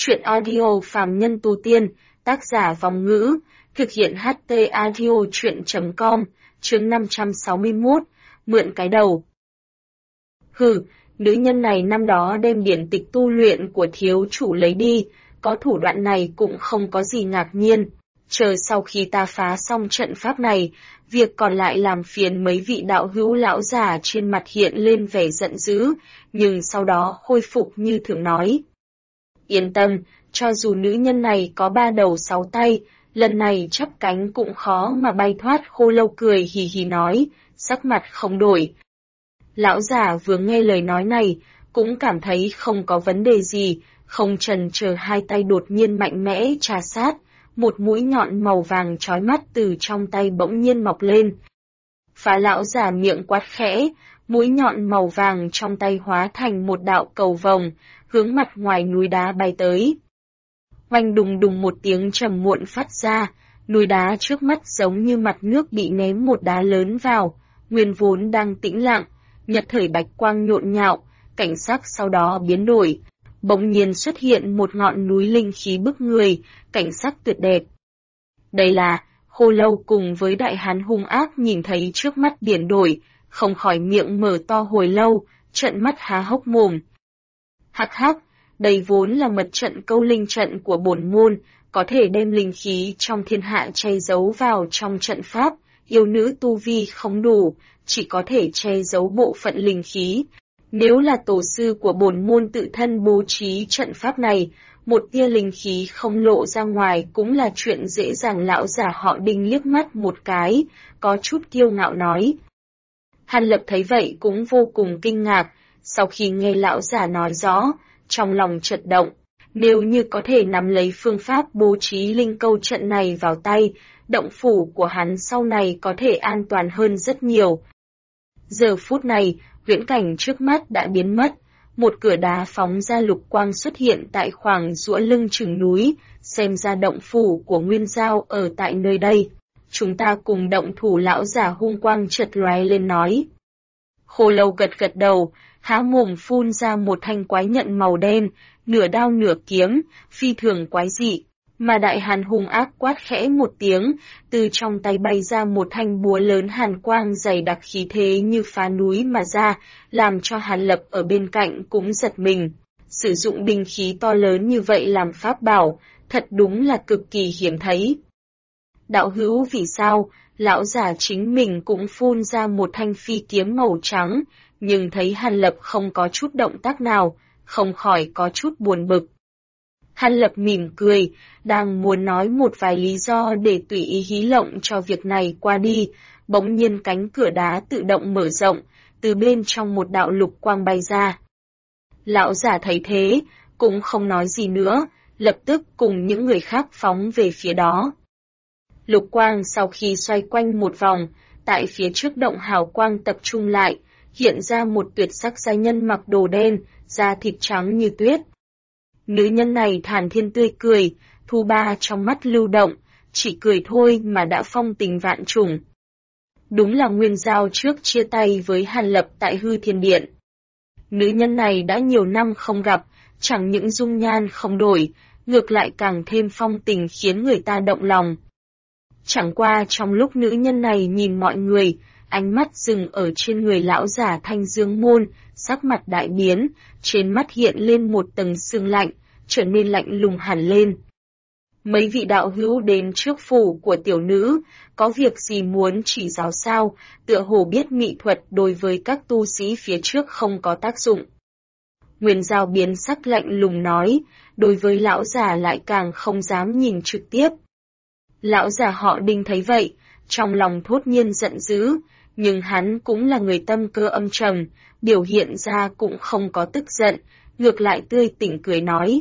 Chuyện audio phàm nhân tu tiên, tác giả Vong Ngữ, thực hiện HT audio chuyện.com, chương 561, mượn cái đầu. Nữ nhân này năm đó đem điển tịch tu luyện của thiếu chủ lấy đi, có thủ đoạn này cũng không có gì ngạc nhiên. Chờ sau khi ta phá xong trận pháp này, việc còn lại làm phiền mấy vị đạo hữu lão già trên mặt hiện lên vẻ giận dữ, nhưng sau đó khôi phục như thường nói. Yên tâm, cho dù nữ nhân này có 3 đầu 6 tay, lần này chắp cánh cũng khó mà bay thoát. Khô Lâu cười hì hì nói, sắc mặt không đổi. Lão già vừa nghe lời nói này, cũng cảm thấy không có vấn đề gì, không chần chờ hai tay đột nhiên mạnh mẽ trà sát, một mũi nhọn màu vàng chói mắt từ trong tay bỗng nhiên mọc lên. Phá lão già miệng quát khẽ, mũi nhọn màu vàng trong tay hóa thành một đạo cầu vồng, hướng mặt ngoài núi đá bay tới. Oanh đùng đùng một tiếng trầm muộn phát ra, núi đá trước mắt giống như mặt nước bị ném một đá lớn vào, nguyên vốn đang tĩnh lặng, nhật thời bạch quang nhộn nhạo, cảnh sắc sau đó biến đổi, bỗng nhiên xuất hiện một ngọn núi linh khí bức người, cảnh sắc tuyệt đẹp. Đây là, Khô Lâu cùng với đại hán hung ác nhìn thấy trước mắt biển đổi, không khỏi miệng mở to hồi lâu, trợn mắt há hốc mồm. Hắc hắc, đây vốn là mật trận câu linh trận của bổn môn, có thể đem linh khí trong thiên hạ che giấu vào trong trận pháp, yêu nữ tu vi không đủ, chỉ có thể che giấu bộ phận linh khí. Nếu là tổ sư của bổn môn tự thân bố trí trận pháp này, một tia linh khí không lộ ra ngoài cũng là chuyện dễ dàng. Lão già họ Đinh liếc mắt một cái, có chút kiêu ngạo nói. Hàn Lập thấy vậy cũng vô cùng kinh ngạc, sau khi nghe lão già nói rõ, trong lòng chợt động, nếu như có thể nắm lấy phương pháp bố trí linh câu trận này vào tay, động phủ của hắn sau này có thể an toàn hơn rất nhiều. Giờ phút này, viễn cảnh trước mắt đã biến mất, một cửa đá phóng ra lục quang xuất hiện tại khoảng giữa lưng chừng núi, xem ra động phủ của Nguyên Giao ở tại nơi đây. Chúng ta cùng động thủ. Lão già hung quang chợt lóe lên nói. Khô Lâu gật gật đầu, há mồm phun ra một thanh quái nhận màu đen, nửa đao nửa kiếm, phi thường quái dị. Mà đại hàn hung ác quát khẽ một tiếng, từ trong tay bay ra một thanh búa lớn, hàn quang dày đặc khí thế như phá núi mà ra, làm cho Hàn Lập ở bên cạnh cũng giật mình. Sử dụng binh khí to lớn như vậy làm pháp bảo, thật đúng là cực kỳ hiếm thấy. Đạo hữu vì sao? Lão già chính mình cũng phun ra một thanh phi kiếm màu trắng, nhưng thấy Hàn Lập không có chút động tác nào, không khỏi có chút buồn bực. Hàn Lập mỉm cười, đang muốn nói một vài lý do để tùy ý hí lộng cho việc này qua đi, bỗng nhiên cánh cửa đá tự động mở rộng, từ bên trong một đạo lục quang bay ra. Lão giả thấy thế, cũng không nói gì nữa, lập tức cùng những người khác phóng về phía đó. Lục quang sau khi xoay quanh một vòng, tại phía trước động hào quang tập trung lại, hiện ra một tuyệt sắc giai nhân mặc đồ đen, da thịt trắng như tuyết. Nữ nhân này thản thiên tươi cười, thu ba trong mắt lưu động, chỉ cười thôi mà đã phong tình vạn trùng. Đúng là Nguyên Giao trước chia tay với Hàn Lập tại Hư Thiên Điện. Nữ nhân này đã nhiều năm không gặp, chẳng những dung nhan không đổi, ngược lại càng thêm phong tình khiến người ta động lòng. Chẳng qua trong lúc nữ nhân này nhìn mọi người, ánh mắt dừng ở trên người lão giả Thanh Dương Môn, sắc mặt đại biến, trên mắt hiện lên một tầng sương lạnh, trở nên lạnh lùng hẳn lên. Mấy vị đạo hữu đến trước phủ của tiểu nữ, có việc gì muốn chỉ giáo sao? Tựa hồ biết mỹ thuật đối với các tu sĩ phía trước không có tác dụng. Nguyên Giao biến sắc lạnh lùng nói, đối với lão già lại càng không dám nhìn trực tiếp. Lão già họ Đinh thấy vậy, trong lòng thốt nhiên giận dữ, nhưng hắn cũng là người tâm cơ âm trầm, biểu hiện ra cũng không có tức giận, ngược lại tươi tỉnh cười nói.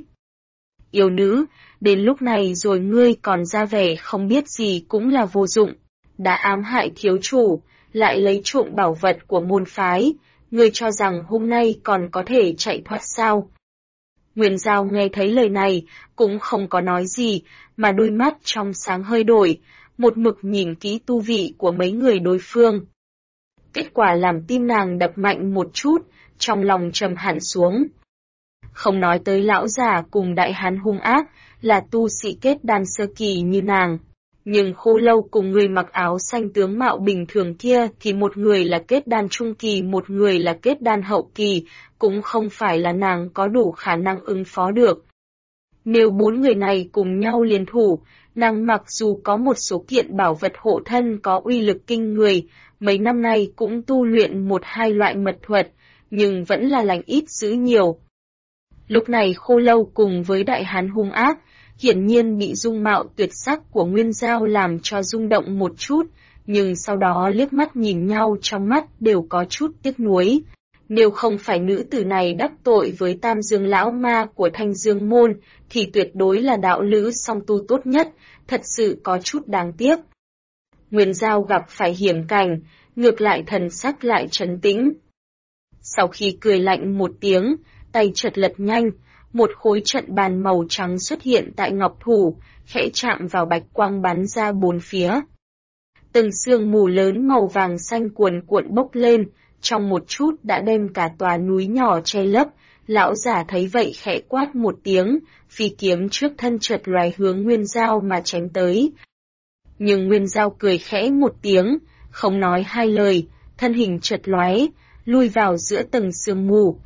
Yêu nữ, đến lúc này rồi ngươi còn ra vẻ không biết gì cũng là vô dụng, đã ám hại thiếu chủ, lại lấy trộm bảo vật của môn phái, ngươi cho rằng hôm nay còn có thể chạy thoát sao? Nguyên Giao nghe thấy lời này, cũng không có nói gì, mà đôi mắt trong sáng hơi đổi, một mực nhìn kỹ tu vị của mấy người đối phương. Kết quả làm tim nàng đập mạnh một chút, trong lòng trầm hẳn xuống. Không nói tới lão già cùng đại hán hung ác, là tu sĩ kết đan sơ kỳ như nàng. Nhưng Khô Lâu cùng người mặc áo xanh tướng mạo bình thường kia thì một người là kết đan trung kỳ, một người là kết đan hậu kỳ, cũng không phải là nàng có đủ khả năng ứng phó được. Nếu 4 người này cùng nhau liên thủ, nàng mặc dù có một số kiện bảo vật hộ thân có uy lực kinh người, mấy năm nay cũng tu luyện 1-2 loại mật thuật, nhưng vẫn là lành ít dữ nhiều. Lúc này Khô Lâu cùng với đại hán hung ác, hiển nhiên bị dung mạo tuyệt sắc của Nguyên Dao làm cho rung động một chút, nhưng sau đó liếc mắt nhìn nhau trong mắt đều có chút tiếc nuối. Nếu không phải nữ tử này đắc tội với Tam Dương lão ma của Thanh Dương môn, thì tuyệt đối là đạo lữ song tu tốt nhất, thật sự có chút đáng tiếc. Nguyên Dao gặp phải hiểm cảnh, ngược lại thần sắc lại trấn tĩnh. Sau khi cười lạnh một tiếng, tay chợt lật nhanh, một khối trận bàn màu trắng xuất hiện tại ngọc thủ, khẽ chạm vào bạch quang bắn ra bốn phía. Từng sương mù lớn màu vàng xanh cuồn cuộn bốc lên, trong một chút đã đem cả tòa núi nhỏ che lấp. Lão giả thấy vậy khẽ quát một tiếng, phi kiếm trước thân chợt loài hướng Nguyên Dao mà chém tới. Nhưng Nguyên Dao cười khẽ một tiếng, không nói hai lời, thân hình chợt lóe, lui vào giữa tầng sương mù.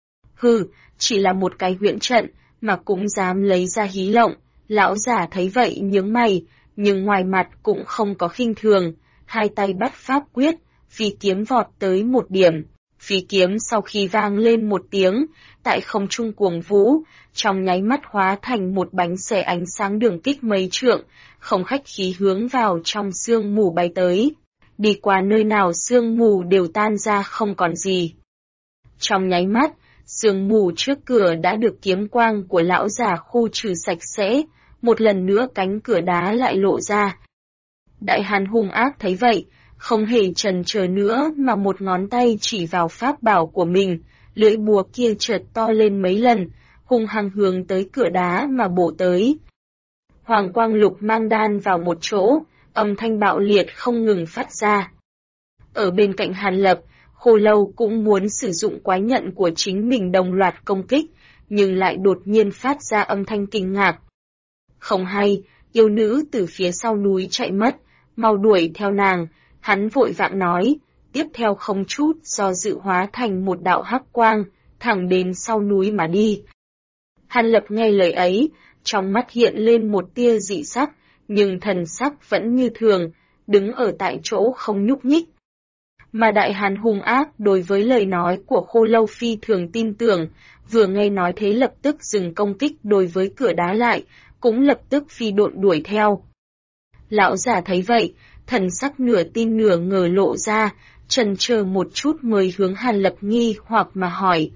Hừ, chỉ là một cái huyễn trận, mà cũng dám lấy ra hí lộng. Lão giả thấy vậy nhướng mày, nhưng ngoài mặt cũng không có khinh thường, hai tay bắt pháp quyết, phi kiếm vọt tới một điểm. Phi kiếm sau khi vang lên một tiếng, tại không trung cuồng vũ, trong nháy mắt hóa thành một bánh xe ánh sáng đường kích mấy trượng, không khách khí hướng vào trong sương mù bay tới. Đi qua nơi nào sương mù đều tan ra không còn gì. Trong nháy mắt, sương mù trước cửa đã được kiếm quang của lão già khu trừ sạch sẽ, một lần nữa cánh cửa đá lại lộ ra. Đại hán hung ác thấy vậy, không hề chần chờ nữa mà một ngón tay chỉ vào pháp bảo của mình, lưỡi búa kia chợt to lên mấy lần, hung hăng hướng tới cửa đá mà bổ tới. Hoàng quang lục mang đan vào một chỗ, âm thanh bạo liệt không ngừng phát ra. Ở bên cạnh Hàn Lập, Khô Lâu cũng muốn sử dụng quái nhận của chính mình đồng loạt công kích, nhưng lại đột nhiên phát ra âm thanh kinh ngạc. Không hay, yêu nữ từ phía sau núi chạy mất, mau đuổi theo nàng, hắn vội vàng nói, tiếp theo không chút do dự hóa thành một đạo hắc quang, thẳng đến sau núi mà đi. Hàn Lập nghe lời ấy, trong mắt hiện lên một tia dị sắc, nhưng thần sắc vẫn như thường, đứng ở tại chỗ không nhúc nhích. Mà đại hán hung ác đối với lời nói của Khô Lâu phi thường tin tưởng, vừa nghe nói thế lập tức dừng công kích đối với cửa đá lại, cũng lập tức phi độn đuổi theo. Lão giả thấy vậy, thần sắc nửa tin nửa ngờ lộ ra, chần chờ một chút mới hướng Hàn Lập nghi hoặc mà hỏi.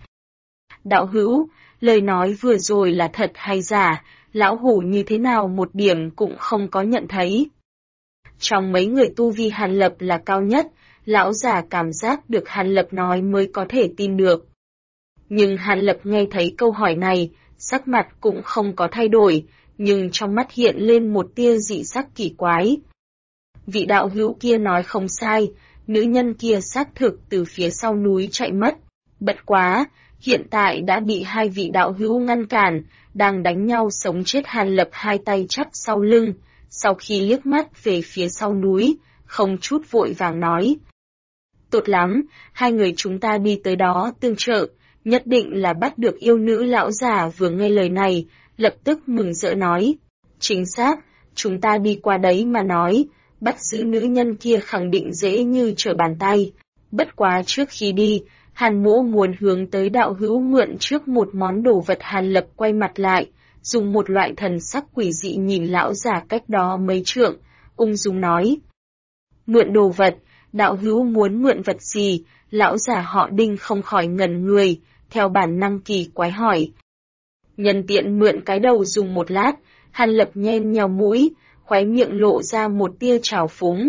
Đạo hữu, lời nói vừa rồi là thật hay giả, lão hủ như thế nào một điểm cũng không có nhận thấy. Trong mấy người tu vi Hàn Lập là cao nhất, lão giả cảm giác được Hàn Lập nói mới có thể tin được. Nhưng Hàn Lập nghe thấy câu hỏi này, sắc mặt cũng không có thay đổi, nhưng trong mắt hiện lên một tia dị sắc kỳ quái. Vị đạo hữu kia nói không sai, nữ nhân kia xác thực từ phía sau núi chạy mất. Bất quá, hiện tại đã bị hai vị đạo hữu ngăn cản, đang đánh nhau sống chết. Hàn Lập hai tay chắp sau lưng, sau khi liếc mắt về phía sau núi, không chút vội vàng nói. Tốt lắm, hai người chúng ta đi tới đó tương trợ, nhất định là bắt được yêu nữ. Lão già vừa nghe lời này, lập tức mừng rỡ nói. Chính xác, chúng ta đi qua đấy mà nói, bắt giữ nữ nhân kia khẳng định dễ như trở bàn tay. Bất quá trước khi đi, Hàn Mỗ muốn hướng tới đạo hữu mượn trước một món đồ vật. Hàn Lập quay mặt lại, dùng một loại thần sắc quỷ dị nhìn lão già cách đó mấy trượng, ung dung nói. Mượn đồ vật, đạo hữu muốn mượn vật gì? Lão già họ Đinh không khỏi ngẩn người, theo bản năng kỳ quái hỏi. Nhân tiện mượn cái đầu dùng một lát, Hàn Lập nhem nhèo mũi, khóe miệng lộ ra một tia trào phúng.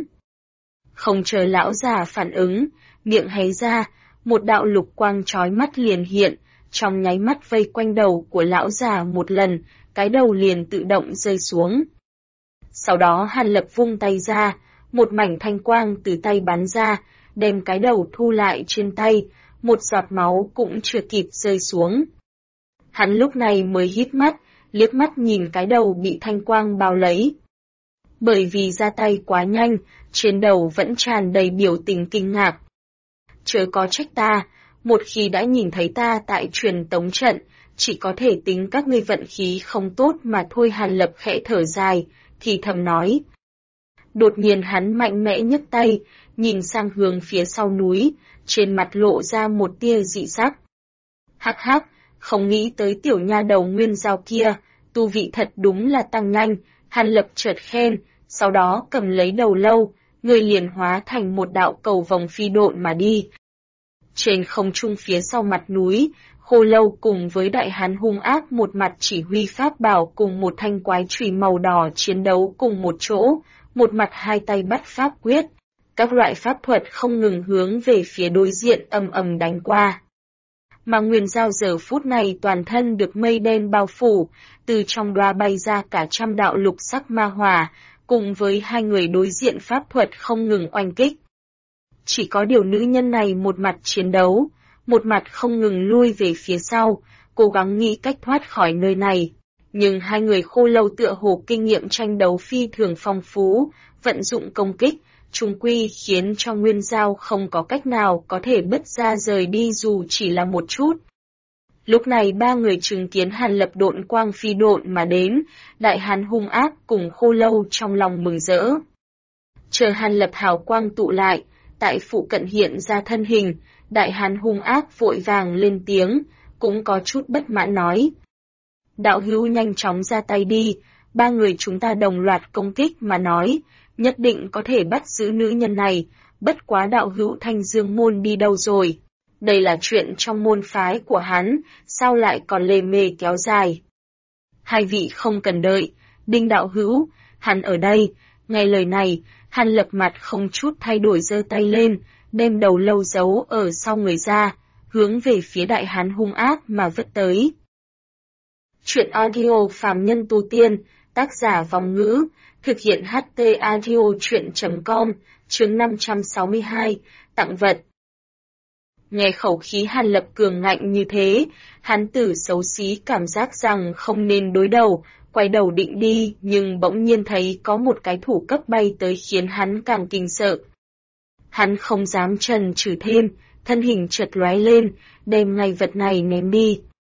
Không chờ lão già phản ứng, miệng hé ra, một đạo lục quang chói mắt liền hiện, trong nháy mắt vây quanh đầu của lão già một lần, cái đầu liền tự động rơi xuống. Sau đó Hàn Lập vung tay ra, một mảnh thanh quang từ tay bắn ra, đem cái đầu thu lại trên tay, một giọt máu cũng chưa kịp rơi xuống. Hắn lúc này mới hít mắt, liếc mắt nhìn cái đầu bị thanh quang bao lấy. Bởi vì ra tay quá nhanh, trên đầu vẫn tràn đầy biểu tình kinh ngạc. Chớ có trách ta, một khi đã nhìn thấy ta tại truyền tống trận, chỉ có thể tính các ngươi vận khí không tốt mà thôi. Hàn Lập khẽ thở dài, thì thầm nói. Đột nhiên hắn mạnh mẽ nhấc tay, nhìn sang hướng phía sau núi, trên mặt lộ ra một tia dị sắc. Hắc hắc, không nghĩ tới tiểu nha đầu Nguyên Giao kia, tu vị thật đúng là tăng nhanh. Hàn Lập chợt khen, sau đó cầm lấy đầu lâu, người liền hóa thành một đạo cầu vòng phi độn mà đi. Trên không trung phía sau mặt núi, Khô Lâu cùng với đại hán hung ác một mặt chỉ huy pháp bảo cùng một thanh quái chùy màu đỏ chiến đấu cùng một chỗ, một mặt hai tay bắt pháp quyết. Các loại pháp thuật không ngừng hướng về phía đối diện ầm ầm đánh qua. Mà Nguyên Giao giờ phút này toàn thân được mây đen bao phủ, từ trong đoá bay ra cả trăm đạo lục sắc ma hỏa, cùng với hai người đối diện pháp thuật không ngừng oanh kích. Chỉ có điều nữ nhân này một mặt chiến đấu, một mặt không ngừng lui về phía sau, cố gắng nghĩ cách thoát khỏi nơi này. Nhưng hai người Khô Lâu tựa hồ kinh nghiệm tranh đấu phi thường phong phú, vận dụng công kích, chung quy khiến cho Nguyên Giao không có cách nào có thể bứt ra rời đi dù chỉ là một chút. Lúc này ba người chứng kiến Hàn Lập độn quang phi độn mà đến, đại hán hung ác cùng Khô Lâu trong lòng mừng rỡ. Chờ Hàn Lập hào quang tụ lại, tại phụ cận hiện ra thân hình, đại hán hung ác vội vàng lên tiếng, cũng có chút bất mãn nói. Đạo hữu nhanh chóng ra tay đi, ba người chúng ta đồng loạt công kích mà nói, nhất định có thể bắt giữ nữ nhân này, bất quá đạo hữu Thanh Dương môn đi đâu rồi? Đây là chuyện trong môn phái của hắn, sao lại còn lề mề kéo dài? Hai vị không cần đợi, Đinh đạo hữu, hắn ở đây. Nghe lời này, Hàn Lập mặt không chút thay đổi giơ tay lên, đem đầu lâu giấu ở sau người ra, hướng về phía đại hán hung ác mà vứt tới. Chuyện audio phàm nhân tu tiên, tác giả Vòng Ngữ, thực hiện HT audio chuyện.com, chương 562, tặng vật. Nghe khẩu khí Hàn Lập cường ngạnh như thế, hắn tử xấu xí cảm giác rằng không nên đối đầu, quay đầu định đi nhưng bỗng nhiên thấy có một cái thủ cấp bay tới khiến hắn càng kinh sợ. Hắn không dám chần chừ thêm, thân hình chợt lóe lên, đem ngay vật này ném đi.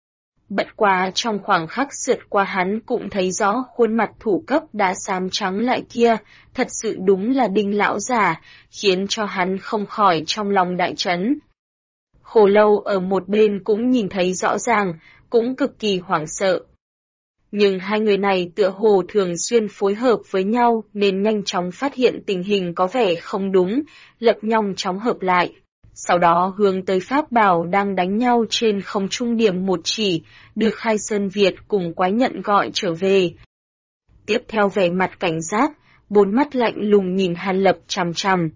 Bất quá trong khoảng khắc sượt qua hắn cũng thấy rõ khuôn mặt thủ cấp đã xám trắng lại kia, thật sự đúng là Đinh lão giả, khiến cho hắn không khỏi trong lòng đại chấn. Khô Lâu ở một bên cũng nhìn thấy rõ ràng, cũng cực kỳ hoảng sợ. Nhưng hai người này tựa hồ thường xuyên phối hợp với nhau nên nhanh chóng phát hiện tình hình có vẻ không đúng, lập nhanh chóng hợp lại. Sau đó hướng tới pháp bảo đang đánh nhau trên không trung điểm một chỉ, được Khai Sơn Việt cùng Quái Nhận gọi trở về. Tiếp theo vẻ mặt cảnh giác, bốn mắt lạnh lùng nhìn Hàn Lập chằm chằm.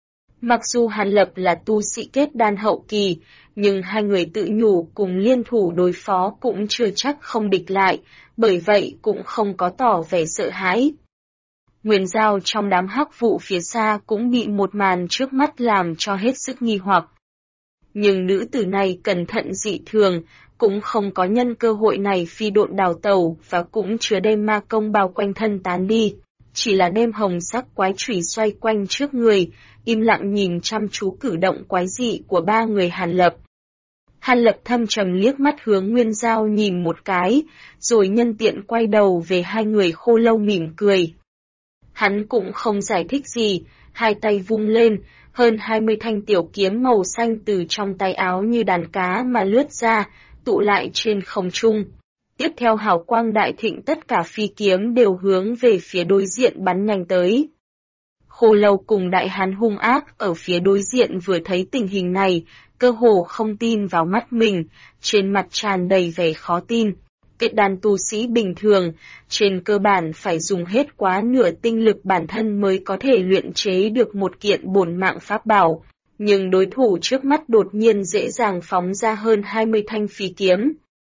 Mặc dù Hàn Lập là tu sĩ kết đan hậu kỳ, nhưng hai người tự nhủ cùng liên thủ đối phó cũng chưa chắc không địch lại, bởi vậy cũng không có tỏ vẻ sợ hãi. Nguyên Giao trong đám hắc vụ phía xa cũng bị một màn trước mắt làm cho hết sức nghi hoặc. Nhưng nữ tử này cẩn thận dị thường, cũng không có nhân cơ hội này phi độn đào tẩu và cũng chưa đem ma công bao quanh thân tán đi, chỉ là đem hồng sắc quái chùy xoay quanh trước người, im lặng nhìn chăm chú cử động quái dị của ba người Hàn Lập. Hàn Lập thâm trầm liếc mắt hướng Nguyên Giao nhìn một cái, rồi nhân tiện quay đầu về hai người Khô Lâu mỉm cười. Hắn cũng không giải thích gì, hai tay vung lên, hơn 20 thanh tiểu kiếm màu xanh từ trong tay áo như đàn cá mà lướt ra, tụ lại trên không trung. Tiếp theo hào quang đại thịnh tất cả phi kiếm đều hướng về phía đối diện bắn nhanh tới. Khô Lâu cùng đại hán hung ác ở phía đối diện vừa thấy tình hình này, cơ hồ không tin vào mắt mình, trên mặt tràn đầy vẻ khó tin. Kết đan tu sĩ bình thường, trên cơ bản phải dùng hết quá nửa tinh lực bản thân mới có thể luyện chế được một kiện bổn mạng pháp bảo, nhưng đối thủ trước mắt đột nhiên dễ dàng phóng ra hơn 20 thanh phi kiếm.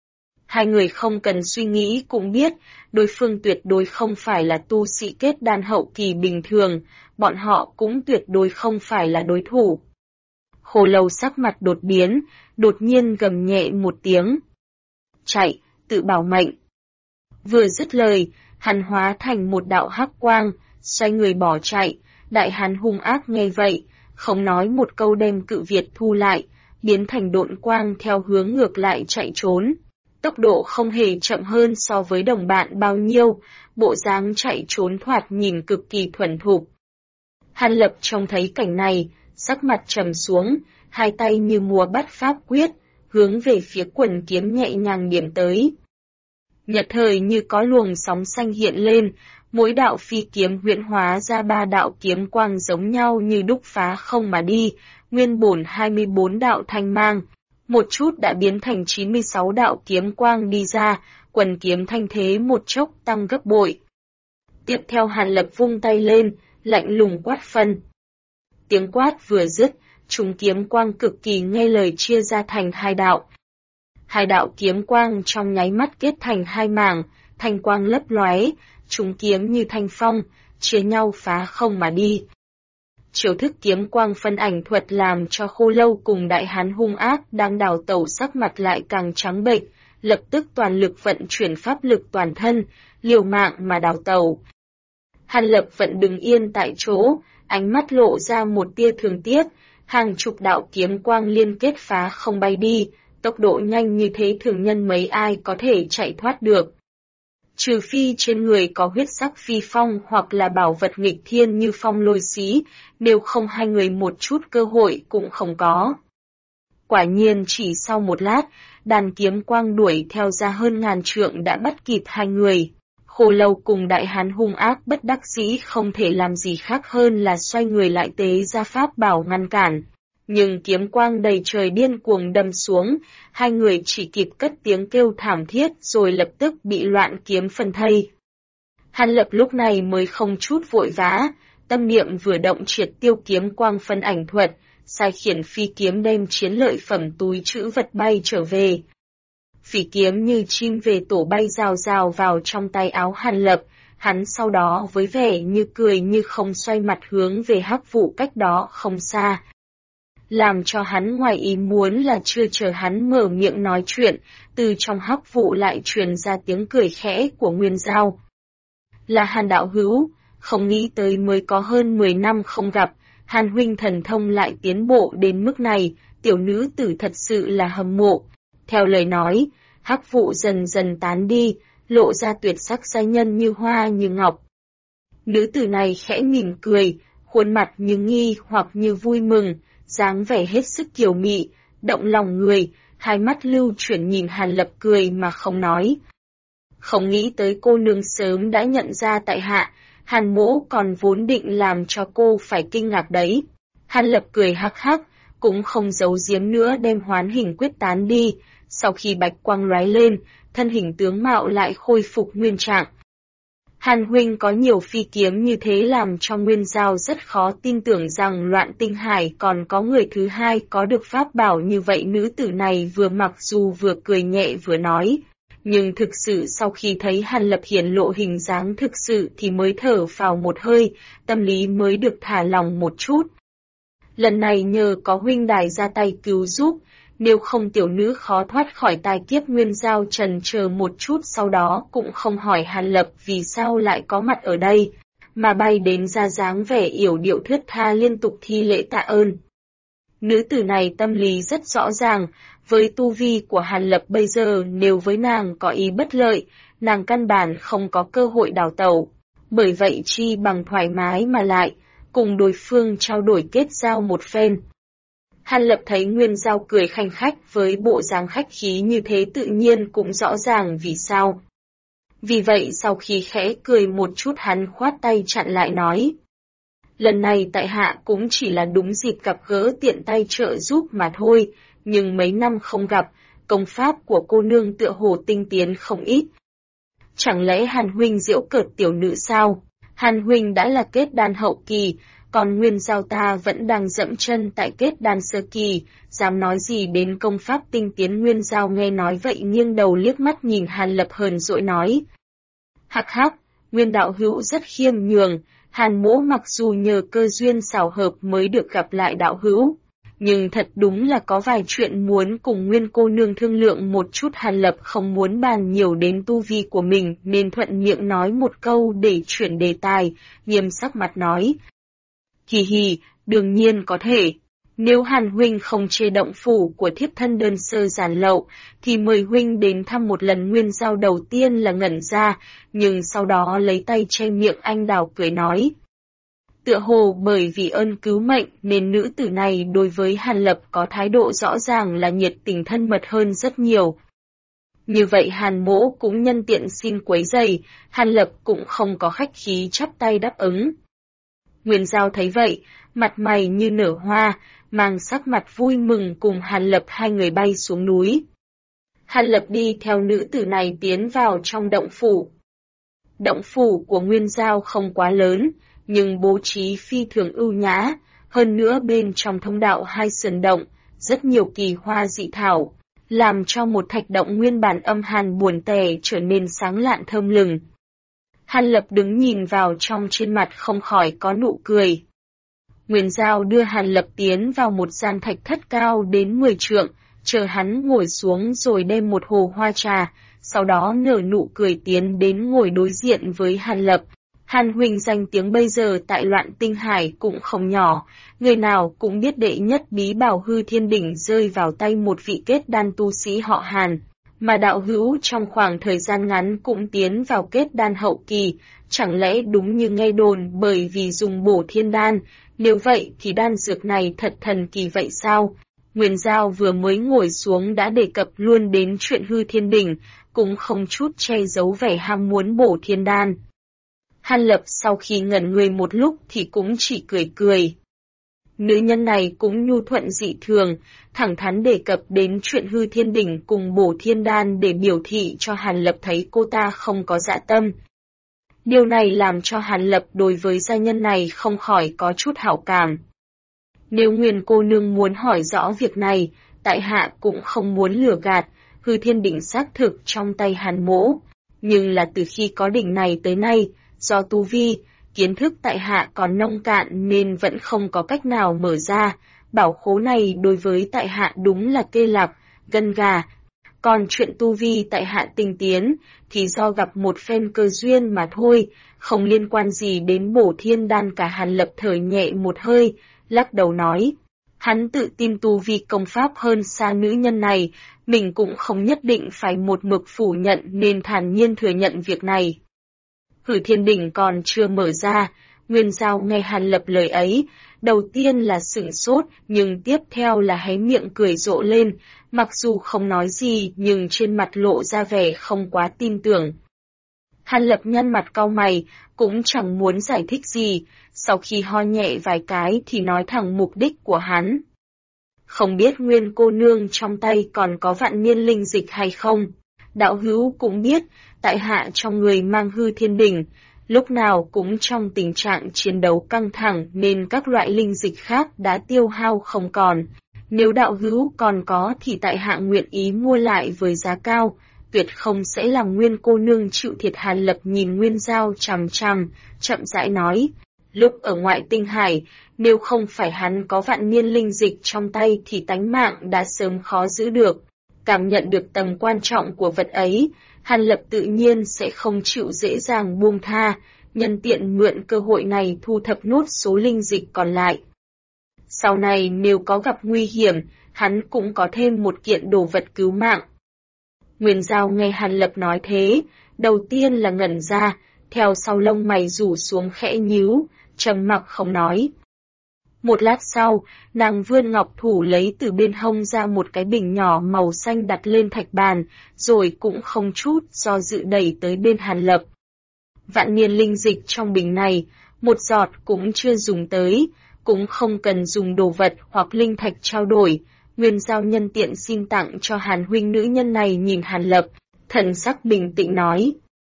Hai người không cần suy nghĩ cũng biết, đối phương tuyệt đối không phải là tu sĩ kết đan hậu kỳ bình thường, bọn họ cũng tuyệt đối không phải là đối thủ. Khô Lâu sắc mặt đột biến, đột nhiên gầm nhẹ một tiếng. chạy, tự bảo mệnh. Vừa dứt lời, hắn hóa thành một đạo hắc quang, xoay người bỏ chạy. Đại hán hung ác nghe vậy, không nói một câu đem cự Việt thu lại, biến thành độn quang theo hướng ngược lại chạy trốn. Tốc độ không hề chậm hơn so với đồng bạn bao nhiêu, bộ dáng chạy trốn thoạt nhìn cực kỳ thuần thục. Hàn Lập trông thấy cảnh này, sắc mặt trầm xuống, hai tay như múa bắt pháp quyết, hướng về phía quần kiếm nhẹ nhàng điểm tới. Nhật thời như có luồng sóng xanh hiện lên, mỗi đạo phi kiếm huyễn hóa ra 3 đạo kiếm quang giống nhau như đúc phá không mà đi, nguyên bổn 24 đạo thanh mang, một chút đã biến thành 96 đạo kiếm quang đi ra, quần kiếm thanh thế một chốc tăng gấp bội. Tiếp theo Hàn Lập vung tay lên, lạnh lùng quát phân. Tiếng quát vừa dứt, chúng kiếm quang cực kỳ nghe lời chia ra thành 2 đạo. 2 đạo kiếm quang trong nháy mắt kết thành 2 mảng, thanh quang lấp lóe, chúng kiếm như thanh phong, chia nhau phá không mà đi. Chiêu thức kiếm quang phân ảnh thuật làm cho Khô Lâu cùng đại hán hung ác đang đào tẩu sắc mặt lại càng trắng bệch, lập tức toàn lực vận chuyển pháp lực toàn thân, liều mạng mà đào tẩu. Hàn Lập vẫn đứng yên tại chỗ, ánh mắt lộ ra một tia thương tiếc, hàng chục đạo kiếm quang liên kết phá không bay đi, tốc độ nhanh như thế thường nhân mấy ai có thể chạy thoát được. Trừ phi trên người có huyết sắc phi phong hoặc là bảo vật nghịch thiên như phong lôi xí, nếu không hai người một chút cơ hội cũng không có. Quả nhiên chỉ sau một lát, đàn kiếm quang đuổi theo ra hơn ngàn trượng đã bắt kịp hai người. Khô Lâu cùng đại hán hung ác bất đắc dĩ không thể làm gì khác hơn là xoay người lại tế ra pháp bảo ngăn cản. Nhưng kiếm quang đầy trời điên cuồng đâm xuống, hai người chỉ kịp cất tiếng kêu thảm thiết rồi lập tức bị loạn kiếm phân thây. Hàn Lập lúc này mới không chút vội vã, tâm niệm vừa động triệt tiêu kiếm quang phân ảnh thuật, sai khiển phi kiếm đem chiến lợi phẩm túi trữ vật bay trở về. Phỉ kiếm như chim về tổ bay rào rào vào trong tay áo Hàn Lập, hắn sau đó với vẻ như cười như không xoay mặt hướng về hắc vụ cách đó không xa. Làm cho hắn ngoài ý muốn là chưa chờ hắn mở miệng nói chuyện, từ trong hắc vụ lại truyền ra tiếng cười khẽ của Nguyên Giao. Là Hàn đạo hữu, không nghĩ tới mới có hơn 10 năm không gặp, Hàn huynh thần thông lại tiến bộ đến mức này, tiểu nữ tử thật sự là hâm mộ. Theo lời nói, hắc vụ dần dần tán đi, lộ ra tuyệt sắc giai nhân như hoa như ngọc. Nữ tử này khẽ mỉm cười, khuôn mặt như nghi hoặc như vui mừng, dáng vẻ hết sức kiều mị, động lòng người, hai mắt lưu chuyển nhìn Hàn Lập cười mà không nói. Không nghĩ tới cô nương sớm đã nhận ra tại hạ, Hàn mỗ còn vốn định làm cho cô phải kinh ngạc đấy. Hàn Lập cười hắc hắc, cũng không giấu giếm nữa đem hoán hình quyết tán đi, sau khi bạch quang lóe lên, thân hình tướng mạo lại khôi phục nguyên trạng. Hàn huynh có nhiều phi kiếm như thế làm cho Nguyên Giao rất khó tin tưởng rằng Loạn Tinh Hải còn có người thứ hai có được pháp bảo như vậy. Nữ tử này vừa mặc dù vừa cười nhẹ vừa nói, nhưng thực sự sau khi thấy Hàn Lập hiển lộ hình dáng thực sự thì mới thở phào một hơi, tâm lý mới được thả lòng một chút. Lần này nhờ có huynh đài ra tay cứu giúp, nếu không tiểu nữ khó thoát khỏi tai kiếp. Nguyên Giao trần chờ một chút sau đó cũng không hỏi Hàn Lập vì sao lại có mặt ở đây, mà bay đến ra dáng vẻ yểu điệu thướt tha liên tục thi lễ tạ ơn. Nữ tử này tâm lý rất rõ ràng, với tu vi của Hàn Lập bây giờ nếu với nàng có ý bất lợi, nàng căn bản không có cơ hội đào tẩu, bởi vậy chi bằng thoải mái mà lại, cùng đối phương trao đổi kết giao một phen. Hàn Lập thấy Nguyên Giao cười khanh khách với bộ dáng khách khí như thế tự nhiên cũng rõ ràng vì sao. Vì vậy sau khi khẽ cười một chút hắn khoát tay chặn lại nói. Lần này tại hạ cũng chỉ là đúng dịp gặp gỡ tiện tay trợ giúp mà thôi, nhưng mấy năm không gặp, công pháp của cô nương tựa hồ tinh tiến không ít. Chẳng lẽ Hàn huynh giễu cợt tiểu nữ sao? Hàn huynh đã là kết đan hậu kỳ, còn Nguyên Giao ta vẫn đang dẫm chân tại kết đan sơ kỳ, dám nói gì đến công pháp tinh tiến. Nguyên Giao nghe nói vậy nghiêng đầu liếc mắt nhìn Hàn Lập hờn dỗi nói. Hắc hắc, Nguyên đạo hữu rất khiêm nhường, Hàn mỗ mặc dù nhờ cơ duyên xảo hợp mới được gặp lại đạo hữu, Nhưng thật đúng là có vài chuyện muốn cùng Nguyên cô nương thương lượng một chút. Hàn Lập không muốn bàn nhiều đến tu vi của mình nên thuận miệng nói một câu để chuyển đề tài, nghiêm sắc mặt nói. Hì hì, đương nhiên có thể. Nếu Hàn huynh không chê động phủ của thiếp thân đơn sơ giản lậu, thì mời huynh đến thăm một lần. Nguyên Giao đầu tiên là ngẩn ra, nhưng sau đó lấy tay che miệng anh đào cười nói. Tựa hồ bởi vì ơn cứu mệnh nên nữ tử này đối với Hàn Lập có thái độ rõ ràng là nhiệt tình thân mật hơn rất nhiều. Như vậy Hàn mỗ cũng nhân tiện xin quấy rầy, Hàn Lập cũng không có khách khí chắp tay đáp ứng. Nguyên Giao thấy vậy, mặt mày như nở hoa, mang sắc mặt vui mừng cùng Hàn Lập hai người bay xuống núi. Hàn Lập đi theo nữ tử này tiến vào trong động phủ. Động phủ của Nguyên Giao không quá lớn, nhưng bố trí phi thường ưu nhã, hơn nữa bên trong thông đạo hai sườn động, rất nhiều kỳ hoa dị thảo, làm cho một thạch động nguyên bản âm hàn buồn tẻ trở nên sáng lạn thơm lừng. Hàn Lập đứng nhìn vào trong, trên mặt không khỏi có nụ cười. Nguyên Giao đưa Hàn Lập tiến vào một gian thạch thất cao đến 10 trượng, chờ hắn ngồi xuống rồi đem một hồ hoa trà, sau đó nở nụ cười tiến đến ngồi đối diện với Hàn Lập. Hàn huynh danh tiếng bây giờ tại Loạn Tinh Hải cũng không nhỏ, người nào cũng biết đệ nhất bí bảo Hư Thiên Đỉnh rơi vào tay một vị kết đan tu sĩ họ Hàn, mà đạo hữu trong khoảng thời gian ngắn cũng tiến vào kết đan hậu kỳ, chẳng lẽ đúng như nghe đồn bởi vì dùng bổ thiên đan, nếu vậy thì đan dược này thật thần kỳ vậy sao? Nguyên Giao vừa mới ngồi xuống đã đề cập luôn đến chuyện Hư Thiên Đỉnh, cũng không chút che giấu vẻ ham muốn bổ thiên đan. Hàn Lập sau khi ngẩn người một lúc thì cũng chỉ cười cười. Nữ nhân này cũng nhu thuận dị thường, thẳng thắn đề cập đến chuyện Hư Thiên Đỉnh cùng bổ thiên đan để biểu thị cho Hàn Lập thấy cô ta không có dạ tâm. Điều này làm cho Hàn Lập đối với gia nhân này không khỏi có chút hảo cảm. Nếu Nguyên cô nương muốn hỏi rõ việc này, tại hạ cũng không muốn lừa gạt, Hư Thiên Đỉnh xác thực trong tay Hàn mỗ, nhưng là từ khi có đỉnh này tới nay, do tu vi, kiến thức tại hạ còn nông cạn nên vẫn không có cách nào mở ra, bảo khố này đối với tại hạ đúng là kê lạp, gân gà. Còn chuyện tu vi tại hạ tinh tiến, thì do gặp một phen cơ duyên mà thôi, không liên quan gì đến bổ thiên đan cả. Hàn Lập thở nhẹ một hơi, lắc đầu nói. Hắn tự tin tu vi công pháp hơn xa nữ nhân này, mình cũng không nhất định phải một mực phủ nhận nên thản nhiên thừa nhận việc này. Hư Thiên Đỉnh còn chưa mở ra, Nguyên Giao nghe Hàn Lập lời ấy, đầu tiên là sửng sốt, nhưng tiếp theo là hé miệng cười rộ lên, mặc dù không nói gì nhưng trên mặt lộ ra vẻ không quá tin tưởng. Hàn Lập nhăn mặt cau mày, cũng chẳng muốn giải thích gì, sau khi ho nhẹ vài cái thì nói thẳng mục đích của hắn. Không biết Nguyên cô nương trong tay còn có vạn niên linh dịch hay không? Đạo hữu cũng biết, tại hạ trong người mang Hư Thiên Đỉnh, lúc nào cũng trong tình trạng chiến đấu căng thẳng nên các loại linh dịch khác đã tiêu hao không còn. Nếu đạo hữu còn có thì tại hạ nguyện ý mua lại với giá cao, tuyệt không sẽ làm Nguyên cô nương chịu thiệt. Hàn Lập nhìn Nguyên Giao chằm chằm, chậm rãi nói. Lúc ở ngoại tinh hải, nếu không phải hắn có vạn niên linh dịch trong tay thì tánh mạng đã sớm khó giữ được. Cảm nhận được tầm quan trọng của vật ấy, Hàn Lập tự nhiên sẽ không chịu dễ dàng buông tha, nhân tiện mượn cơ hội này thu thập nốt số linh dịch còn lại. Sau này nếu có gặp nguy hiểm, hắn cũng có thêm một kiện đồ vật cứu mạng. Nguyên Giao nghe Hàn Lập nói thế, đầu tiên là ngẩn ra, theo sau lông mày rủ xuống khẽ nhíu, trầm mặc không nói. Một lát sau, nàng vươn ngọc thủ lấy từ bên hông ra một cái bình nhỏ màu xanh đặt lên thạch bàn, rồi cũng không chút do dự đẩy tới bên Hàn Lập. Vạn niên linh dịch trong bình này, một giọt cũng chưa dùng tới, cũng không cần dùng đồ vật hoặc linh thạch trao đổi. Nguyên Giao nhân tiện xin tặng cho Hàn huynh. Nữ nhân này nhìn Hàn Lập, thần sắc bình tĩnh nói.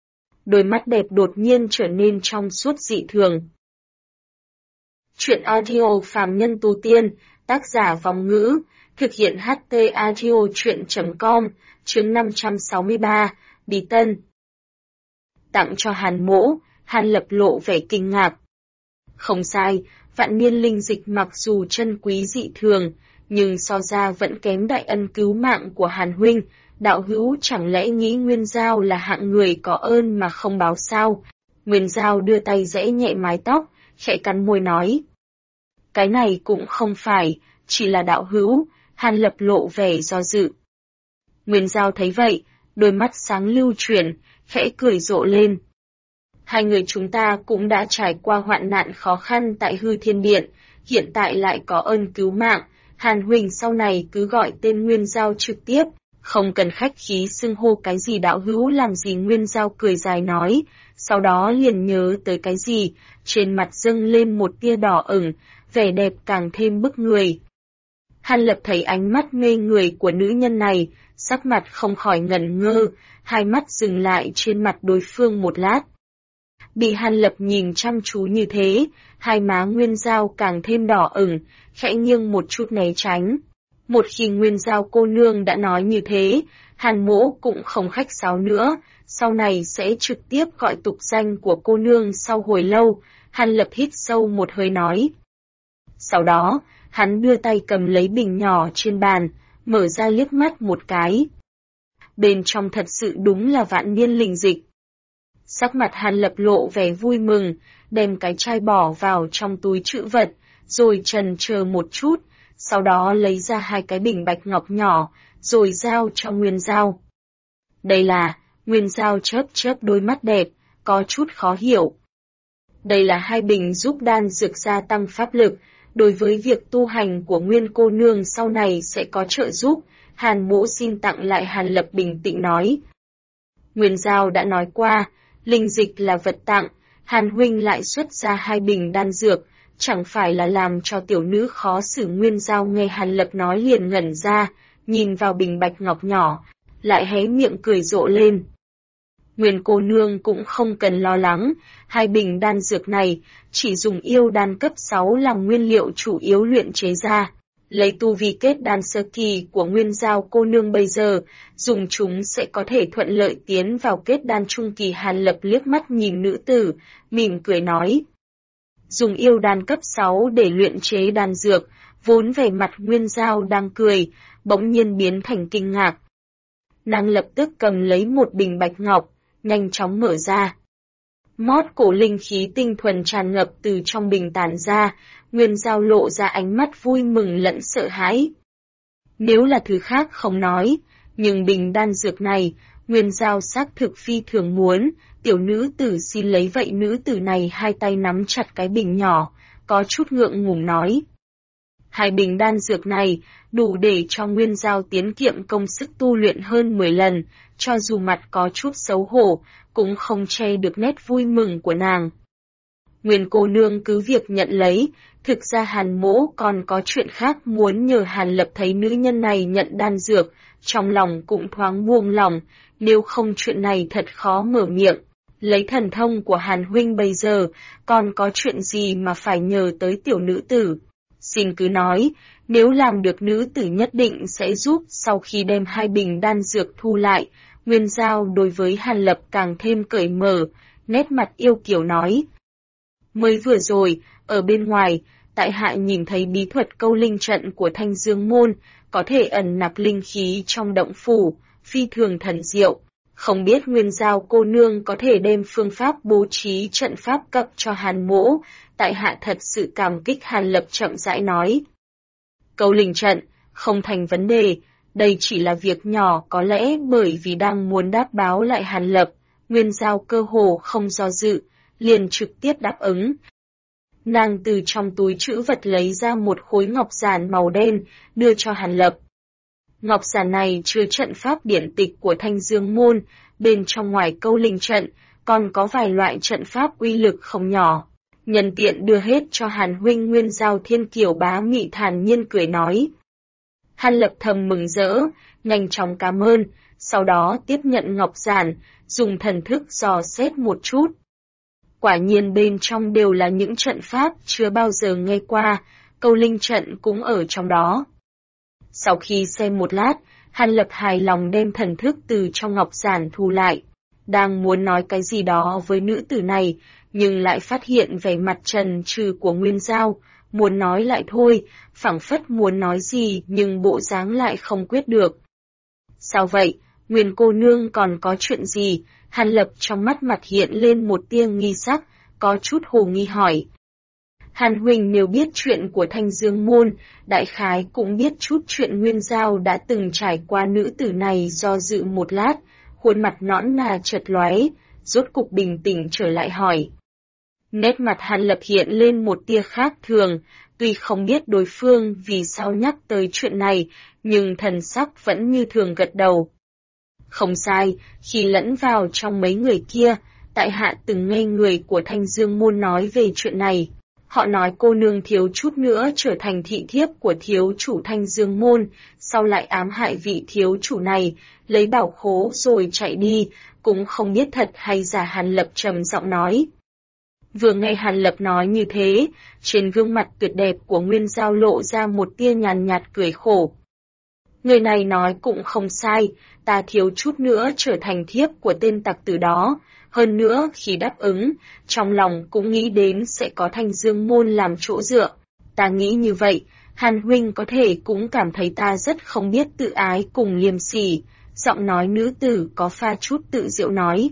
Đôi mắt đẹp đột nhiên trở nên trong suốt dị thường. Chuyện audio phàm nhân tu tiên, tác giả Vong Ngữ, thực hiện HT audio chuyện.com, chương 563, Bí Tân. Tặng cho Hàn mỗ, Hàn Lập lộ vẻ kinh ngạc. Không sai, vạn niên linh dịch mặc dù chân quý dị thường, nhưng so ra vẫn kém đại ân cứu mạng của Hàn huynh. Đạo hữu chẳng lẽ nghĩ Nguyên Giao là hạng người có ơn mà không báo sao? Nguyên Giao đưa tay giãy nhẹ mái tóc, khẽ cắn môi nói. Cái này cũng không phải, chỉ là đạo hữu. Hàn Lập lộ vẻ do dự. Nguyên Giao thấy vậy, đôi mắt sáng lưu chuyển, khẽ cười rộ lên. Hai người chúng ta cũng đã trải qua hoạn nạn khó khăn tại Hư Thiên Điện, hiện tại lại có ơn cứu mạng, Hàn huynh sau này cứ gọi tên Nguyên Giao trực tiếp, không cần khách khí xưng hô cái gì đạo hữu làm gì. Nguyên Giao cười dài nói, sau đó liền nhớ tới cái gì, trên mặt dâng lên một tia đỏ ửng, vẻ đẹp càng thêm bức người. Hàn Lập thấy ánh mắt mê người của nữ nhân này, sắc mặt không khỏi ngẩn ngơ, hai mắt dừng lại trên mặt đối phương một lát. Bị Hàn Lập nhìn chăm chú như thế, hai má Nguyên Giao càng thêm đỏ ửng, khẽ nghiêng một chút né tránh. Một khi Nguyên Giao cô nương đã nói như thế, Hàn Mỗ cũng không khách sáo nữa, sau này sẽ trực tiếp gọi tục danh của cô nương. Sau hồi lâu, Hàn Lập hít sâu một hơi nói. Sau đó, hắn đưa tay cầm lấy bình nhỏ trên bàn, mở ra liếc mắt một cái. Bên trong thật sự đúng là vạn niên linh dịch. Sắc mặt Hàn Lập lộ vẻ vui mừng, đem cái chai bỏ vào trong túi trữ vật, rồi chần chờ một chút, sau đó lấy ra hai cái bình bạch ngọc nhỏ, rồi giao cho Nguyên Giao. Đây là, Nguyên Giao chớp chớp đôi mắt đẹp, có chút khó hiểu. Đây là hai bình giúp đan dược gia tăng pháp lực, đối với việc tu hành của Nguyên cô nương sau này sẽ có trợ giúp, Hàn Mỗ xin tặng lại. Hàn Lập bình tĩnh nói. Nguyên Giao đã nói qua, linh dịch là vật tặng, Hàn huynh lại xuất ra hai bình đan dược, chẳng phải là làm cho tiểu nữ khó xử. Nguyên Giao nghe Hàn Lập nói liền ngẩn ra, nhìn vào bình bạch ngọc nhỏ, lại hé miệng cười rộ lên. Nguyên cô nương cũng không cần lo lắng, hai bình đan dược này chỉ dùng yêu đan cấp 6 làm nguyên liệu chủ yếu luyện chế ra. Lấy tu vi kết đan sơ kỳ của Nguyên Giao cô nương bây giờ, dùng chúng sẽ có thể thuận lợi tiến vào kết đan trung kỳ. Hàn Lập liếc mắt nhìn nữ tử, mỉm cười nói. Dùng yêu đan cấp 6 để luyện chế đan dược, vốn vẻ mặt Nguyên Giao đang cười, bỗng nhiên biến thành kinh ngạc. Nàng lập tức cầm lấy một bình bạch ngọc, nhanh chóng mở ra. Mót cổ linh khí tinh thuần tràn ngập từ trong bình tản ra, Nguyên Giao lộ ra ánh mắt vui mừng lẫn sợ hãi. Nếu là thứ khác không nói, nhưng bình đan dược này, Nguyên Giao xác thực phi thường muốn, tiểu nữ tử xin lấy. Vậy nữ tử này hai tay nắm chặt cái bình nhỏ, có chút ngượng ngùng nói. Hai bình đan dược này đủ để cho Nguyên Giao tiến kiệm công sức tu luyện hơn 10 lần, cho dù mặt có chút xấu hổ, cũng không che được nét vui mừng của nàng. Nguyên cô nương cứ việc nhận lấy, thực ra Hàn Mỗ còn có chuyện khác muốn nhờ. Hàn Lập thấy nữ nhân này nhận đan dược, trong lòng cũng thoáng buông lòng, nếu không chuyện này thật khó mở miệng. Lấy thần thông của Hàn huynh bây giờ, còn có chuyện gì mà phải nhờ tới tiểu nữ tử. Xin cứ nói, nếu làm được nữ tử nhất định sẽ giúp. Sau khi đem hai bình đan dược thu lại, Nguyên Giao đối với Hàn Lập càng thêm cởi mở, nét mặt yêu kiều nói. Mới vừa rồi, ở bên ngoài, tại hạ nhìn thấy bí thuật câu linh trận của Thanh Dương Môn, có thể ẩn nặc linh khí trong động phủ, phi thường thần diệu. Không biết Nguyên Giao cô nương có thể đem phương pháp bố trí trận pháp cập cho Hàn Mỗ, tại hạ thật sự cảm kích. Hàn Lập chậm rãi nói. Câu linh trận, không thành vấn đề, đây chỉ là việc nhỏ. Có lẽ bởi vì đang muốn đáp báo lại Hàn Lập, Nguyên Giao cơ hồ không do dự, liền trực tiếp đáp ứng. Nàng từ trong túi trữ vật lấy ra một khối ngọc giản màu đen, đưa cho Hàn Lập. Ngọc giản này chứa trận pháp điển tịch của Thanh Dương Môn, bên trong ngoài câu linh trận, còn có vài loại trận pháp uy lực không nhỏ. Nhân tiện đưa hết cho Hàn huynh. Nguyên Giao thiên kiều bá mị thản nhiên cười nói. Hàn Lập thầm mừng rỡ, nhanh chóng cảm ơn, sau đó tiếp nhận ngọc giản, dùng thần thức dò xét một chút. Quả nhiên bên trong đều là những trận pháp chưa bao giờ nghe qua, câu linh trận cũng ở trong đó. Sau khi xem một lát, Hàn Lập hài lòng đem thần thức từ trong ngọc giản thu lại. Đang muốn nói cái gì đó với nữ tử này, nhưng lại phát hiện vẻ mặt trần trừ của Nguyên Giao, muốn nói lại thôi, phảng phất muốn nói gì nhưng bộ dáng lại không quyết được. Sao vậy, Nguyên cô nương còn có chuyện gì? Hàn Lập trong mắt mặt hiện lên một tia nghi sắc, có chút hồ nghi hỏi. Hàn huynh nếu biết chuyện của Thanh Dương Môn, đại khái cũng biết chút chuyện Nguyên Giao đã từng trải qua. Nữ tử này do dự một lát, khuôn mặt nõn nà chợt lóe, rốt cục bình tĩnh trở lại hỏi. Nét mặt Hàn Lập hiện lên một tia khác thường, tuy không biết đối phương vì sao nhắc tới chuyện này, nhưng thần sắc vẫn như thường gật đầu. Không sai, khi lẫn vào trong mấy người kia, tại hạ từng nghe người của Thanh Dương Môn nói về chuyện này. Họ nói cô nương thiếu chút nữa trở thành thị thiếp của thiếu chủ Thanh Dương Môn, sau lại ám hại vị thiếu chủ này, lấy bảo khố rồi chạy đi, cũng không biết thật hay giả. Hàn Lập trầm giọng nói. Vừa nghe Hàn Lập nói như thế, trên gương mặt tuyệt đẹp của Nguyên Giao lộ ra một tia nhàn nhạt cười khổ. Người này nói cũng không sai, ta thiếu chút nữa trở thành thiếp của tên tặc tử đó. Hơn nữa, khi đáp ứng, trong lòng cũng nghĩ đến sẽ có Thanh Dương Môn làm chỗ dựa. Ta nghĩ như vậy, Hàn huynh có thể cũng cảm thấy ta rất không biết tự ái cùng liêm sỉ. Giọng nói nữ tử có pha chút tự diệu nói.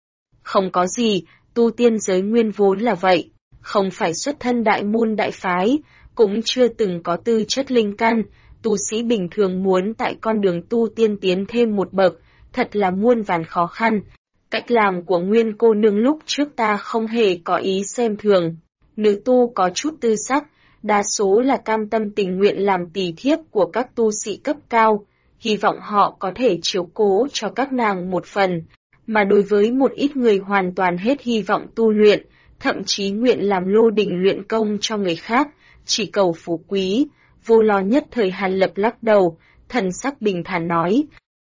Không có gì, tu tiên giới nguyên vốn là vậy. Không phải xuất thân đại môn đại phái, cũng chưa từng có tư chất linh căn. Tu sĩ bình thường muốn tại con đường tu tiên tiến thêm một bậc, thật là muôn vàn khó khăn. Cách làm của Nguyên cô nương lúc trước ta không hề có ý xem thường. Nữ tu có chút tư sắc, đa số là cam tâm tình nguyện làm tỳ thiếp của các tu sĩ cấp cao, hy vọng họ có thể chiếu cố cho các nàng một phần. Mà đối với một ít người hoàn toàn hết hy vọng tu luyện, thậm chí nguyện làm lô đỉnh luyện công cho người khác, chỉ cầu phú quý, vô lo nhất thời. Hàn Lập lắc đầu, thần sắc bình thản nói.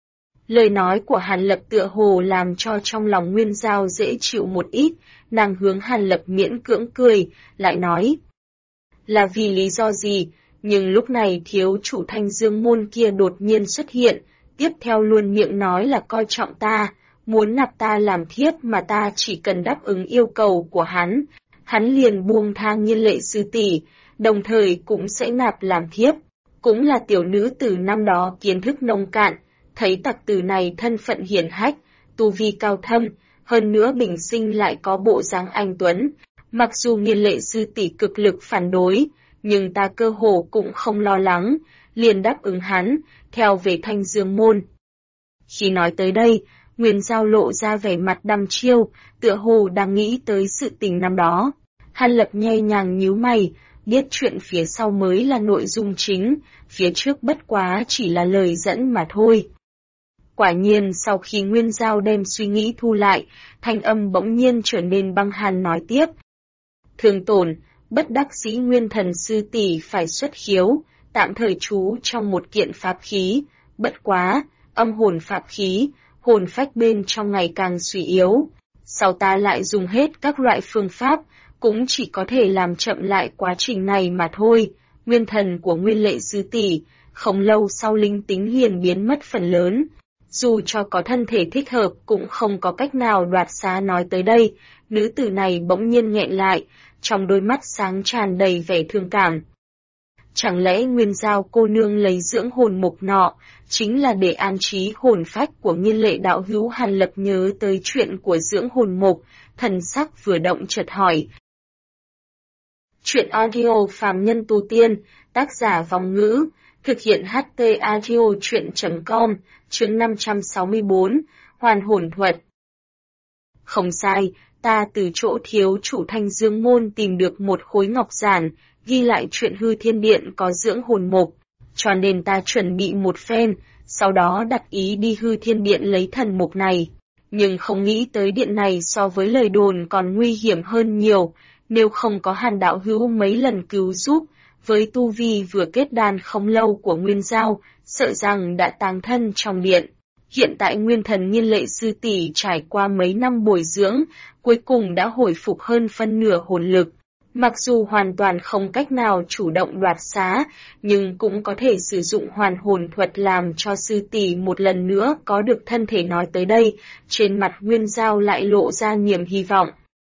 Lời nói của Hàn Lập tựa hồ làm cho trong lòng Nguyên Giao dễ chịu một ít, nàng hướng Hàn Lập miễn cưỡng cười, lại nói. Là vì lý do gì, nhưng lúc này thiếu chủ Thanh Dương Môn kia đột nhiên xuất hiện, tiếp theo luôn miệng nói là coi trọng ta, muốn nạp ta làm thiếp mà ta chỉ cần đáp ứng yêu cầu của hắn liền buông tha Nhiên Lệ sư tỷ, đồng thời cũng sẽ nạp làm thiếp. Cũng là tiểu nữ từ năm đó kiến thức nông cạn, thấy tặc tử này thân phận hiển hách, tu vi cao thâm, hơn nữa bình sinh lại có bộ dáng anh tuấn. Mặc dù Nhiên Lệ sư tỷ cực lực phản đối, nhưng ta cơ hồ cũng không lo lắng, liền đáp ứng hắn, theo về Thanh Dương Môn. Khi nói tới đây, Nguyên Giao lộ ra vẻ mặt đăm chiêu, tựa hồ đang nghĩ tới sự tình năm đó. Hàn Lập nhẹ nhàng nhíu mày, biết chuyện phía sau mới là nội dung chính, phía trước bất quá chỉ là lời dẫn mà thôi. Quả nhiên sau khi Nguyên Giao đem suy nghĩ thu lại, thanh âm bỗng nhiên trở nên băng hàn nói tiếp. Thương tổn, bất đắc dĩ Nguyên Thần sư tỷ phải xuất khiếu, tạm thời trú trong một kiện pháp khí, bất quá, âm hồn pháp khí, hồn phách bên trong ngày càng suy yếu. Sau ta lại dùng hết các loại phương pháp, cũng chỉ có thể làm chậm lại quá trình này mà thôi. Nguyên thần của Nguyên Lệ sư tỷ, không lâu sau linh tính liền biến mất phần lớn. Dù cho có thân thể thích hợp cũng không có cách nào đoạt xá. Nói tới đây, nữ tử này bỗng nhiên nghẹn lại, trong đôi mắt sáng tràn đầy vẻ thương cảm. Chẳng lẽ Nguyên Giao cô nương lấy dưỡng hồn mục nọ, chính là để an trí hồn phách của Nhiên Lệ đạo hữu? Hàn Lập nhớ tới chuyện của dưỡng hồn mục, thần sắc vừa động chợt hỏi. Chuyện audio phàm nhân tu tiên, tác giả Vong Ngữ, thực hiện HT audio chuyện.com, chương 564, Hoàn hồn thuật. Không sai, ta từ chỗ thiếu chủ Thanh Dương Môn tìm được một khối ngọc giản, ghi lại chuyện hư thiên điện có dưỡng hồn mục, cho nên ta chuẩn bị một phen, sau đó đặt ý đi hư thiên điện lấy thần mục này. Nhưng không nghĩ tới điện này so với lời đồn còn nguy hiểm hơn nhiều, nếu không có Hàn đạo hữu mấy lần cứu giúp, với tu vi vừa kết đan không lâu của Nguyên Giao, sợ rằng đã táng thân trong điện. Hiện tại Nguyên thần Nhiên Lệ sư tỷ trải qua mấy năm bồi dưỡng, cuối cùng đã hồi phục hơn phân nửa hồn lực. Mặc dù hoàn toàn không cách nào chủ động đoạt xá, nhưng cũng có thể sử dụng hoàn hồn thuật làm cho sư tỷ một lần nữa có được thân thể. Nói tới đây, trên mặt Nguyên Giao lại lộ ra niềm hy vọng.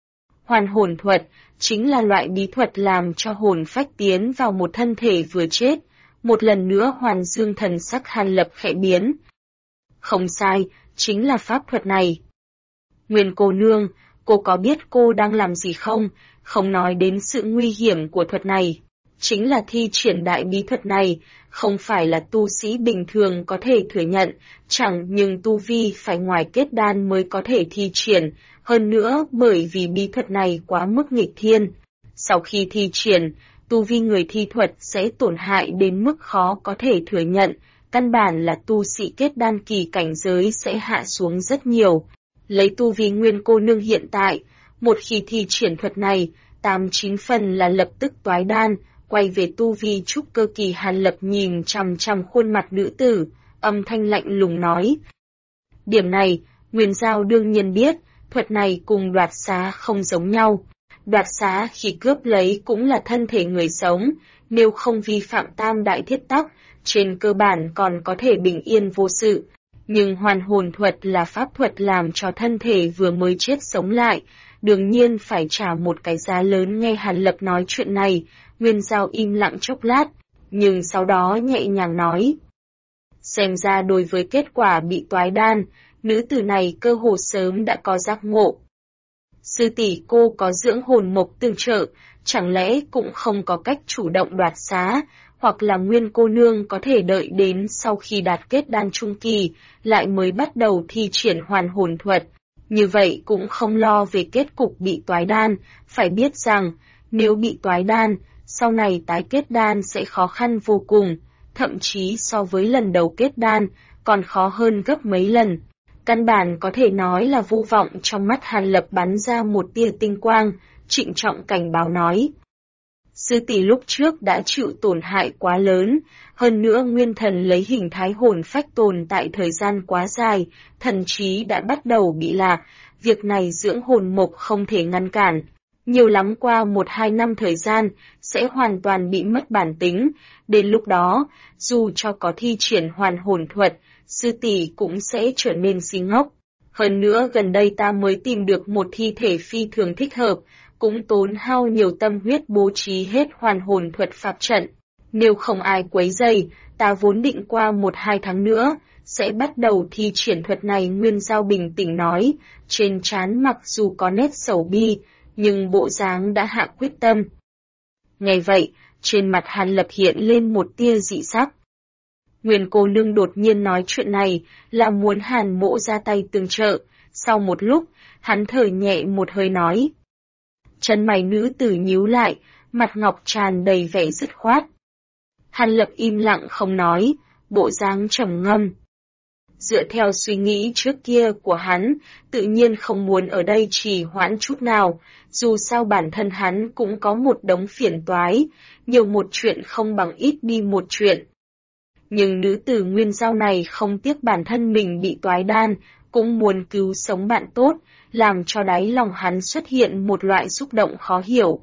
Hoàn hồn thuật chính là loại bí thuật làm cho hồn phách tiến vào một thân thể vừa chết. Một lần nữa Hoàn Dương thần sắc Hàn Lập khẽ biến. Không sai, chính là pháp thuật này. Nguyên cô nương, cô có biết cô đang làm gì không? Không nói đến sự nguy hiểm của thuật này. Chính là thi triển đại bí thuật này, không phải là tu sĩ bình thường có thể thừa nhận, chẳng nhưng tu vi phải ngoài kết đan mới có thể thi triển, hơn nữa bởi vì bí thuật này quá mức nghịch thiên. Sau khi thi triển, tu vi người thi thuật sẽ tổn hại đến mức khó có thể thừa nhận, căn bản là tu sĩ kết đan kỳ cảnh giới sẽ hạ xuống rất nhiều. Lấy tu vi Nguyên cô nương hiện tại, một khi thi triển thuật này, 8-9 phần là lập tức toái đan. Quay về tu vi trúc cơ kỳ, Hàn Lập nhìn chằm chằm khuôn mặt nữ tử, âm thanh lạnh lùng nói. Điểm này, Nguyên Giao đương nhiên biết, thuật này cùng đoạt xá không giống nhau. Đoạt xá khi cướp lấy cũng là thân thể người sống, nếu không vi phạm tam đại thiết tắc, trên cơ bản còn có thể bình yên vô sự. Nhưng hoàn hồn thuật là pháp thuật làm cho thân thể vừa mới chết sống lại, đương nhiên phải trả một cái giá lớn. Nghe Hàn Lập nói chuyện này, Nguyên Giao im lặng chốc lát, nhưng sau đó nhẹ nhàng nói. Xem ra đối với kết quả bị toái đan, nữ tử này cơ hồ sớm đã có giác ngộ. Sư tỷ, cô có dưỡng hồn mộc tương trợ, chẳng lẽ cũng không có cách chủ động đoạt xá, hoặc là Nguyên cô nương có thể đợi đến sau khi đạt kết đan trung kỳ, lại mới bắt đầu thi triển hoàn hồn thuật. Như vậy cũng không lo về kết cục bị toái đan, phải biết rằng, nếu bị toái đan, sau này tái kết đan sẽ khó khăn vô cùng, thậm chí so với lần đầu kết đan, còn khó hơn gấp mấy lần. Căn bản có thể nói là vô vọng. Trong mắt Hàn Lập bắn ra một tia tinh quang, trịnh trọng cảnh báo nói. Sư tỷ lúc trước đã chịu tổn hại quá lớn, hơn nữa nguyên thần lấy hình thái hồn phách tồn tại thời gian quá dài, thần trí đã bắt đầu bị lạc, việc này dưỡng hồn mộc không thể ngăn cản. Nhiều lắm qua 1-2 năm thời gian, sẽ hoàn toàn bị mất bản tính, đến lúc đó, dù cho có thi triển hoàn hồn thuật, sư tỷ cũng sẽ trở nên si ngốc. Hơn nữa gần đây ta mới tìm được một thi thể phi thường thích hợp, cũng tốn hao nhiều tâm huyết bố trí hết hoàn hồn thuật pháp trận. Nếu không ai quấy rầy, ta vốn định qua 1-2 tháng nữa, sẽ bắt đầu thi triển thuật này. Nguyên Giao bình tĩnh nói, trên trán mặc dù có nét sầu bi, nhưng bộ dáng đã hạ quyết tâm. Nghe vậy, trên mặt Hàn Lập hiện lên một tia dị sắc. Nguyên cô nương đột nhiên nói chuyện này là muốn Hàn mỗ ra tay tương trợ. Sau một lúc, hắn thở nhẹ một hơi nói. Chân mày nữ tử nhíu lại, mặt ngọc tràn đầy vẻ dứt khoát. Hàn Lập im lặng không nói, bộ dáng trầm ngâm. Dựa theo suy nghĩ trước kia của hắn, tự nhiên không muốn ở đây trì hoãn chút nào, dù sao bản thân hắn cũng có một đống phiền toái, nhiều một chuyện không bằng ít đi một chuyện. Nhưng nữ tử Nguyên Giao này không tiếc bản thân mình bị toái đan, cũng muốn cứu sống bạn tốt, làm cho đáy lòng hắn xuất hiện một loại xúc động khó hiểu.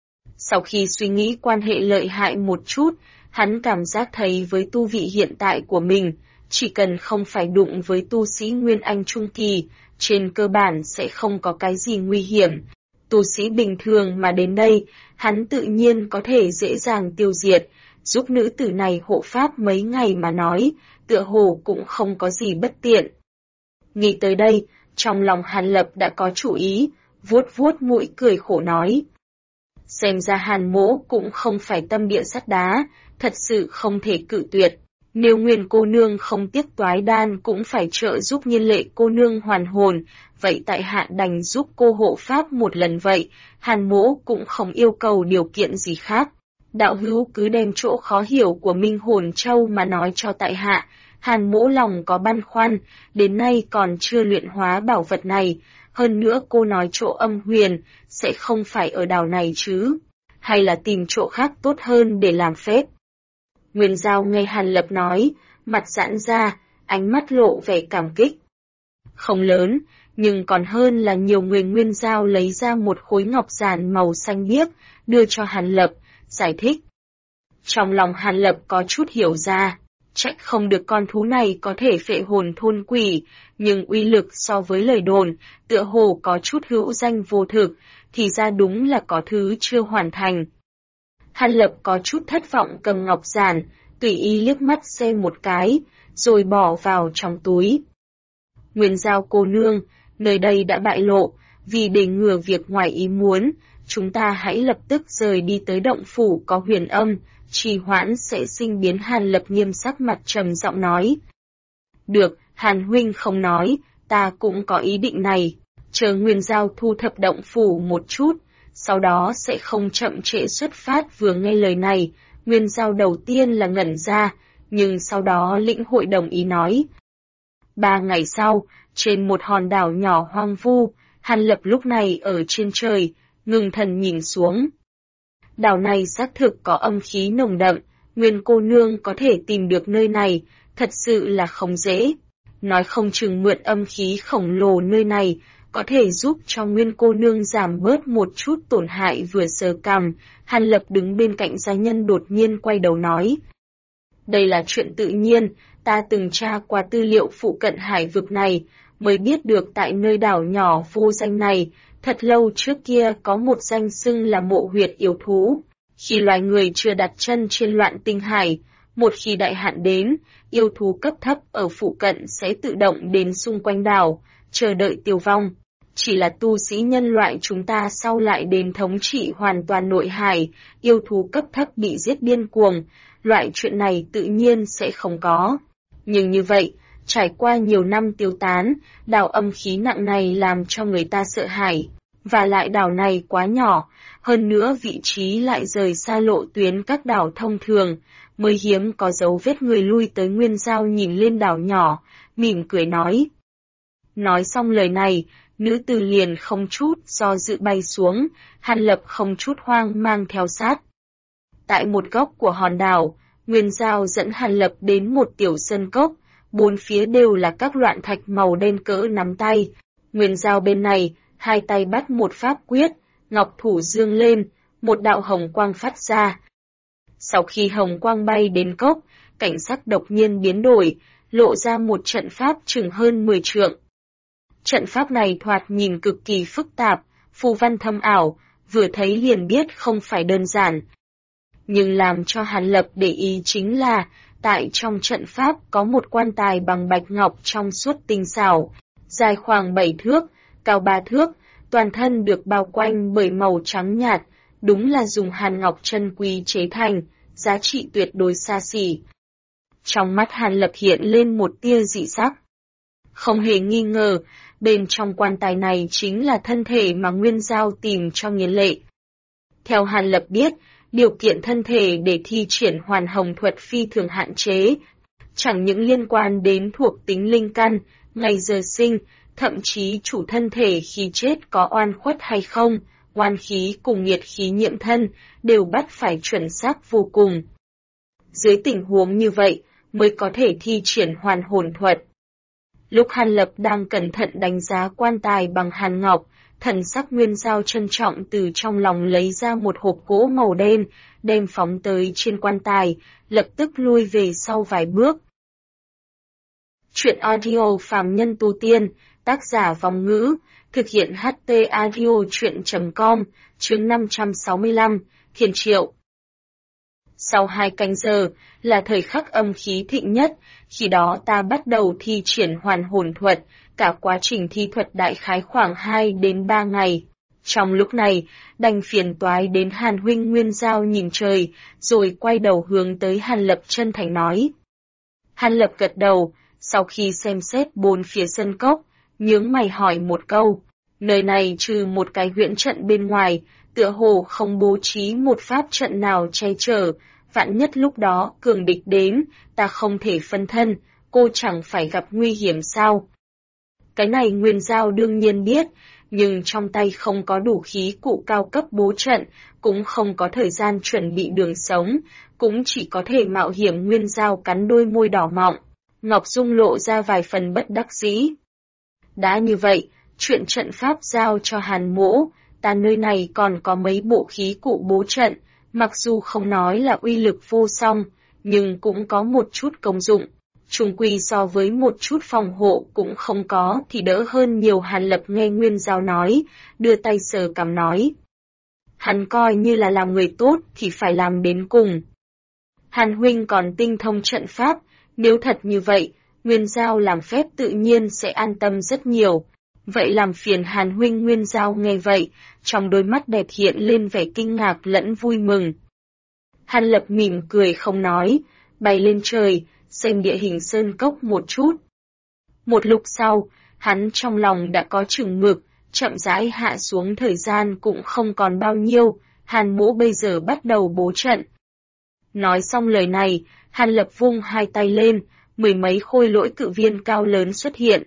Sau khi suy nghĩ quan hệ lợi hại một chút, hắn cảm giác thấy với tu vị hiện tại của mình, chỉ cần không phải đụng với tu sĩ Nguyên Anh Trung Kỳ, trên cơ bản sẽ không có cái gì nguy hiểm. Tu sĩ bình thường mà đến đây, hắn tự nhiên có thể dễ dàng tiêu diệt, giúp nữ tử này hộ pháp mấy ngày mà nói, tựa hồ cũng không có gì bất tiện. Nghĩ tới đây, trong lòng Hàn Lập đã có chủ ý, vuốt vuốt mũi cười khổ nói. Xem ra Hàn mỗ cũng không phải tâm địa sắt đá, thật sự không thể cự tuyệt. Nếu Nguyên cô nương không tiếc toái đan cũng phải trợ giúp Nhiên Lệ cô nương hoàn hồn, vậy tại hạ đành giúp cô hộ pháp một lần vậy, Hàn mỗ cũng không yêu cầu điều kiện gì khác. Đạo hữu cứ đem chỗ khó hiểu của Minh Hồn Châu mà nói cho tại hạ. Hàn mỗ lòng có băn khoăn, đến nay còn chưa luyện hóa bảo vật này, hơn nữa cô nói chỗ âm huyền, sẽ không phải ở đảo này chứ, hay là tìm chỗ khác tốt hơn để làm phép. Nguyên Giao nghe Hàn Lập nói, mặt giãn ra, ánh mắt lộ vẻ cảm kích. Không lớn, nhưng còn hơn là nhiều người. Nguyên Giao lấy ra một khối ngọc giản màu xanh biếc, đưa cho Hàn Lập, giải thích. Trong lòng Hàn Lập có chút hiểu ra, Trách không được con thú này có thể phệ hồn thôn quỷ, nhưng uy lực so với lời đồn, tựa hồ có chút hữu danh vô thực, thì ra đúng là có thứ chưa hoàn thành. Hàn Lập có chút thất vọng cầm ngọc giản, tùy ý liếc mắt xem một cái, rồi bỏ vào trong túi. Nguyên Giao cô nương, nơi đây đã bại lộ, vì để ngừa việc ngoài ý muốn, chúng ta hãy lập tức rời đi tới động phủ có huyền âm, trì hoãn sẽ sinh biến. Hàn Lập nghiêm sắc mặt trầm giọng nói. Được, Hàn huynh không nói, ta cũng có ý định này, chờ Nguyên Giao thu thập động phủ một chút, sau đó sẽ không chậm trễ xuất phát. Vừa nghe lời này, Nguyên Giao đầu tiên là ngẩn ra, nhưng sau đó lĩnh hội đồng ý nói. 3 ngày sau, trên một hòn đảo nhỏ hoang vu, Hàn Lập lúc này ở trên trời, ngừng thần nhìn xuống. Đảo này xác thực có âm khí nồng đậm, Nguyên cô nương có thể tìm được nơi này, thật sự là không dễ. Nói không chừng mượn âm khí khổng lồ nơi này, có thể giúp cho Nguyên cô nương giảm bớt một chút tổn hại. Vừa sờ cằm, Hàn Lập đứng bên cạnh gia nhân đột nhiên quay đầu nói. Đây là chuyện tự nhiên, ta từng tra qua tư liệu phụ cận hải vực này, mới biết được tại nơi đảo nhỏ vô danh này, thật lâu trước kia có một danh xưng là mộ huyệt yêu thú. Khi loài người chưa đặt chân trên loạn tinh hải, một khi đại hạn đến, yêu thú cấp thấp ở phụ cận sẽ tự động đến xung quanh đảo, chờ đợi tiêu vong. Chỉ là tu sĩ nhân loại chúng ta sau lại đến thống trị hoàn toàn nội hải, yêu thú cấp thấp bị giết điên cuồng, loại chuyện này tự nhiên sẽ không có. Nhưng như vậy, trải qua nhiều năm tiêu tán, đảo âm khí nặng này làm cho người ta sợ hãi, và lại đảo này quá nhỏ, hơn nữa vị trí lại rời xa lộ tuyến các đảo thông thường, mới hiếm có dấu vết người lui tới. Nguyên Giao nhìn lên đảo nhỏ, mỉm cười nói. Nói xong lời này, nữ tử liền không chút do dự bay xuống, Hàn Lập không chút hoang mang theo sát. Tại một góc của hòn đảo, Nguyên Giao dẫn Hàn Lập đến một tiểu sơn cốc, bốn phía đều là các loạn thạch màu đen cỡ nắm tay. Nguyên Giao bên này, hai tay bắt một pháp quyết, ngọc thủ dương lên, một đạo hồng quang phát ra. Sau khi hồng quang bay đến cốc, cảnh sắc đột nhiên biến đổi, lộ ra một trận pháp chừng hơn 10 trượng. Trận pháp này thoạt nhìn cực kỳ phức tạp, phù văn thâm ảo, vừa thấy liền biết không phải đơn giản. Nhưng làm cho Hàn Lập để ý chính là, tại trong trận pháp có một quan tài bằng bạch ngọc trong suốt tinh xảo, dài khoảng 7 thước, cao 3 thước, toàn thân được bao quanh bởi màu trắng nhạt, đúng là dùng hàn ngọc chân quý chế thành, giá trị tuyệt đối xa xỉ. Trong mắt Hàn Lập hiện lên một tia dị sắc. Không hề nghi ngờ, bên trong quan tài này chính là thân thể mà Nguyên Giao tìm cho Nghiên Lệ. Theo Hàn Lập biết, điều kiện thân thể để thi triển hoàn hồng thuật phi thường hạn chế, chẳng những liên quan đến thuộc tính linh căn, ngày giờ sinh, thậm chí chủ thân thể khi chết có oan khuất hay không, oan khí cùng nghiệt khí nhiễm thân, đều bắt phải chuẩn xác vô cùng. Dưới tình huống như vậy, mới có thể thi triển hoàn hồn thuật. Lúc Hàn Lập đang cẩn thận đánh giá quan tài bằng hàn ngọc, thần sắc Nguyên Giao trân trọng từ trong lòng lấy ra một hộp gỗ màu đen, đem phóng tới trên quan tài, lập tức lui về sau vài bước. Chuyện audio phàm nhân tu tiên, tác giả Vong Ngữ, thực hiện HT audio chuyện.com, chương 565, Thiên Triệu. Sau 2 canh giờ, là thời khắc âm khí thịnh nhất, khi đó ta bắt đầu thi triển hoàn hồn thuật, cả quá trình thi thuật đại khái khoảng 2 đến 3 ngày. Trong lúc này, đành phiền toái đến Hàn huynh. Nguyên Giao nhìn trời, rồi quay đầu hướng tới Hàn Lập chân thành nói. Hàn Lập gật đầu, sau khi xem xét bốn phía sân cốc, nhướng mày hỏi một câu, nơi này trừ một cái huyễn trận bên ngoài, tựa hồ không bố trí một pháp trận nào che chở, vạn nhất lúc đó cường địch đến, ta không thể phân thân, cô chẳng phải gặp nguy hiểm sao? Cái này Nguyên Giao đương nhiên biết, nhưng trong tay không có đủ khí cụ cao cấp bố trận, cũng không có thời gian chuẩn bị đường sống, cũng chỉ có thể mạo hiểm. Nguyên Giao cắn đôi môi đỏ mọng, Ngọc Dung lộ ra vài phần bất đắc dĩ. Đã như vậy, chuyện trận pháp giao cho Hàn mỗ, ta nơi này còn có mấy bộ khí cụ bố trận, mặc dù không nói là uy lực vô song, nhưng cũng có một chút công dụng. Chung quy so với một chút phòng hộ cũng không có thì đỡ hơn nhiều. Hàn Lập nghe Nguyên Giao nói, đưa tay sờ cằm nói. Hắn coi như là làm người tốt thì phải làm đến cùng. Hàn huynh còn tinh thông trận pháp, nếu thật như vậy, Nguyên Giao làm phép tự nhiên sẽ an tâm rất nhiều. Vậy làm phiền Hàn huynh. Nguyên Giao nghe vậy, trong đôi mắt đẹp hiện lên vẻ kinh ngạc lẫn vui mừng. Hàn Lập mỉm cười không nói, bay lên trời, xem địa hình sơn cốc một chút. Một lúc sau, hắn trong lòng đã có chừng mực, chậm rãi hạ xuống. Thời gian cũng không còn bao nhiêu, Hàn Mỗ bây giờ bắt đầu bố trận. Nói xong lời này, Hàn Lập vung hai tay lên, mười mấy khôi lỗi cự viên cao lớn xuất hiện.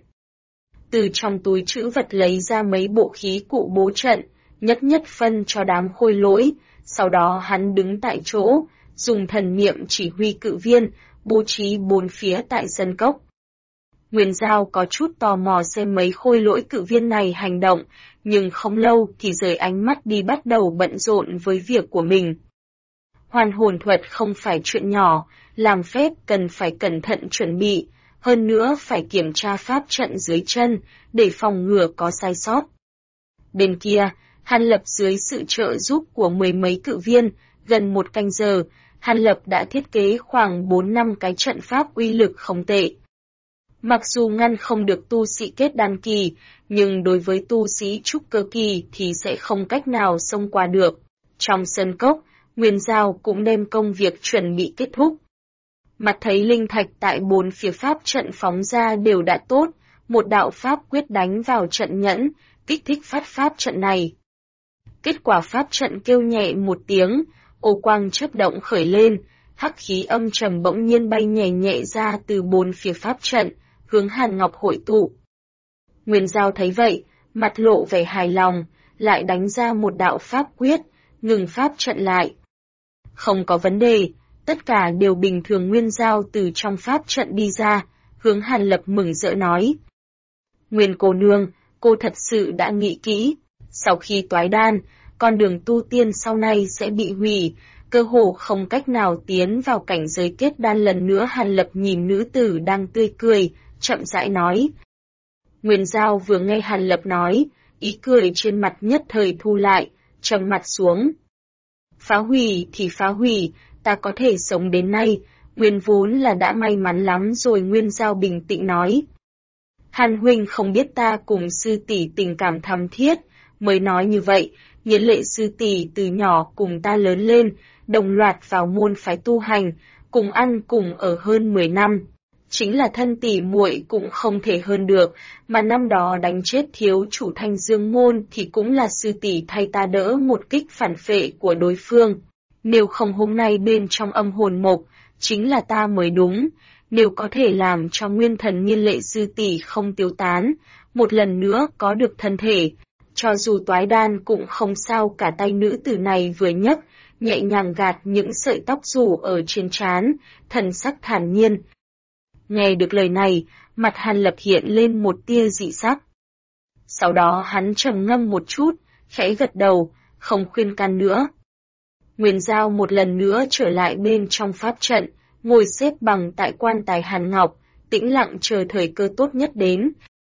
Từ trong túi trữ vật lấy ra mấy bộ khí cụ bố trận, nhất nhất phân cho đám khôi lỗi, sau đó hắn đứng tại chỗ, dùng thần niệm chỉ huy cự viên, bố trí bốn phía tại sân cốc. Nguyên Giao có chút tò mò xem mấy khôi lỗi cự viên này hành động, nhưng không lâu thì rời ánh mắt đi bắt đầu bận rộn với việc của mình. Hoàn hồn thuật không phải chuyện nhỏ, làm phép cần phải cẩn thận chuẩn bị, hơn nữa phải kiểm tra pháp trận dưới chân, để phòng ngừa có sai sót. Bên kia, Hàn Lập dưới sự trợ giúp của mười mấy cự viên, gần một canh giờ, Hàn Lập đã thiết kế khoảng 4-5 cái trận pháp uy lực không tệ. Mặc dù ngăn không được tu sĩ kết đan kỳ, nhưng đối với tu sĩ trúc cơ kỳ thì sẽ không cách nào xông qua được. Trong sân cốc, Nguyên Giao cũng đem công việc chuẩn bị kết thúc. Mặt thấy linh thạch tại bốn phía pháp trận phóng ra đều đã tốt, một đạo pháp quyết đánh vào trận nhẫn, kích thích phát pháp trận này. Kết quả pháp trận kêu nhẹ một tiếng, ô quang chớp động khởi lên, hắc khí âm trầm bỗng nhiên bay nhẹ nhẹ ra từ bốn phía pháp trận, hướng Hàn Ngọc hội tụ. Nguyên Giao thấy vậy, mặt lộ vẻ hài lòng, lại đánh ra một đạo pháp quyết, ngừng pháp trận lại. Không có vấn đề, tất cả đều bình thường. Nguyên Giao từ trong pháp trận đi ra, hướng Hàn Lập mừng rỡ nói. Nguyên cô nương, cô thật sự đã nghĩ kỹ, sau khi toái đan, con đường tu tiên sau này sẽ bị hủy, cơ hồ không cách nào tiến vào cảnh giới kết đan lần nữa. Hàn Lập nhìn nữ tử đang tươi cười, chậm rãi nói. Nguyên Giao vừa nghe Hàn Lập nói, ý cười trên mặt nhất thời thu lại, trầm mặt xuống. Phá hủy thì phá hủy, ta có thể sống đến nay, nguyên vốn là đã may mắn lắm rồi. Nguyên Giao bình tĩnh nói. Hàn huynh không biết ta cùng sư tỷ tình cảm thắm thiết, mới nói như vậy. Nhiệt Lệ sư tỷ từ nhỏ cùng ta lớn lên, đồng loạt vào môn phái tu hành, cùng ăn cùng ở hơn 10 năm. Chính là thân tỷ muội cũng không thể hơn được, mà năm đó đánh chết thiếu chủ Thanh Dương môn thì cũng là sư tỷ thay ta đỡ một kích phản phệ của đối phương. Nếu không hôm nay bên trong âm hồn mộc, chính là ta mới đúng. Nếu có thể làm cho nguyên thần Nhiên Lệ sư tỷ không tiêu tán, một lần nữa có được thân thể, cho dù toái đan cũng không sao cả. Tay nữ tử này vừa nhấc, nhẹ nhàng gạt những sợi tóc rủ ở trên trán, thần sắc thản nhiên. Nghe được lời này, mặt Hàn Lập hiện lên một tia dị sắc. Sau đó hắn trầm ngâm một chút, khẽ gật đầu, không khuyên can nữa. Nguyên Giao một lần nữa trở lại bên trong pháp trận, ngồi xếp bằng tại quan tài Hàn Ngọc, tĩnh lặng chờ thời cơ tốt nhất đến.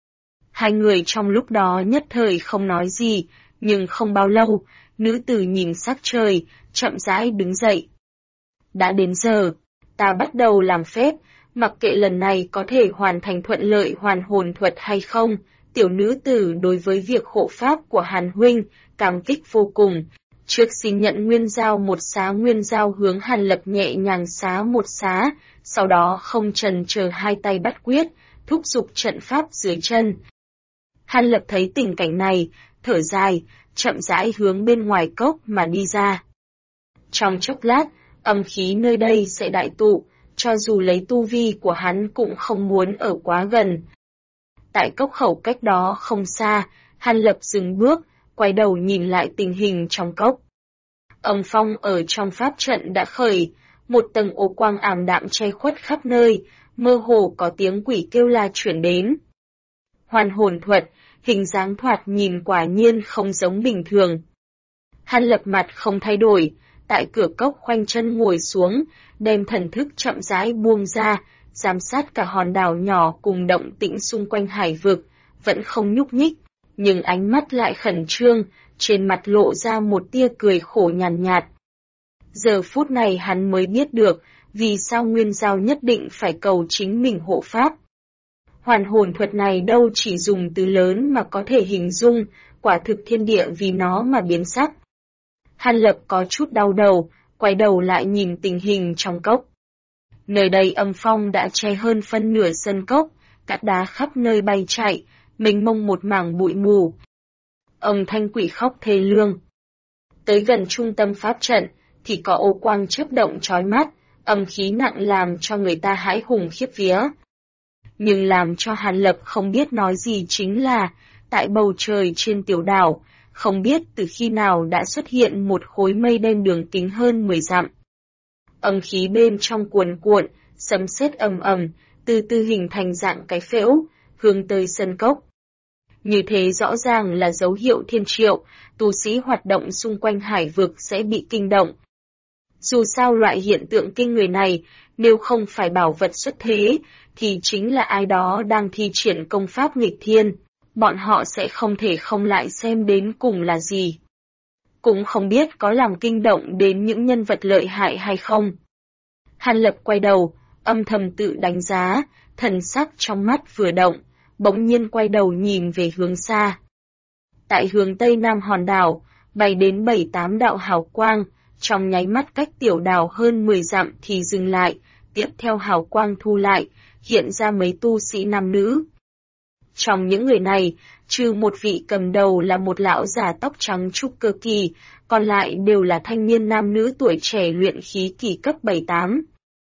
Hai người trong lúc đó nhất thời không nói gì, nhưng không bao lâu, nữ tử nhìn sắc trời, chậm rãi đứng dậy. Đã đến giờ, ta bắt đầu làm phép, mặc kệ lần này có thể hoàn thành thuận lợi hoàn hồn thuật hay không. Tiểu nữ tử đối với việc hộ pháp của Hàn huynh, cảm kích vô cùng. Trước xin nhận Nguyên Giao một xá. Nguyên Giao hướng Hàn Lập nhẹ nhàng xá một xá, sau đó không chần chờ hai tay bắt quyết, thúc giục trận pháp dưới chân. Hàn Lập thấy tình cảnh này, thở dài, chậm rãi hướng bên ngoài cốc mà đi ra. Trong chốc lát, âm khí nơi đây sẽ đại tụ, cho dù lấy tu vi của hắn cũng không muốn ở quá gần. Tại cốc khẩu cách đó không xa, Hàn Lập dừng bước, quay đầu nhìn lại tình hình trong cốc. Âm phong ở trong pháp trận đã khởi, một tầng ô quang ảm đạm che khuất khắp nơi, mơ hồ có tiếng quỷ kêu la chuyển đến. Hoàn hồn thuật, hình dáng thoạt nhìn quả nhiên không giống bình thường. Hàn Lập mặt không thay đổi, tại cửa cốc khoanh chân ngồi xuống, đem thần thức chậm rãi buông ra, giám sát cả hòn đảo nhỏ cùng động tĩnh xung quanh hải vực, vẫn không nhúc nhích, nhưng ánh mắt lại khẩn trương, trên mặt lộ ra một tia cười khổ nhàn nhạt. Giờ phút này hắn mới biết được, vì sao Nguyên Giao nhất định phải cầu chính mình hộ pháp. Hoàn hồn thuật này đâu chỉ dùng từ lớn mà có thể hình dung, quả thực thiên địa vì nó mà biến sắc. Hàn Lập có chút đau đầu, quay đầu lại nhìn tình hình trong cốc. Nơi đây âm phong đã che hơn phân nửa sân cốc, cát đá khắp nơi bay chạy, mênh mông một mảng bụi mù. Âm thanh quỷ khóc thê lương. Tới gần trung tâm pháp trận, thì có ô quang chớp động chói mắt, âm khí nặng làm cho người ta hãi hùng khiếp vía. Nhưng làm cho Hàn Lập không biết nói gì chính là, tại bầu trời trên tiểu đảo, không biết từ khi nào đã xuất hiện một khối mây đen đường kính hơn 10 dặm. Âm khí bên trong cuồn cuộn, sấm sét ầm ầm, từ từ hình thành dạng cái phễu, hướng tới sân cốc. Như thế rõ ràng là dấu hiệu thiên triệu, tu sĩ hoạt động xung quanh hải vực sẽ bị kinh động. Dù sao loại hiện tượng kinh người này, nếu không phải bảo vật xuất thế, thì chính là ai đó đang thi triển công pháp nghịch thiên, bọn họ sẽ không thể không lại xem đến cùng là gì. Cũng không biết có làm kinh động đến những nhân vật lợi hại hay không. Hàn Lập quay đầu, âm thầm tự đánh giá, thần sắc trong mắt vừa động, bỗng nhiên quay đầu nhìn về hướng xa. Tại hướng tây nam hòn đảo, bay đến 7-8 đạo hào quang, trong nháy mắt cách tiểu đảo hơn 10 dặm thì dừng lại, tiếp theo hào quang thu lại, hiện ra mấy tu sĩ nam nữ. Trong những người này, trừ một vị cầm đầu là một lão già tóc trắng trúc cơ kỳ, còn lại đều là thanh niên nam nữ tuổi trẻ luyện khí kỳ cấp 7-8.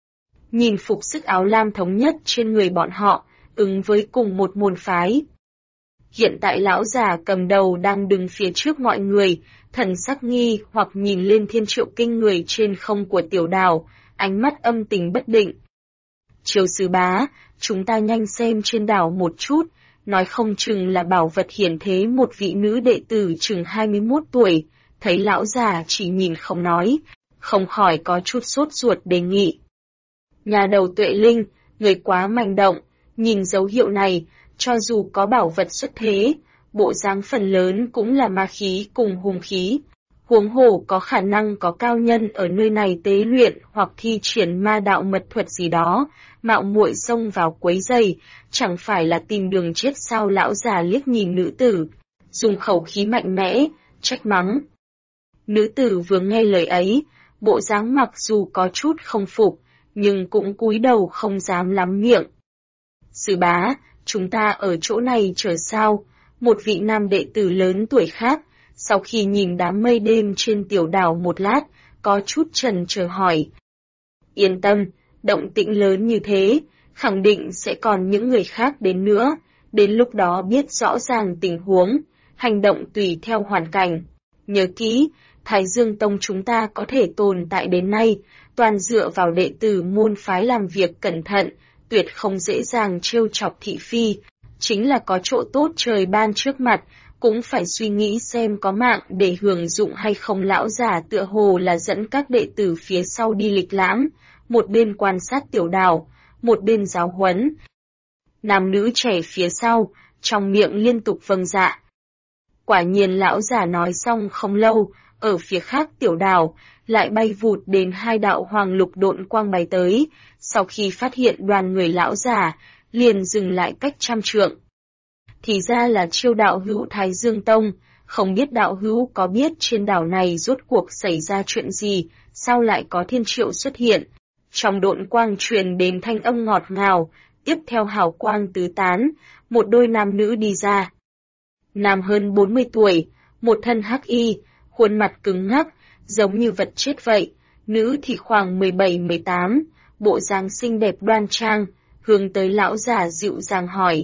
Nhìn phục sức áo lam thống nhất trên người bọn họ, ứng với cùng một môn phái. Hiện tại lão già cầm đầu đang đứng phía trước mọi người, thần sắc nghi hoặc nhìn lên thiên triệu kinh người trên không của tiểu đảo, ánh mắt âm tình bất định. Triều sứ bá, chúng ta nhanh xem trên đảo một chút, nói không chừng là bảo vật hiển thế một vị nữ đệ tử chừng 21 tuổi, thấy lão già chỉ nhìn không nói, không khỏi có chút sốt ruột đề nghị. Nhà đầu Tuệ Linh, người quá manh động, nhìn dấu hiệu này, cho dù có bảo vật xuất thế, bộ dáng phần lớn cũng là ma khí cùng hung khí. Huống hồ có khả năng có cao nhân ở nơi này tế luyện hoặc thi triển ma đạo mật thuật gì đó, mạo muội xông vào quấy rầy, chẳng phải là tìm đường chết sao? Lão già liếc nhìn nữ tử, dùng khẩu khí mạnh mẽ, trách mắng. Nữ tử vừa nghe lời ấy, bộ dáng mặc dù có chút không phục, nhưng cũng cúi đầu không dám lắm miệng. Sư bá, chúng ta ở chỗ này chờ sao? Một vị nam đệ tử lớn tuổi khác, sau khi nhìn đám mây đêm trên tiểu đảo một lát, có chút chần chờ hỏi. Yên tâm, động tĩnh lớn như thế, khẳng định sẽ còn những người khác đến nữa, đến lúc đó biết rõ ràng tình huống, hành động tùy theo hoàn cảnh. Nhớ kỹ, Thái Dương Tông chúng ta có thể tồn tại đến nay, toàn dựa vào đệ tử môn phái làm việc cẩn thận, tuyệt không dễ dàng trêu chọc thị phi, chính là có chỗ tốt trời ban trước mặt, cũng phải suy nghĩ xem có mạng để hưởng dụng hay không. Lão già tựa hồ là dẫn các đệ tử phía sau đi lịch lãm, một bên quan sát tiểu đảo, một bên giáo huấn. Nam nữ trẻ phía sau, trong miệng liên tục vâng dạ. Quả nhiên lão già nói xong không lâu, ở phía khác tiểu đảo, lại bay vụt đến 2 đạo hoàng lục độn quang bay tới, sau khi phát hiện đoàn người lão già, liền dừng lại cách 100 trượng. Thì ra là Chiêu đạo hữu Thái Dương Tông, không biết đạo hữu có biết trên đảo này rốt cuộc xảy ra chuyện gì, sao lại có thiên triệu xuất hiện. Trong độn quang truyền đến thanh âm ngọt ngào, tiếp theo hào quang tứ tán, một đôi nam nữ đi ra. Nam hơn 40 tuổi, một thân hắc y, khuôn mặt cứng ngắc, giống như vật chết vậy, nữ thì khoảng 17-18, bộ dáng xinh đẹp đoan trang, hướng tới lão già dịu dàng hỏi.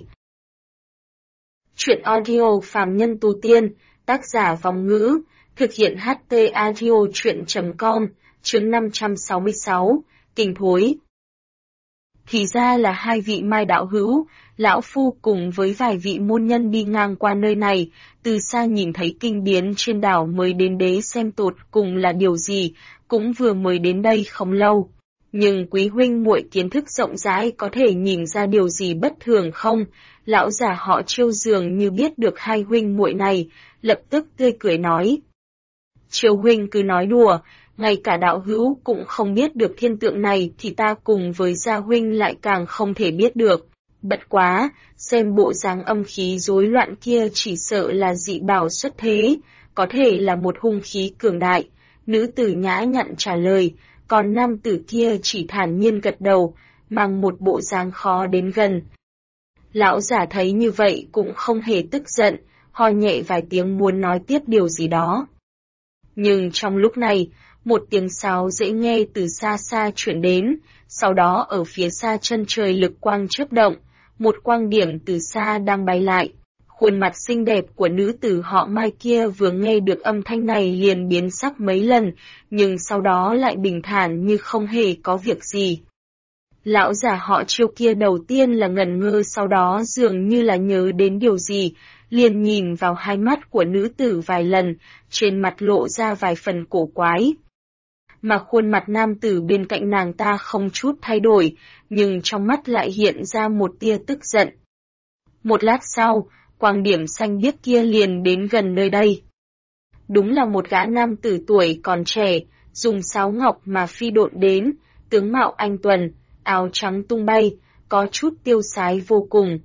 Chuyện audio phàm nhân tu tiên, tác giả Vong Ngữ, thực hiện HT audio chuyện.com, chương 566, kinh thối. Thì ra là hai vị Mai đạo hữu, lão phu cùng với vài vị môn nhân đi ngang qua nơi này, từ xa nhìn thấy kinh biến trên đảo mới đến đế xem tột cùng là điều gì, cũng vừa mới đến đây không lâu. Nhưng quý huynh muội kiến thức rộng rãi có thể nhìn ra điều gì bất thường không? Lão già họ Chiêu dường như biết được hai huynh muội này, lập tức tươi cười nói. Chiêu huynh cứ nói đùa, ngay cả đạo hữu cũng không biết được thiên tượng này thì ta cùng với gia huynh lại càng không thể biết được. Bất quá, xem bộ dáng âm khí rối loạn kia chỉ sợ là dị bảo xuất thế, có thể là một hung khí cường đại. Nữ tử nhã nhặn trả lời, còn nam tử kia chỉ thản nhiên gật đầu, mang một bộ dáng khó đến gần. Lão giả thấy như vậy cũng không hề tức giận, ho nhẹ vài tiếng muốn nói tiếp điều gì đó. Nhưng trong lúc này, một tiếng sáo dễ nghe từ xa xa chuyển đến, sau đó ở phía xa chân trời lực quang chớp động, một quang điểm từ xa đang bay lại. Khuôn mặt xinh đẹp của nữ tử họ Mai kia vừa nghe được âm thanh này liền biến sắc mấy lần, nhưng sau đó lại bình thản như không hề có việc gì. Lão già họ Chiêu kia đầu tiên là ngẩn ngơ, sau đó dường như là nhớ đến điều gì, liền nhìn vào hai mắt của nữ tử vài lần, trên mặt lộ ra vài phần cổ quái. Mà khuôn mặt nam tử bên cạnh nàng ta không chút thay đổi, nhưng trong mắt lại hiện ra một tia tức giận. Một lát sau, quang điểm xanh biếc kia liền đến gần nơi đây. Đúng là một gã nam tử tuổi còn trẻ, dùng sáo ngọc mà phi độn đến, tướng mạo anh tuần, áo trắng tung bay, có chút tiêu sái vô cùng.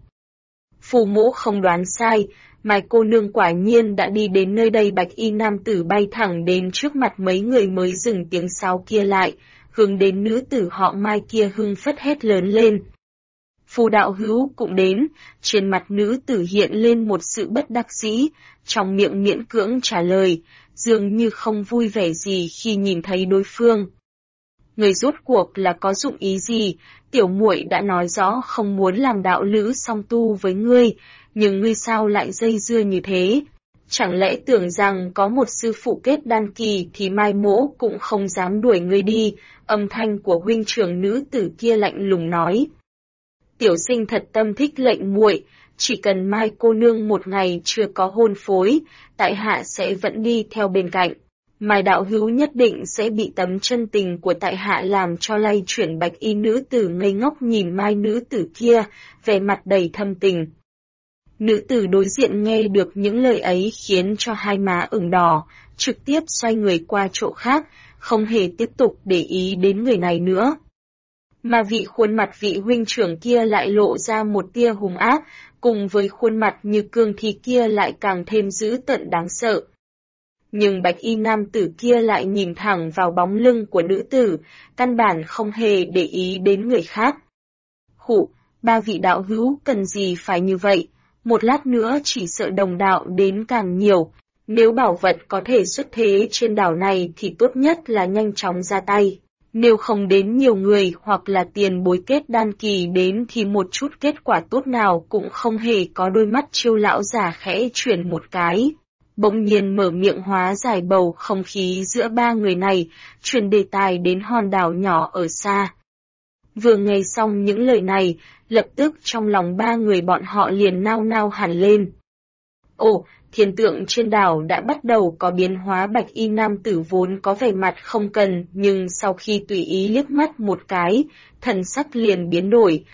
Phù mỗ không đoán sai, Mai cô nương quả nhiên đã đi đến nơi đây. Bạch y nam tử bay thẳng đến trước mặt mấy người mới dừng tiếng sáo kia lại, hướng đến nữ tử họ Mai kia hưng phất hét lớn lên. Phù đạo hữu cũng đến, trên mặt nữ tử hiện lên một sự bất đắc dĩ, trong miệng miễn cưỡng trả lời, dường như không vui vẻ gì khi nhìn thấy đối phương. Người rốt cuộc là có dụng ý gì? Tiểu muội đã nói rõ không muốn làm đạo lữ song tu với ngươi, nhưng ngươi sao lại dây dưa như thế? Chẳng lẽ tưởng rằng có một sư phụ kết đan kỳ thì Mai mỗ cũng không dám đuổi ngươi đi? Âm thanh của huynh trưởng nữ tử kia lạnh lùng nói. Tiểu sinh thật tâm thích lệnh muội, chỉ cần Mai cô nương một ngày chưa có hôn phối, tại hạ sẽ vẫn đi theo bên cạnh. Mai đạo hữu nhất định sẽ bị tấm chân tình của tại hạ làm cho lay chuyển. Bạch y nữ tử ngây ngốc nhìn Mai nữ tử kia, vẻ mặt đầy thâm tình. Nữ tử đối diện nghe được những lời ấy khiến cho hai má ửng đỏ, trực tiếp xoay người qua chỗ khác, không hề tiếp tục để ý đến người này nữa. Mà khuôn mặt vị huynh trưởng kia lại lộ ra một tia hung ác, cùng với khuôn mặt như cương thi kia lại càng thêm dữ tợn đáng sợ. Nhưng bạch y nam tử kia lại nhìn thẳng vào bóng lưng của nữ tử, căn bản không hề để ý đến người khác. Khụ, ba vị đạo hữu cần gì phải như vậy, một lát nữa chỉ sợ đồng đạo đến càng nhiều, nếu bảo vật có thể xuất thế trên đảo này thì tốt nhất là nhanh chóng ra tay. Nếu không đến nhiều người hoặc là tiền bối kết đan kỳ đến thì một chút kết quả tốt nào cũng không hề có. Đôi mắt Chiêu lão già khẽ chuyển một cái, bỗng nhiên mở miệng hóa giải bầu không khí giữa ba người này, chuyển đề tài đến hòn đảo nhỏ ở xa. Vừa nghe xong những lời này, lập tức trong lòng ba người bọn họ liền nao nao hẳn lên. Ồ, thiên tượng trên đảo đã bắt đầu có biến hóa. Bạch y nam tử vốn có vẻ mặt không cần, nhưng sau khi tùy ý liếc mắt một cái, thần sắc liền biến đổi.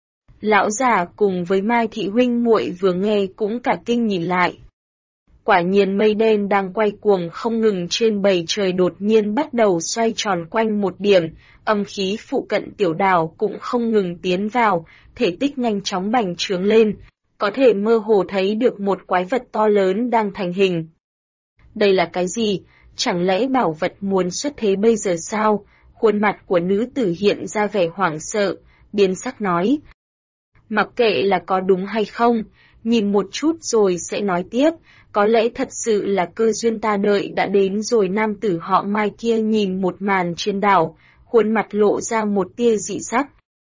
Lão già cùng với Mai thị huynh muội vừa nghe cũng cả kinh nhìn lại. Quả nhiên mây đen đang quay cuồng không ngừng trên bầu trời đột nhiên bắt đầu xoay tròn quanh một điểm, âm khí phụ cận tiểu đảo cũng không ngừng tiến vào, thể tích nhanh chóng bành trướng lên, có thể mơ hồ thấy được một quái vật to lớn đang thành hình. Đây là cái gì? Chẳng lẽ bảo vật muốn xuất thế bây giờ sao? Khuôn mặt của nữ tử hiện ra vẻ hoảng sợ, biến sắc nói. Mặc kệ là có đúng hay không, nhìn một chút rồi sẽ nói tiếp, có lẽ thật sự là cơ duyên ta đợi đã đến rồi. Nam tử họ Mai kia nhìn một màn trên đảo, khuôn mặt lộ ra một tia dị sắc.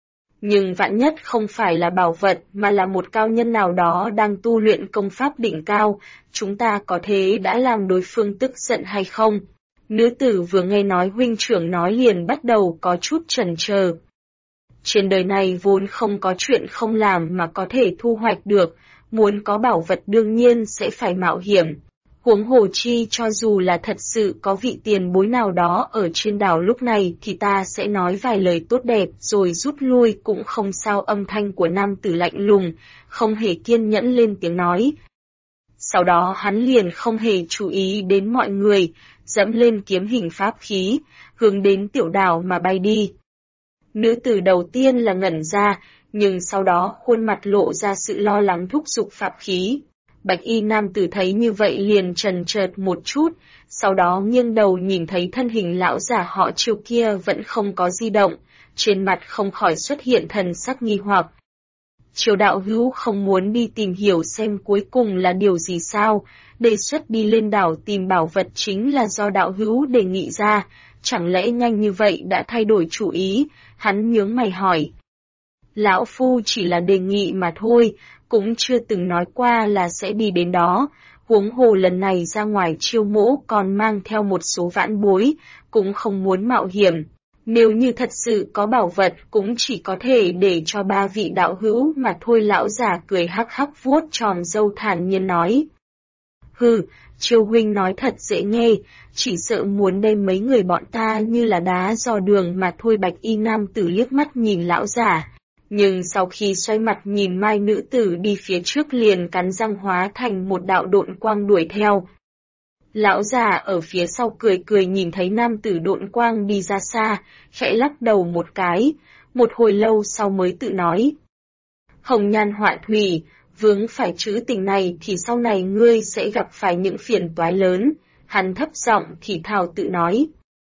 Nhưng vạn nhất không phải là bảo vật mà là một cao nhân nào đó đang tu luyện công pháp đỉnh cao, chúng ta có thế đã làm đối phương tức giận hay không? Nữ tử vừa nghe nói huynh trưởng nói liền bắt đầu có chút chần chờ. Trên đời này vốn không có chuyện không làm mà có thể thu hoạch được, muốn có bảo vật đương nhiên sẽ phải mạo hiểm. Huống hồ chi cho dù là thật sự có vị tiền bối nào đó ở trên đảo lúc này thì ta sẽ nói vài lời tốt đẹp rồi rút lui cũng không sao. Âm thanh của nam tử lạnh lùng, không hề kiên nhẫn lên tiếng nói. Sau đó hắn liền không hề chú ý đến mọi người, dẫm lên kiếm hình pháp khí, hướng đến tiểu đảo mà bay đi. Nữ tử đầu tiên là ngẩn ra, nhưng sau đó khuôn mặt lộ ra sự lo lắng thúc giục pháp khí. Bạch y nam tử thấy như vậy liền chần chợt một chút, sau đó nghiêng đầu nhìn thấy thân hình lão giả họ Triều kia vẫn không có di động, trên mặt không khỏi xuất hiện thần sắc nghi hoặc. Triều đạo hữu không muốn đi tìm hiểu xem cuối cùng là điều gì sao, đề xuất đi lên đảo tìm bảo vật chính là do đạo hữu đề nghị ra, chẳng lẽ nhanh như vậy đã thay đổi chủ ý, hắn nhướng mày hỏi. Lão phu chỉ là đề nghị mà thôi, cũng chưa từng nói qua là sẽ đi đến đó, huống hồ lần này ra ngoài chiêu mộ còn mang theo một số vãn bối, cũng không muốn mạo hiểm. Nếu như thật sự có bảo vật cũng chỉ có thể để cho 3 vị đạo hữu mà thôi. Lão giả cười hắc hắc vuốt tròm râu thản nhiên nói. Hừ, Triều huynh nói thật dễ nghe, chỉ sợ muốn đem mấy người bọn ta như là đá dò đường mà thôi. Bạch y nam tử liếc mắt nhìn lão giả, nhưng sau khi xoay mặt nhìn mai nữ tử đi phía trước liền cắn răng hóa thành một đạo độn quang đuổi theo. Lão già ở phía sau cười cười nhìn thấy nam tử độn quang đi ra xa, khẽ lắc đầu một cái, một hồi lâu sau mới tự nói. Hồng nhan họa thủy, vướng phải chữ tình này thì sau này ngươi sẽ gặp phải những phiền toái lớn, hắn thấp giọng thì thào tự nói.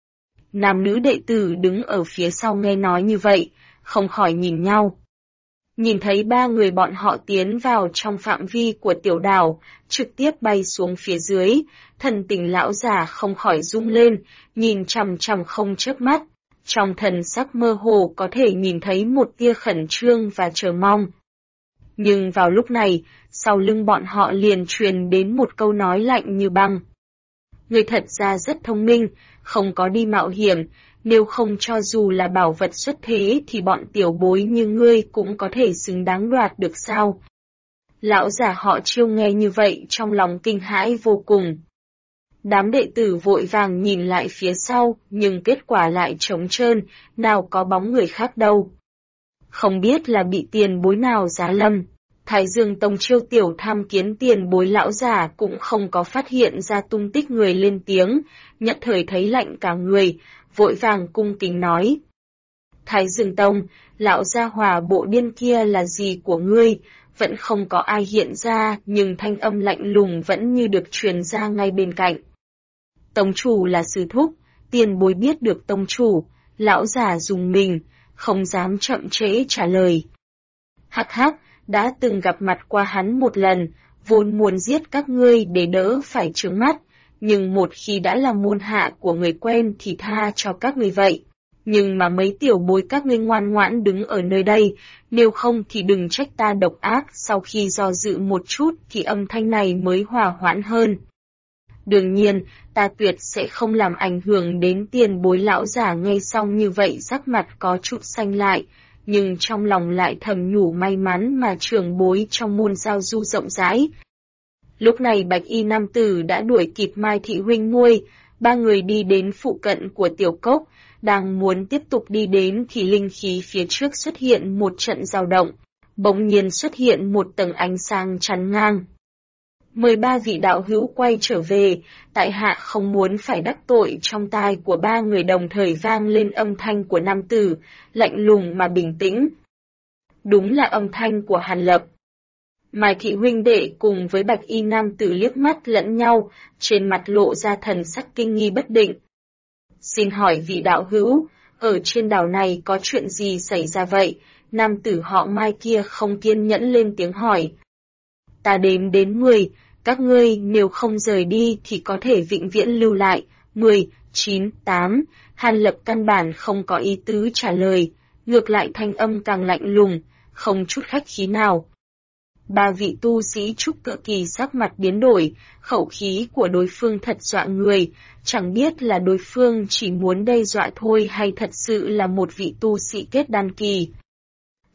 Nam nữ đệ tử đứng ở phía sau nghe nói như vậy, không khỏi nhìn nhau. Nhìn thấy 3 người bọn họ tiến vào trong phạm vi của tiểu đảo, trực tiếp bay xuống phía dưới, thần tình lão già không khỏi rung lên, nhìn chằm chằm không chớp mắt. Trong thần sắc mơ hồ có thể nhìn thấy một tia khẩn trương và chờ mong. Nhưng vào lúc này, sau lưng bọn họ liền truyền đến một câu nói lạnh như băng. Người thật ra rất thông minh, không có đi mạo hiểm, nếu không cho dù là bảo vật xuất thế thì bọn tiểu bối như ngươi cũng có thể xứng đáng đoạt được sao. Lão giả họ Triêu nghe như vậy trong lòng kinh hãi vô cùng. Đám đệ tử vội vàng nhìn lại phía sau, nhưng kết quả lại trống trơn, nào có bóng người khác đâu. Không biết là bị tiền bối nào giá lâm. Thái Dương Tông Chiêu tiểu tham kiến tiền bối. Lão giả cũng không có phát hiện ra tung tích người lên tiếng, nhất thời thấy lạnh cả người, vội vàng cung kính nói. Thái Dương Tông, lão gia hòa bộ điên kia là gì của ngươi? Vẫn không có ai hiện ra, nhưng thanh âm lạnh lùng vẫn như được truyền ra ngay bên cạnh. Tông chủ là sư thúc, tiền bối biết được tông chủ, lão già dùng mình, không dám chậm trễ trả lời. Hắc hắc, đã từng gặp mặt qua hắn một lần, vốn muốn giết các ngươi để đỡ phải trướng mắt, nhưng một khi đã là môn hạ của người quen thì tha cho các ngươi vậy. Nhưng mà mấy tiểu bối các ngươi ngoan ngoãn đứng ở nơi đây, nếu không thì đừng trách ta độc ác. Sau khi do dự một chút thì âm thanh này mới hòa hoãn hơn. Đương nhiên, ta tuyệt sẽ không làm ảnh hưởng đến tiền bối. Lão giả nghe xong như vậy sắc mặt có chút xanh lại, nhưng trong lòng lại thầm nhủ may mắn mà trưởng bối trong môn giao du rộng rãi. Lúc này bạch y nam tử đã đuổi kịp Mai thị huynh muội, 3 người đi đến phụ cận của tiểu cốc, đang muốn tiếp tục đi đến thì linh khí phía trước xuất hiện một trận dao động, bỗng nhiên xuất hiện một tầng ánh sáng chắn ngang. 13 vị đạo hữu quay trở về, tại hạ không muốn phải đắc tội. Trong tai của 3 người đồng thời vang lên âm thanh của nam tử, lạnh lùng mà bình tĩnh. Đúng là âm thanh của Hàn Lập. Mai thị huynh đệ cùng với bạch y nam tử liếc mắt lẫn nhau, trên mặt lộ ra thần sắc kinh nghi bất định. Xin hỏi vị đạo hữu, ở trên đảo này có chuyện gì xảy ra vậy? Nam tử họ Mai kia không kiên nhẫn lên tiếng hỏi. Ta đếm đến 10, các ngươi nếu không rời đi thì có thể vĩnh viễn lưu lại. 10, 9, 8, Hàn Lập căn bản không có ý tứ trả lời, ngược lại thanh âm càng lạnh lùng, không chút khách khí nào. 3 vị tu sĩ trúc cơ kỳ sắc mặt biến đổi, khẩu khí của đối phương thật dọa người, chẳng biết là đối phương chỉ muốn đe dọa thôi hay thật sự là một vị tu sĩ kết đan kỳ.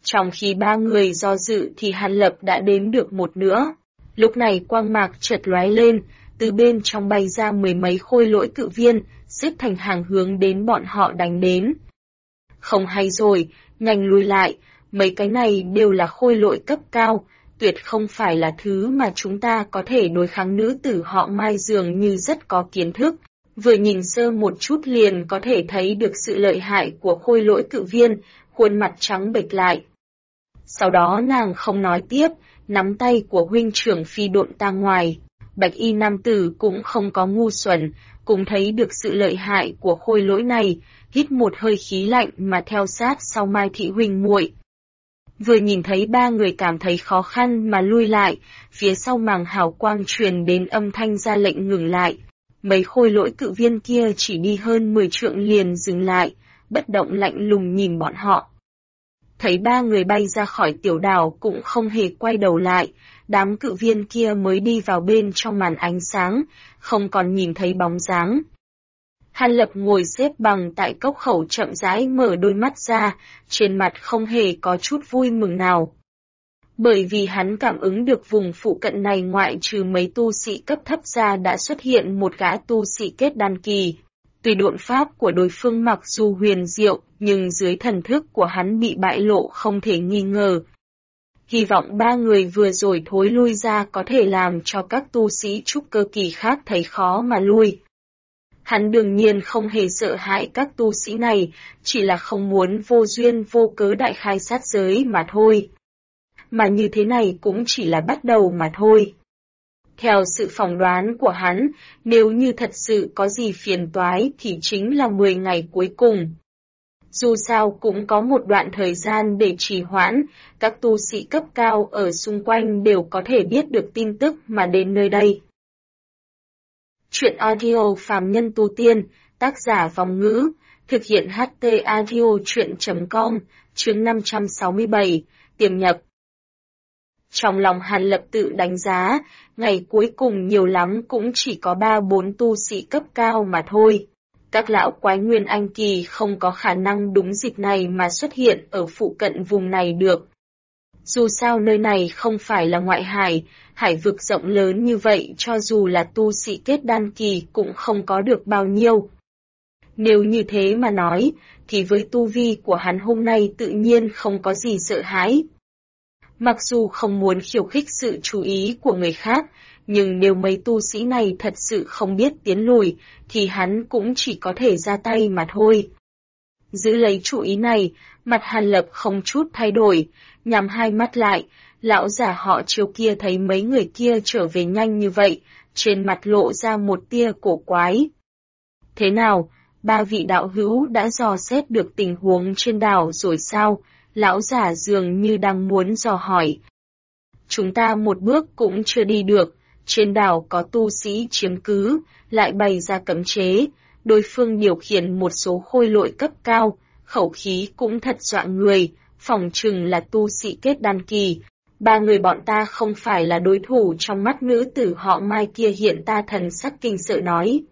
Trong khi ba người do dự thì Hàn Lập đã đếm được một nữa. Lúc này quang mạc chợt lóe lên, từ bên trong bay ra mười mấy khôi lỗi cự viên, xếp thành hàng hướng đến bọn họ đánh đến. Không hay rồi, nhanh lùi lại, mấy cái này đều là khôi lỗi cấp cao, tuyệt không phải là thứ mà chúng ta có thể đối kháng. Nữ tử họ Mai dường như rất có kiến thức, vừa nhìn sơ một chút liền có thể thấy được sự lợi hại của khôi lỗi cự viên, khuôn mặt trắng bệch lại. Sau đó nàng không nói tiếp, nắm tay của huynh trưởng phi độn ra ngoài. Bạch y nam tử cũng không có ngu xuẩn, cũng thấy được sự lợi hại của khôi lỗi này, hít một hơi khí lạnh mà theo sát sau Mai thị huynh muội. Vừa nhìn thấy ba người cảm thấy khó khăn mà lui lại, phía sau màng hào quang truyền đến âm thanh ra lệnh ngừng lại. Mấy khôi lỗi cự viên kia chỉ đi hơn 10 trượng liền dừng lại, bất động lạnh lùng nhìn bọn họ. Thấy ba người bay ra khỏi tiểu đảo cũng không hề quay đầu lại, đám cự viên kia mới đi vào bên trong màn ánh sáng, không còn nhìn thấy bóng dáng. Hàn Lập ngồi xếp bằng tại cốc khẩu chậm rãi mở đôi mắt ra, trên mặt không hề có chút vui mừng nào. Bởi vì hắn cảm ứng được vùng phụ cận này ngoại trừ mấy tu sĩ cấp thấp ra đã xuất hiện một gã tu sĩ kết đan kỳ. Tuy độn pháp của đối phương mặc dù huyền diệu, nhưng dưới thần thức của hắn bị bại lộ không thể nghi ngờ. Hy vọng ba người vừa rồi thối lui ra có thể làm cho các tu sĩ trúc cơ kỳ khác thấy khó mà lui. Hắn đương nhiên không hề sợ hãi các tu sĩ này, chỉ là không muốn vô duyên vô cớ đại khai sát giới mà thôi. Mà như thế này cũng chỉ là bắt đầu mà thôi. Theo sự phỏng đoán của hắn, nếu như thật sự có gì phiền toái thì chính là 10 ngày cuối cùng. Dù sao cũng có một đoạn thời gian để trì hoãn, các tu sĩ cấp cao ở xung quanh đều có thể biết được tin tức mà đến nơi đây. Chuyện audio phàm nhân tu tiên, tác giả Vòng Ngữ, thực hiện HT audio chuyện.com, chương 567, tiềm nhập. Trong lòng Hàn Lập tự đánh giá, ngày cuối cùng nhiều lắm cũng chỉ có 3-4 tu sĩ cấp cao mà thôi. Các lão quái nguyên anh kỳ không có khả năng đúng dịp này mà xuất hiện ở phụ cận vùng này được. Dù sao nơi này không phải là ngoại hải, hải vực rộng lớn như vậy cho dù là tu sĩ kết đan kỳ cũng không có được bao nhiêu. Nếu như thế mà nói, thì với tu vi của hắn hôm nay tự nhiên không có gì sợ hãi. Mặc dù không muốn khiêu khích sự chú ý của người khác, nhưng nếu mấy tu sĩ này thật sự không biết tiến lùi, thì hắn cũng chỉ có thể ra tay mà thôi. Giữ lấy chủ ý này, mặt Hàn Lập không chút thay đổi, nhắm hai mắt lại, lão giả họ Chiêu kia thấy mấy người kia trở về nhanh như vậy, trên mặt lộ ra một tia cổ quái. Thế nào, ba vị đạo hữu đã dò xét được tình huống trên đảo rồi sao? Lão giả dường như đang muốn dò hỏi. Chúng ta một bước cũng chưa đi được, trên đảo có tu sĩ chiếm cứ, lại bày ra cấm chế, đối phương điều khiển một số khôi lỗi cấp cao, khẩu khí cũng thật dọa người, phỏng chừng là tu sĩ kết đan kỳ. Ba người bọn ta không phải là đối thủ trong mắt nữ tử họ Mai kia, hiện ta thần sắc kinh sợ nói.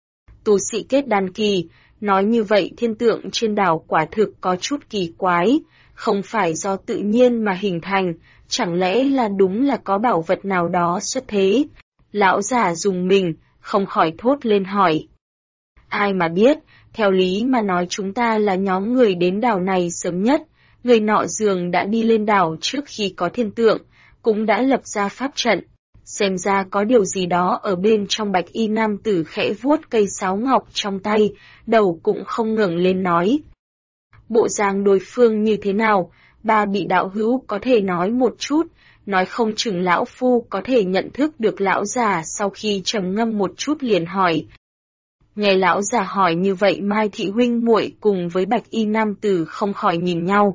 Tu sĩ kết đan kỳ, nói như vậy thiên tượng trên đảo quả thực có chút kỳ quái, không phải do tự nhiên mà hình thành, chẳng lẽ là đúng là có bảo vật nào đó xuất thế? Lão giả dùng mình, không khỏi thốt lên hỏi. Ai mà biết, theo lý mà nói chúng ta là nhóm người đến đảo này sớm nhất, người nọ dường đã đi lên đảo trước khi có thiên tượng, cũng đã lập ra pháp trận. Xem ra có điều gì đó ở bên trong. Bạch y nam tử khẽ vuốt cây sáo ngọc trong tay, đầu cũng không ngẩng lên nói. Bộ dạng đối phương như thế nào, ba vị đạo hữu có thể nói một chút, nói không chừng lão phu có thể nhận thức được. Lão già sau khi trầm ngâm một chút liền hỏi. Nghe lão già hỏi như vậy, Mai thị huynh muội cùng với bạch y nam tử không khỏi nhìn nhau.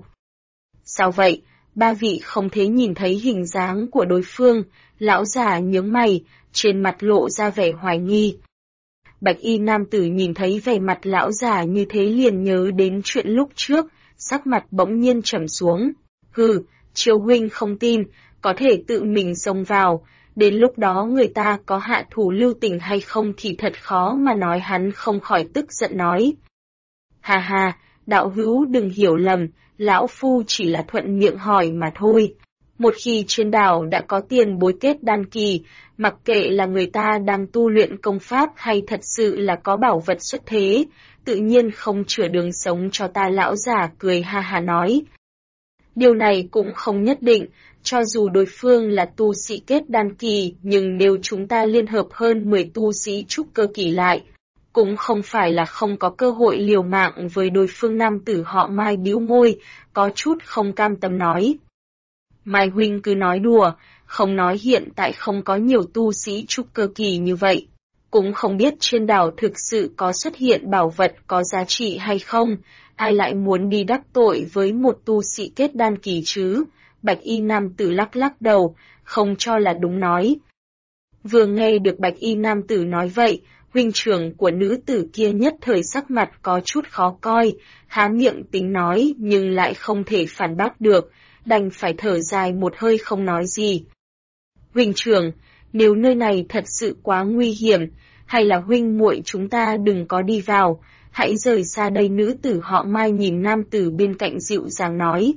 Sao vậy, ba vị không thể nhìn thấy hình dáng của đối phương? Lão già nhướng mày, trên mặt lộ ra vẻ hoài nghi. Bạch y nam tử nhìn thấy vẻ mặt lão già như thế liền nhớ đến chuyện lúc trước, sắc mặt bỗng nhiên trầm xuống. Hừ, Chiêu huynh không tin, có thể tự mình xông vào, đến lúc đó người ta có hạ thủ lưu tình hay không thì thật khó mà nói. Hắn không khỏi tức giận nói. Ha ha, Đạo hữu đừng hiểu lầm, lão phu chỉ là thuận miệng hỏi mà thôi. Một khi trên đảo đã có tiền bối kết đan kỳ, mặc kệ là người ta đang tu luyện công pháp hay thật sự là có bảo vật xuất thế, tự nhiên không chừa đường sống cho ta. Lão giả cười ha ha nói. Điều này cũng không nhất định, cho dù đối phương là tu sĩ kết đan kỳ, nhưng nếu chúng ta liên hợp hơn 10 tu sĩ trúc cơ kỳ lại, cũng không phải là không có cơ hội liều mạng với đối phương. Nam tử họ Mai bĩu môi, có chút không cam tâm nói. Mai huynh cứ nói đùa, không nói hiện tại không có nhiều tu sĩ trúc cơ kỳ như vậy. Cũng không biết trên đảo thực sự có xuất hiện bảo vật có giá trị hay không, ai lại muốn đi đắc tội với một tu sĩ kết đan kỳ chứ? Bạch y nam tử lắc lắc đầu, không cho là đúng nói. Vừa nghe được bạch y nam tử nói vậy, huynh trưởng của nữ tử kia nhất thời sắc mặt có chút khó coi, há miệng tính nói nhưng lại không thể phản bác được, đành phải thở dài một hơi không nói gì. Huynh trưởng, nếu nơi này thật sự quá nguy hiểm, hay là huynh muội chúng ta đừng có đi vào, hãy rời xa đây. Nữ tử họ Mai nhìn nam tử bên cạnh dịu dàng nói.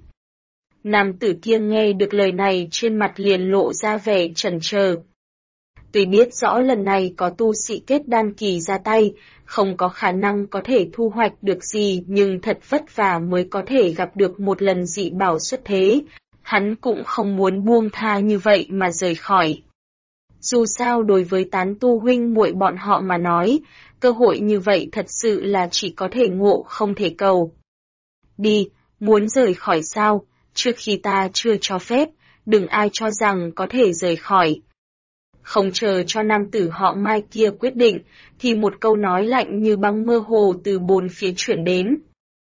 Nam tử kia nghe được lời này trên mặt liền lộ ra vẻ chần chờ. Tuy biết rõ lần này có tu sĩ kết đan kỳ ra tay, không có khả năng có thể thu hoạch được gì, nhưng thật vất vả mới có thể gặp được một lần dị bảo xuất thế, hắn cũng không muốn buông tha như vậy mà rời khỏi. Dù sao đối với tán tu huynh muội bọn họ mà nói, cơ hội như vậy thật sự là chỉ có thể ngộ không thể cầu. Đi, muốn rời khỏi sao? Trước khi ta chưa cho phép, đừng ai cho rằng có thể rời khỏi. Không chờ cho nam tử họ Mai kia quyết định, thì một câu nói lạnh như băng mơ hồ từ bốn phía chuyển đến.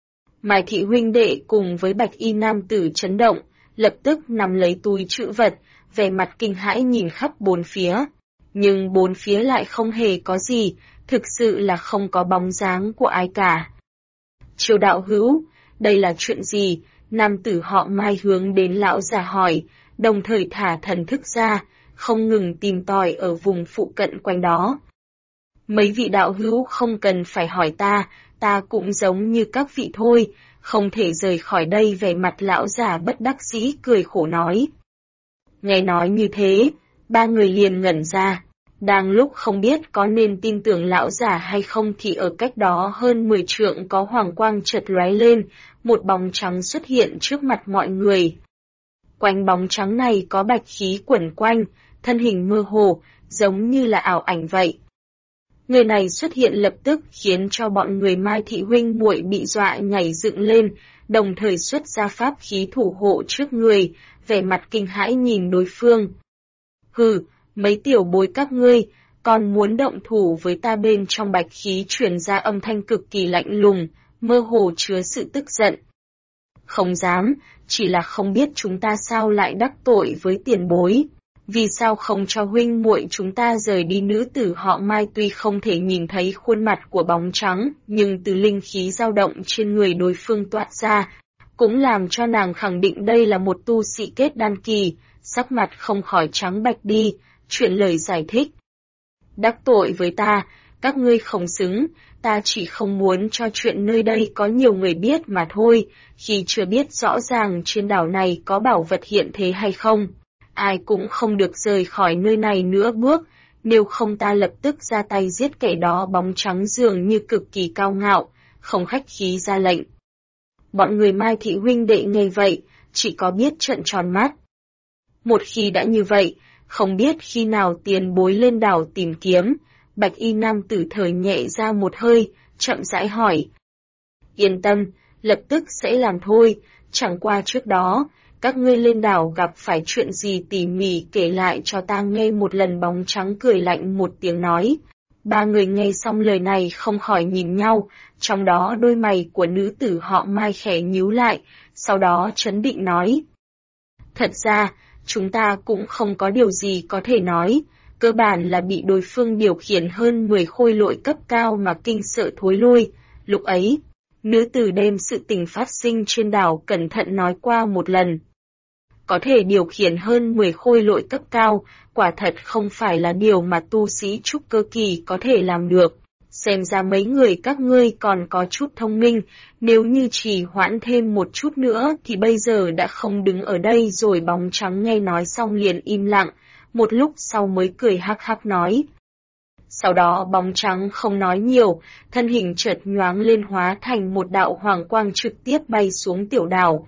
Mai thị huynh đệ cùng với bạch y nam tử chấn động, lập tức nắm lấy túi trữ vật, vẻ mặt kinh hãi nhìn khắp bốn phía. Nhưng bốn phía lại không hề có gì, thực sự là không có bóng dáng của ai cả. Triều đạo hữu, đây là chuyện gì? Nam tử họ Mai hướng đến lão già hỏi, đồng thời thả thần thức ra, không ngừng tìm tòi ở vùng phụ cận quanh đó. Mấy vị đạo hữu không cần phải hỏi ta cũng giống như các vị thôi, không thể rời khỏi đây. Vẻ mặt lão già bất đắc dĩ cười khổ nói. Nghe nói như thế, ba người liền ngẩn ra, đang lúc không biết có nên tin tưởng lão già hay không thì ở cách đó hơn 10 trượng có hoàng quang chợt lóe lên, một bóng trắng xuất hiện trước mặt mọi người. Quanh bóng trắng này có bạch khí quẩn quanh, thân hình mơ hồ, giống như là ảo ảnh vậy. Người này xuất hiện lập tức khiến cho bọn người Mai thị huynh muội bị dọa nhảy dựng lên, đồng thời xuất ra pháp khí thủ hộ trước người, vẻ mặt kinh hãi nhìn đối phương. Hừ, mấy tiểu bối các ngươi, còn muốn động thủ với ta? Bên trong bạch khí truyền ra âm thanh cực kỳ lạnh lùng, mơ hồ chứa sự tức giận. Không dám, chỉ là không biết chúng ta sao lại đắc tội với tiền bối. Vì sao không cho huynh muội chúng ta rời đi? Nữ tử họ Mai tuy không thể nhìn thấy khuôn mặt của bóng trắng, nhưng từ linh khí dao động trên người đối phương toát ra, cũng làm cho nàng khẳng định đây là một tu sĩ kết đan kỳ, sắc mặt không khỏi trắng bạch đi, chuyển lời giải thích. Đắc tội với ta, các ngươi không xứng, ta chỉ không muốn cho chuyện nơi đây có nhiều người biết mà thôi, khi chưa biết rõ ràng trên đảo này có bảo vật hiện thế hay không. Ai cũng không được rời khỏi nơi này nữa bước, nếu không ta lập tức ra tay giết kẻ đó. Bóng trắng dường như cực kỳ cao ngạo, không khách khí ra lệnh. Bọn người Mai thị huynh đệ nghe vậy, chỉ có biết trợn tròn mắt. Một khi đã như vậy, không biết khi nào tiền bối lên đảo tìm kiếm. Bạch y nam tử thở nhẹ ra một hơi, chậm rãi hỏi. Yên tâm, lập tức sẽ làm thôi, chẳng qua trước đó, các ngươi lên đảo gặp phải chuyện gì tỉ mỉ kể lại cho ta nghe một lần. Bóng trắng cười lạnh một tiếng nói. Ba người nghe xong lời này không khỏi nhìn nhau, trong đó đôi mày của nữ tử họ Mai khẽ nhíu lại, sau đó trấn định nói. Thật ra, chúng ta cũng không có điều gì có thể nói, cơ bản là bị đối phương điều khiển hơn 10 khôi lỗi cấp cao mà kinh sợ thối lui. Lúc ấy, nữ tử đem sự tình phát sinh trên đảo cẩn thận nói qua một lần. Có thể điều khiển hơn 10 khôi lỗi cấp cao, quả thật không phải là điều mà tu sĩ trúc cơ kỳ có thể làm được. xem ra mấy người các ngươi còn có chút thông minh, nếu như trì hoãn thêm một chút nữa thì bây giờ đã không đứng ở đây rồi. Bóng trắng nghe nói xong liền im lặng, một lúc sau mới cười hắc hắc nói. Sau đó bóng trắng không nói nhiều, thân hình chợt nhoáng lên hóa thành một đạo hoàng quang trực tiếp bay xuống tiểu đảo.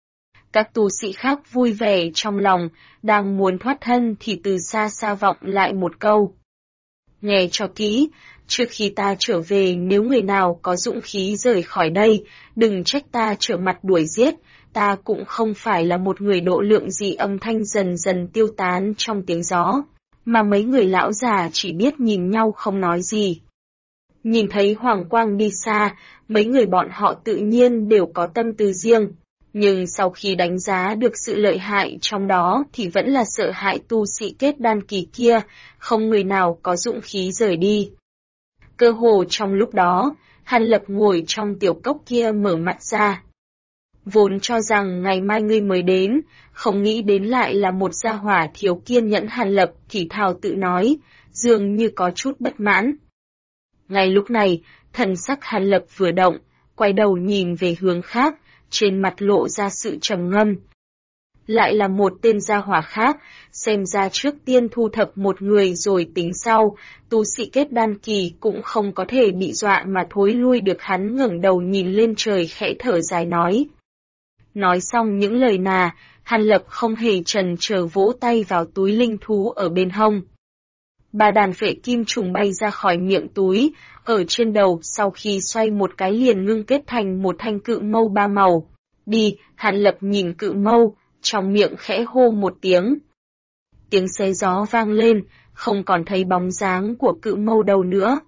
Các tu sĩ khác vui vẻ trong lòng, đang muốn thoát thân thì từ xa xa vọng lại một câu. Nghe cho kỹ, trước khi ta trở về nếu người nào có dũng khí rời khỏi đây, đừng trách ta trở mặt đuổi giết, ta cũng không phải là một người độ lượng gì. Âm thanh dần dần tiêu tán trong tiếng gió, mà mấy người lão già chỉ biết nhìn nhau không nói gì. Nhìn thấy hoàng quang đi xa, mấy người bọn họ tự nhiên đều có tâm tư riêng. Nhưng sau khi đánh giá được sự lợi hại trong đó thì vẫn là sợ hãi tu sĩ kết đan kỳ kia, không người nào có dũng khí rời đi. Cơ hồ trong lúc đó, Hàn Lập ngồi trong tiểu cốc kia mở mắt ra. Vốn cho rằng ngày mai ngươi mới đến, không nghĩ đến lại là một gia hỏa thiếu kiên nhẫn. Hàn Lập thì thào tự nói, dường như có chút bất mãn. Ngay lúc này, thần sắc Hàn Lập vừa động, quay đầu nhìn về hướng khác, trên mặt lộ ra sự trầm ngâm. Lại là một tên gia hỏa khác, xem ra trước tiên thu thập một người rồi tính sau, tu sĩ kết đan kỳ cũng không có thể bị dọa mà thối lui được. Hắn ngẩng đầu nhìn lên trời khẽ thở dài nói. Nói xong những lời Hàn Lập không hề chần chờ vỗ tay vào túi linh thú ở bên hông. Ba đàn phệ kim trùng bay ra khỏi miệng túi, ở trên đầu sau khi xoay một cái liền ngưng kết thành một thanh cự mâu ba màu. Đi, Hàn Lập nhìn cự mâu, trong miệng khẽ hô một tiếng. Tiếng xé gió vang lên, không còn thấy bóng dáng của cự mâu đâu nữa.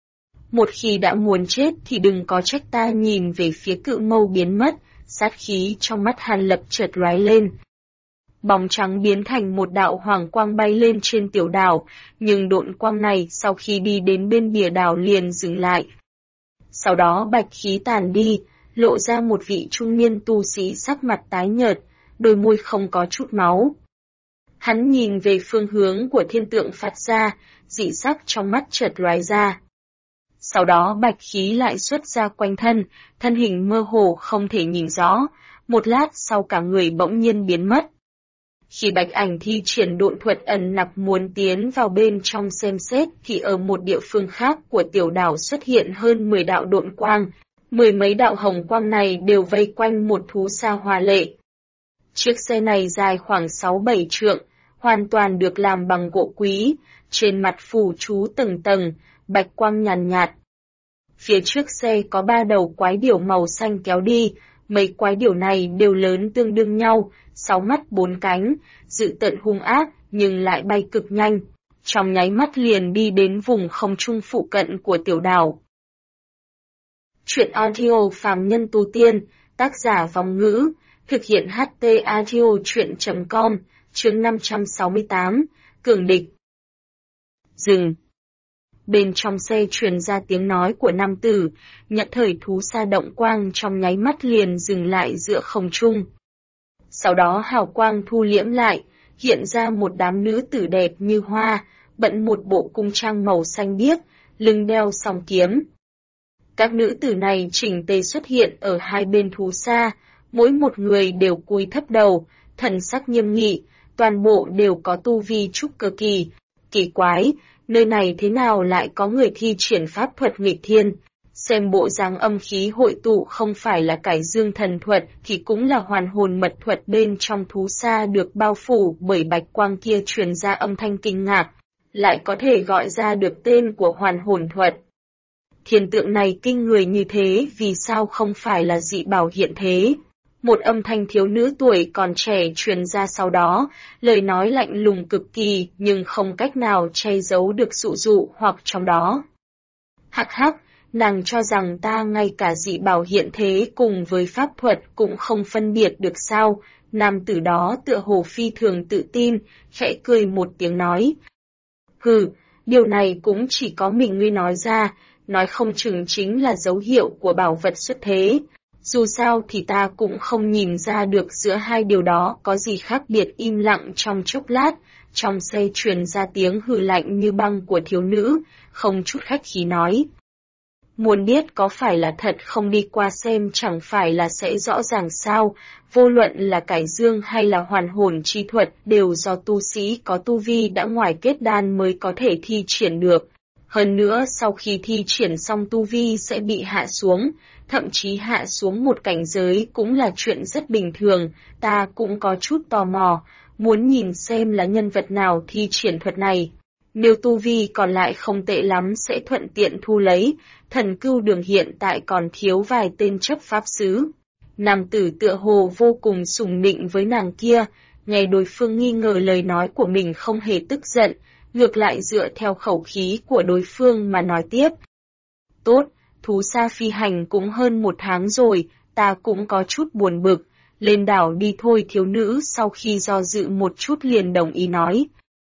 Một khi đã muốn chết thì đừng có trách ta. Nhìn về phía cự mâu biến mất, sát khí trong mắt Hàn Lập chợt lóe lên. Bóng trắng biến thành một đạo hoàng quang bay lên trên tiểu đảo, nhưng độn quang này sau khi đi đến bên bìa đảo liền dừng lại. Sau đó bạch khí tàn đi, lộ ra một vị trung niên tu sĩ sắc mặt tái nhợt, đôi môi không có chút máu. Hắn nhìn về phương hướng của thiên tượng phát ra, dị sắc trong mắt chợt lóe ra. Sau đó bạch khí lại xuất ra quanh thân, thân hình mơ hồ không thể nhìn rõ, một lát sau cả người bỗng nhiên biến mất. Khi bạch ảnh thi triển độn thuật ẩn nặc muốn tiến vào bên trong xem xét thì ở một địa phương khác của tiểu đảo xuất hiện hơn 10 đạo độn quang, mười mấy đạo hồng quang này đều vây quanh một thú sa hoa lệ. Chiếc xe này dài khoảng 6-7 trượng, hoàn toàn được làm bằng gỗ quý, trên mặt phủ chú từng tầng, bạch quang nhàn nhạt. Phía trước xe có 3 đầu quái điểu màu xanh kéo đi, mấy quái điểu này đều lớn tương đương nhau, 6 mắt 4 cánh, dự tợn hung ác nhưng lại bay cực nhanh, trong nháy mắt liền đi đến vùng không trung phụ cận của tiểu đảo. Truyện audio phàm nhân tu tiên, tác giả Vong Ngữ, thực hiện HT audio truyện.com, chương 568, Cường địch. Dừng. Bên trong xe truyền ra tiếng nói của nam tử, nhận thời thú sa động quang trong nháy mắt liền dừng lại giữa không trung. Sau đó hào quang thu liễm lại, hiện ra một đám nữ tử đẹp như hoa, bận một bộ cung trang màu xanh biếc, lưng đeo song kiếm. Các nữ tử này chỉnh tề xuất hiện ở hai bên thú sa, mỗi một người đều cúi thấp đầu, thần sắc nghiêm nghị, toàn bộ đều có tu vi trúc cơ kỳ. Kỳ quái, nơi này thế nào lại có người thi triển pháp thuật nghịch thiên? Xem bộ dáng âm khí hội tụ không phải là cải dương thần thuật thì cũng là hoàn hồn mật thuật. Bên trong thú sa được bao phủ bởi bạch quang kia truyền ra âm thanh kinh ngạc, lại có thể gọi ra được tên của hoàn hồn thuật. Thiên tượng này kinh người như thế, vì sao không phải là dị bảo hiện thế? Một âm thanh thiếu nữ tuổi còn trẻ truyền ra sau đó, lời nói lạnh lùng cực kỳ nhưng không cách nào che giấu được dụ dụ hoặc trong đó. Hắc hắc, nàng cho rằng ta ngay cả dị bảo hiện thế cùng với pháp thuật cũng không phân biệt được sao? Nam tử đó tựa hồ phi thường tự tin, khẽ cười một tiếng nói. Hừ, điều này cũng chỉ có mình ngươi nói ra, nói không chừng chính là dấu hiệu của bảo vật xuất thế. Dù sao thì ta cũng không nhìn ra được giữa hai điều đó có gì khác biệt. Im lặng trong chốc lát, trong xe truyền ra tiếng hừ lạnh như băng của thiếu nữ, không chút khách khí nói. Muốn biết có phải là thật không đi qua xem chẳng phải là sẽ rõ ràng sao, vô luận là cải dương hay là hoàn hồn chi thuật đều do tu sĩ có tu vi đã ngoài kết đan mới có thể thi triển được. Hơn nữa sau khi thi triển xong tu vi sẽ bị hạ xuống, thậm chí hạ xuống một cảnh giới cũng là chuyện rất bình thường, ta cũng có chút tò mò, muốn nhìn xem là nhân vật nào thi triển thuật này. Nếu tu vi còn lại không tệ lắm sẽ thuận tiện thu lấy, Thần Cưu Đường hiện tại còn thiếu vài tên chấp pháp sứ. Nam tử tựa hồ vô cùng sùng nịnh với nàng kia, nghe đối phương nghi ngờ lời nói của mình không hề tức giận, ngược lại dựa theo khẩu khí của đối phương mà nói tiếp. Tốt, thú xa phi hành cũng hơn 1 tháng rồi, ta cũng có chút buồn bực, lên đảo đi thôi. Thiếu nữ sau khi do dự một chút liền đồng ý nói.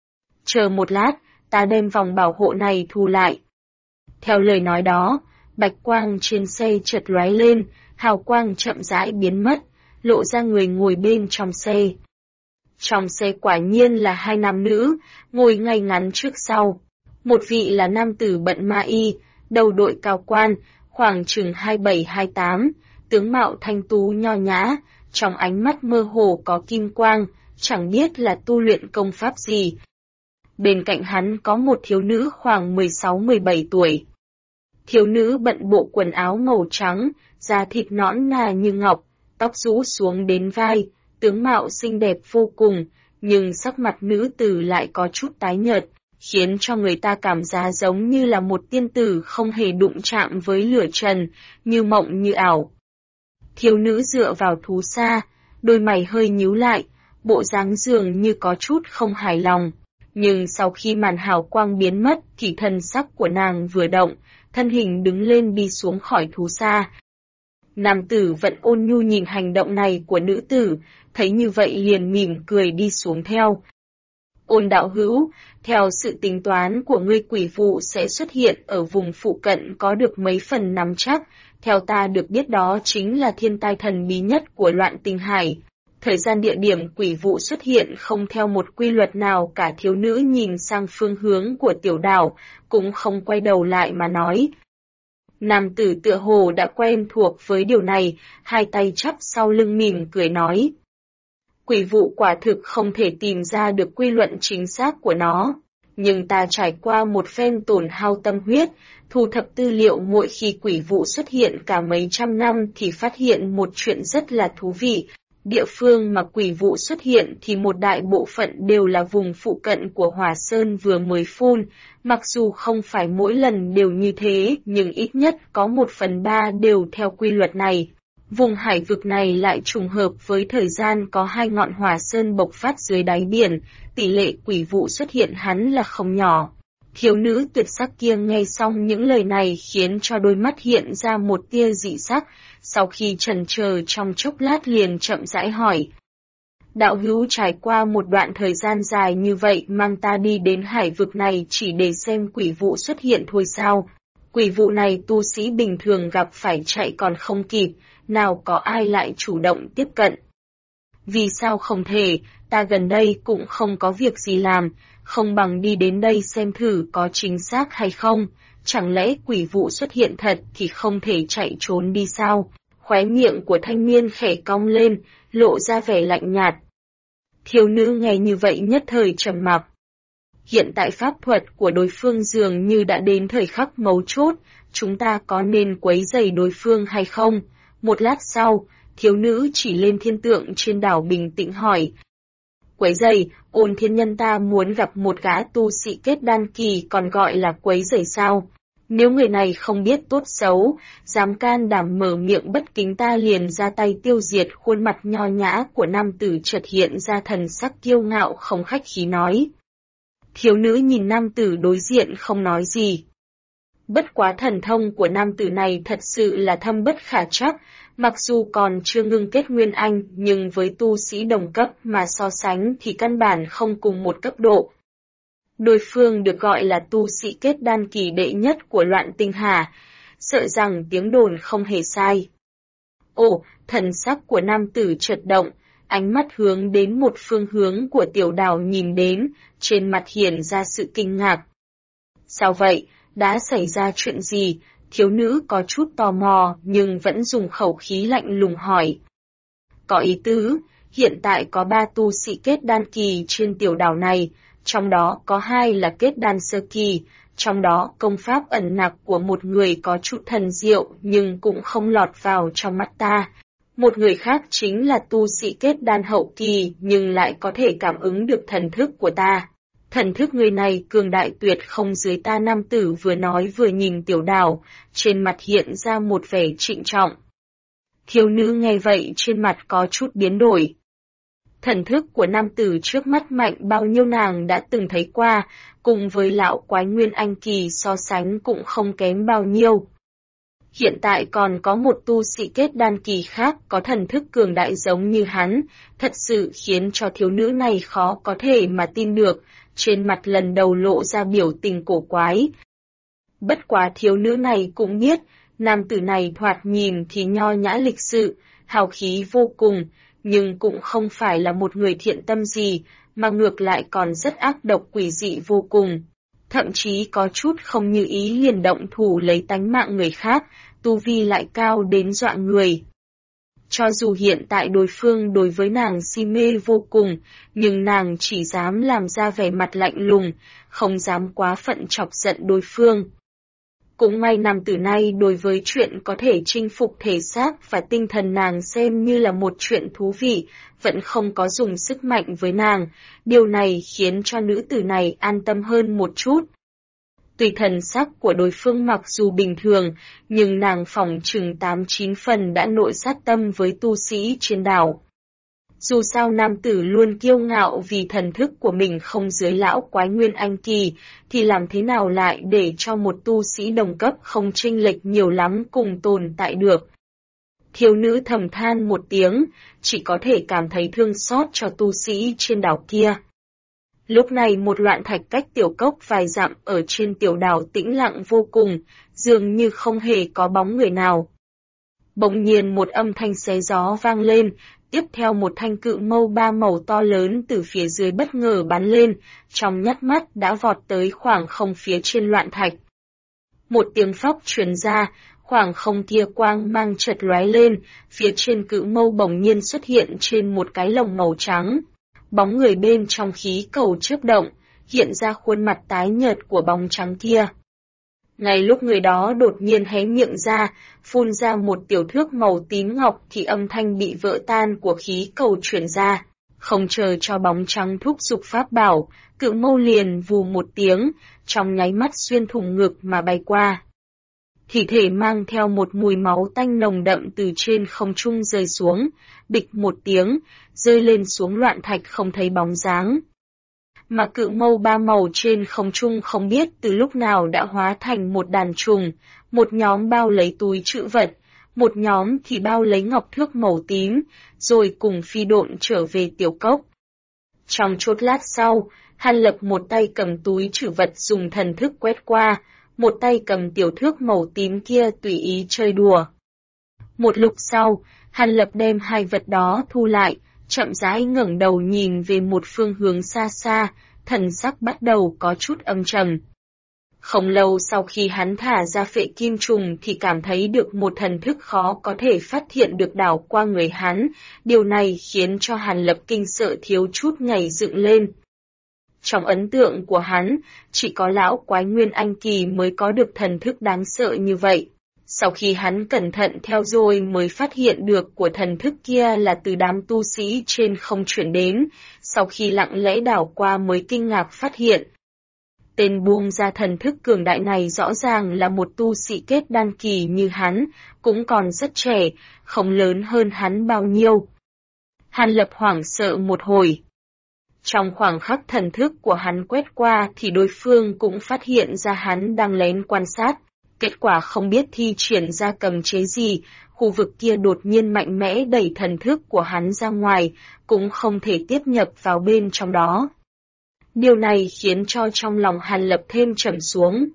Chờ một lát, ta đem vòng bảo hộ này thu lại. Theo lời nói đó, bạch quang trên xe chợt lóe lên, hào quang chậm rãi biến mất, lộ ra người ngồi bên trong xe. Trong xe quả nhiên là 2 nam nữ, ngồi ngay ngắn trước sau. Một vị là nam tử bận ma y, đầu đội cao quan, khoảng chừng 27-28, tướng mạo thanh tú nho nhã, trong ánh mắt mơ hồ có kim quang, chẳng biết là tu luyện công pháp gì. Bên cạnh hắn có một thiếu nữ khoảng 16-17 tuổi. Thiếu nữ bận bộ quần áo màu trắng, da thịt nõn nà như ngọc, tóc rũ xuống đến vai, tướng mạo xinh đẹp vô cùng, nhưng sắc mặt nữ tử lại có chút tái nhợt, khiến cho người ta cảm giác giống như là một tiên tử không hề đụng chạm với lửa trần, như mộng như ảo. Thiếu nữ dựa vào thú xa, đôi mày hơi nhíu lại, bộ dáng dường như có chút không hài lòng. Nhưng sau khi màn hào quang biến mất thì thân sắc của nàng vừa động, thân hình đứng lên đi xuống khỏi thú xa. Nam tử vẫn ôn nhu nhìn hành động này của nữ tử, thấy như vậy liền mỉm cười đi xuống theo. Ôn đạo hữu, theo sự tính toán của ngươi quỷ vụ sẽ xuất hiện ở vùng phụ cận có được mấy phần nắm chắc, theo ta được biết đó chính là thiên tai thần bí nhất của loạn tinh hải. Thời gian địa điểm quỷ vụ xuất hiện không theo một quy luật nào cả. Thiếu nữ nhìn sang phương hướng của tiểu đảo, cũng không quay đầu lại mà nói. Nam tử tựa hồ đã quen thuộc với điều này, hai tay chắp sau lưng mỉm cười nói. Quỷ vụ quả thực không thể tìm ra được quy luật chính xác của nó, nhưng ta trải qua một phen tổn hao tâm huyết, thu thập tư liệu mỗi khi quỷ vụ xuất hiện cả mấy trăm năm thì phát hiện một chuyện rất là thú vị. Địa phương mà quỷ vụ xuất hiện thì một đại bộ phận đều là vùng phụ cận của Hỏa Sơn vừa mới phun, mặc dù không phải mỗi lần đều như thế, nhưng ít nhất có 1/3 đều theo quy luật này. Vùng hải vực này lại trùng hợp với thời gian có 2 ngọn Hỏa Sơn bộc phát dưới đáy biển, tỷ lệ quỷ vụ xuất hiện hắn là không nhỏ. Thiếu nữ tuyệt sắc kia nghe xong những lời này khiến cho đôi mắt hiện ra một tia dị sắc, sau khi chần chờ trong chốc lát liền chậm rãi hỏi. Đạo hữu trải qua một đoạn thời gian dài như vậy mang ta đi đến hải vực này chỉ để xem quỷ vụ xuất hiện thôi sao? Quỷ vụ này tu sĩ bình thường gặp phải chạy còn không kịp, nào có ai lại chủ động tiếp cận? Vì sao không thể, ta gần đây cũng không có việc gì làm, không bằng đi đến đây xem thử có chính xác hay không, chẳng lẽ quỷ vụ xuất hiện thật thì không thể chạy trốn đi sao? Khóe miệng của thanh niên khẽ cong lên, lộ ra vẻ lạnh nhạt. Thiếu nữ nghe như vậy nhất thời trầm mặc. Hiện tại pháp thuật của đối phương dường như đã đến thời khắc mấu chốt, chúng ta có nên quấy rầy đối phương hay không? Một lát sau, thiếu nữ chỉ lên thiên tượng trên đảo bình tĩnh hỏi. Quấy rầy, Ôn thiên nhân ta muốn gặp một gã tu sĩ kết đan kỳ còn gọi là quấy rầy sao? Nếu người này không biết tốt xấu, dám can đảm mở miệng bất kính ta liền ra tay tiêu diệt. Khuôn mặt nho nhã của nam tử chợt hiện ra thần sắc kiêu ngạo không khách khí nói. Thiếu nữ nhìn nam tử đối diện không nói gì. Bất quá thần thông của nam tử này thật sự là thâm bất khả trắc, mặc dù còn chưa ngưng kết nguyên anh nhưng với tu sĩ đồng cấp mà so sánh thì căn bản không cùng một cấp độ. Đối phương được gọi là tu sĩ kết đan kỳ đệ nhất của loạn tinh hà, sợ rằng tiếng đồn không hề sai. Ồ, thần sắc của nam tử chợt động, ánh mắt hướng đến một phương hướng của tiểu đào nhìn đến, trên mặt hiện ra sự kinh ngạc. Sao vậy, đã xảy ra chuyện gì? Thiếu nữ có chút tò mò nhưng vẫn dùng khẩu khí lạnh lùng hỏi. Có ý tứ, hiện tại có 3 tu sĩ kết đan kỳ trên tiểu đảo này, trong đó có 2 là kết đan sơ kỳ, trong đó công pháp ẩn nặc của một người có chút thần diệu nhưng cũng không lọt vào trong mắt ta. Một người khác chính là tu sĩ kết đan hậu kỳ nhưng lại có thể cảm ứng được thần thức của ta. Thần thức người này cường đại tuyệt không dưới ta. Nam tử vừa nói vừa nhìn tiểu đảo, trên mặt hiện ra một vẻ trịnh trọng. Thiếu nữ nghe vậy trên mặt có chút biến đổi. Thần thức của nam tử trước mắt mạnh bao nhiêu nàng đã từng thấy qua, cùng với lão quái nguyên anh kỳ so sánh cũng không kém bao nhiêu. Hiện tại còn có một tu sĩ kết đan kỳ khác có thần thức cường đại giống như hắn, thật sự khiến cho thiếu nữ này khó có thể mà tin được, trên mặt lần đầu lộ ra biểu tình cổ quái. Bất quá thiếu nữ này cũng biết, nam tử này thoạt nhìn thì nho nhã lịch sự, hào khí vô cùng, nhưng cũng không phải là một người thiện tâm gì, mà ngược lại còn rất ác độc quỷ dị vô cùng. Thậm chí có chút không như ý liền động thủ lấy tánh mạng người khác, tu vi lại cao đến dọa người. Cho dù hiện tại đối phương đối với nàng si mê vô cùng, nhưng nàng chỉ dám làm ra vẻ mặt lạnh lùng, không dám quá phận chọc giận đối phương. Cũng may nam tử này đối với chuyện có thể chinh phục thể xác và tinh thần nàng xem như là một chuyện thú vị, vẫn không có dùng sức mạnh với nàng, điều này khiến cho nữ tử này an tâm hơn một chút. Tuy thần sắc của đối phương mặc dù bình thường, nhưng nàng phỏng chừng 8-9 phần đã nội sát tâm với tu sĩ trên đảo. Dù sao nam tử luôn kiêu ngạo vì thần thức của mình không dưới lão quái nguyên anh kỳ, thì làm thế nào lại để cho một tu sĩ đồng cấp không chênh lệch nhiều lắm cùng tồn tại được. Thiếu nữ thầm than một tiếng, chỉ có thể cảm thấy thương xót cho tu sĩ trên đảo kia. Lúc này một loạn thạch cách tiểu cốc vài dặm ở trên tiểu đảo tĩnh lặng vô cùng, dường như không hề có bóng người nào. Bỗng nhiên một âm thanh xé gió vang lên, tiếp theo một thanh cự mâu 3 màu to lớn từ phía dưới bất ngờ bắn lên, trong nhát mắt đã vọt tới khoảng không phía trên loạn thạch. Một tiếng phóc truyền ra, khoảng không kia quang mang chợt lóe lên, phía trên cự mâu bỗng nhiên xuất hiện trên một cái lồng màu trắng. Bóng người bên trong khí cầu chớp động, hiện ra khuôn mặt tái nhợt của bóng trắng kia. Ngay lúc người đó đột nhiên hé miệng ra, phun ra một tiểu thước màu tím ngọc thì âm thanh bị vỡ tan của khí cầu truyền ra. Không chờ cho bóng trắng thúc giục pháp bảo, cự mâu liền vù một tiếng, trong nháy mắt xuyên thủng ngực mà bay qua. Thi thể mang theo một mùi máu tanh nồng đậm từ trên không trung rơi xuống, bịch một tiếng, rơi lên xuống loạn thạch không thấy bóng dáng. Mà cự mâu 3 màu trên không trung không biết từ lúc nào đã hóa thành một đàn trùng, một nhóm bao lấy túi trữ vật, một nhóm thì bao lấy ngọc thước màu tím, rồi cùng phi độn trở về tiểu cốc. Trong chốc lát sau, Hàn Lập một tay cầm túi trữ vật dùng thần thức quét qua, một tay cầm tiểu thước màu tím kia tùy ý chơi đùa. Một lúc sau, Hàn Lập đem hai vật đó thu lại, chậm rãi ngẩng đầu nhìn về một phương hướng xa xa, thần sắc bắt đầu có chút âm trầm. Không lâu sau khi hắn thả ra phệ kim trùng thì cảm thấy được một thần thức khó có thể phát hiện được đảo qua người hắn, điều này khiến cho Hàn Lập kinh sợ thiếu chút nhảy dựng lên. Trong ấn tượng của hắn, chỉ có lão quái nguyên anh kỳ mới có được thần thức đáng sợ như vậy. Sau khi hắn cẩn thận theo rồi mới phát hiện được của thần thức kia là từ đám tu sĩ trên không chuyển đến, sau khi lặng lẽ đảo qua mới kinh ngạc phát hiện. Tên buông ra thần thức cường đại này rõ ràng là một tu sĩ kết đan kỳ như hắn, cũng còn rất trẻ, không lớn hơn hắn bao nhiêu. Hàn Lập hoảng sợ một hồi. Trong khoảng khắc thần thức của hắn quét qua thì đối phương cũng phát hiện ra hắn đang lén quan sát. Kết quả không biết thi triển ra cầm chế gì, khu vực kia đột nhiên mạnh mẽ đẩy thần thức của hắn ra ngoài, cũng không thể tiếp nhập vào bên trong đó. Điều này khiến cho trong lòng Hàn Lập thêm trầm xuống.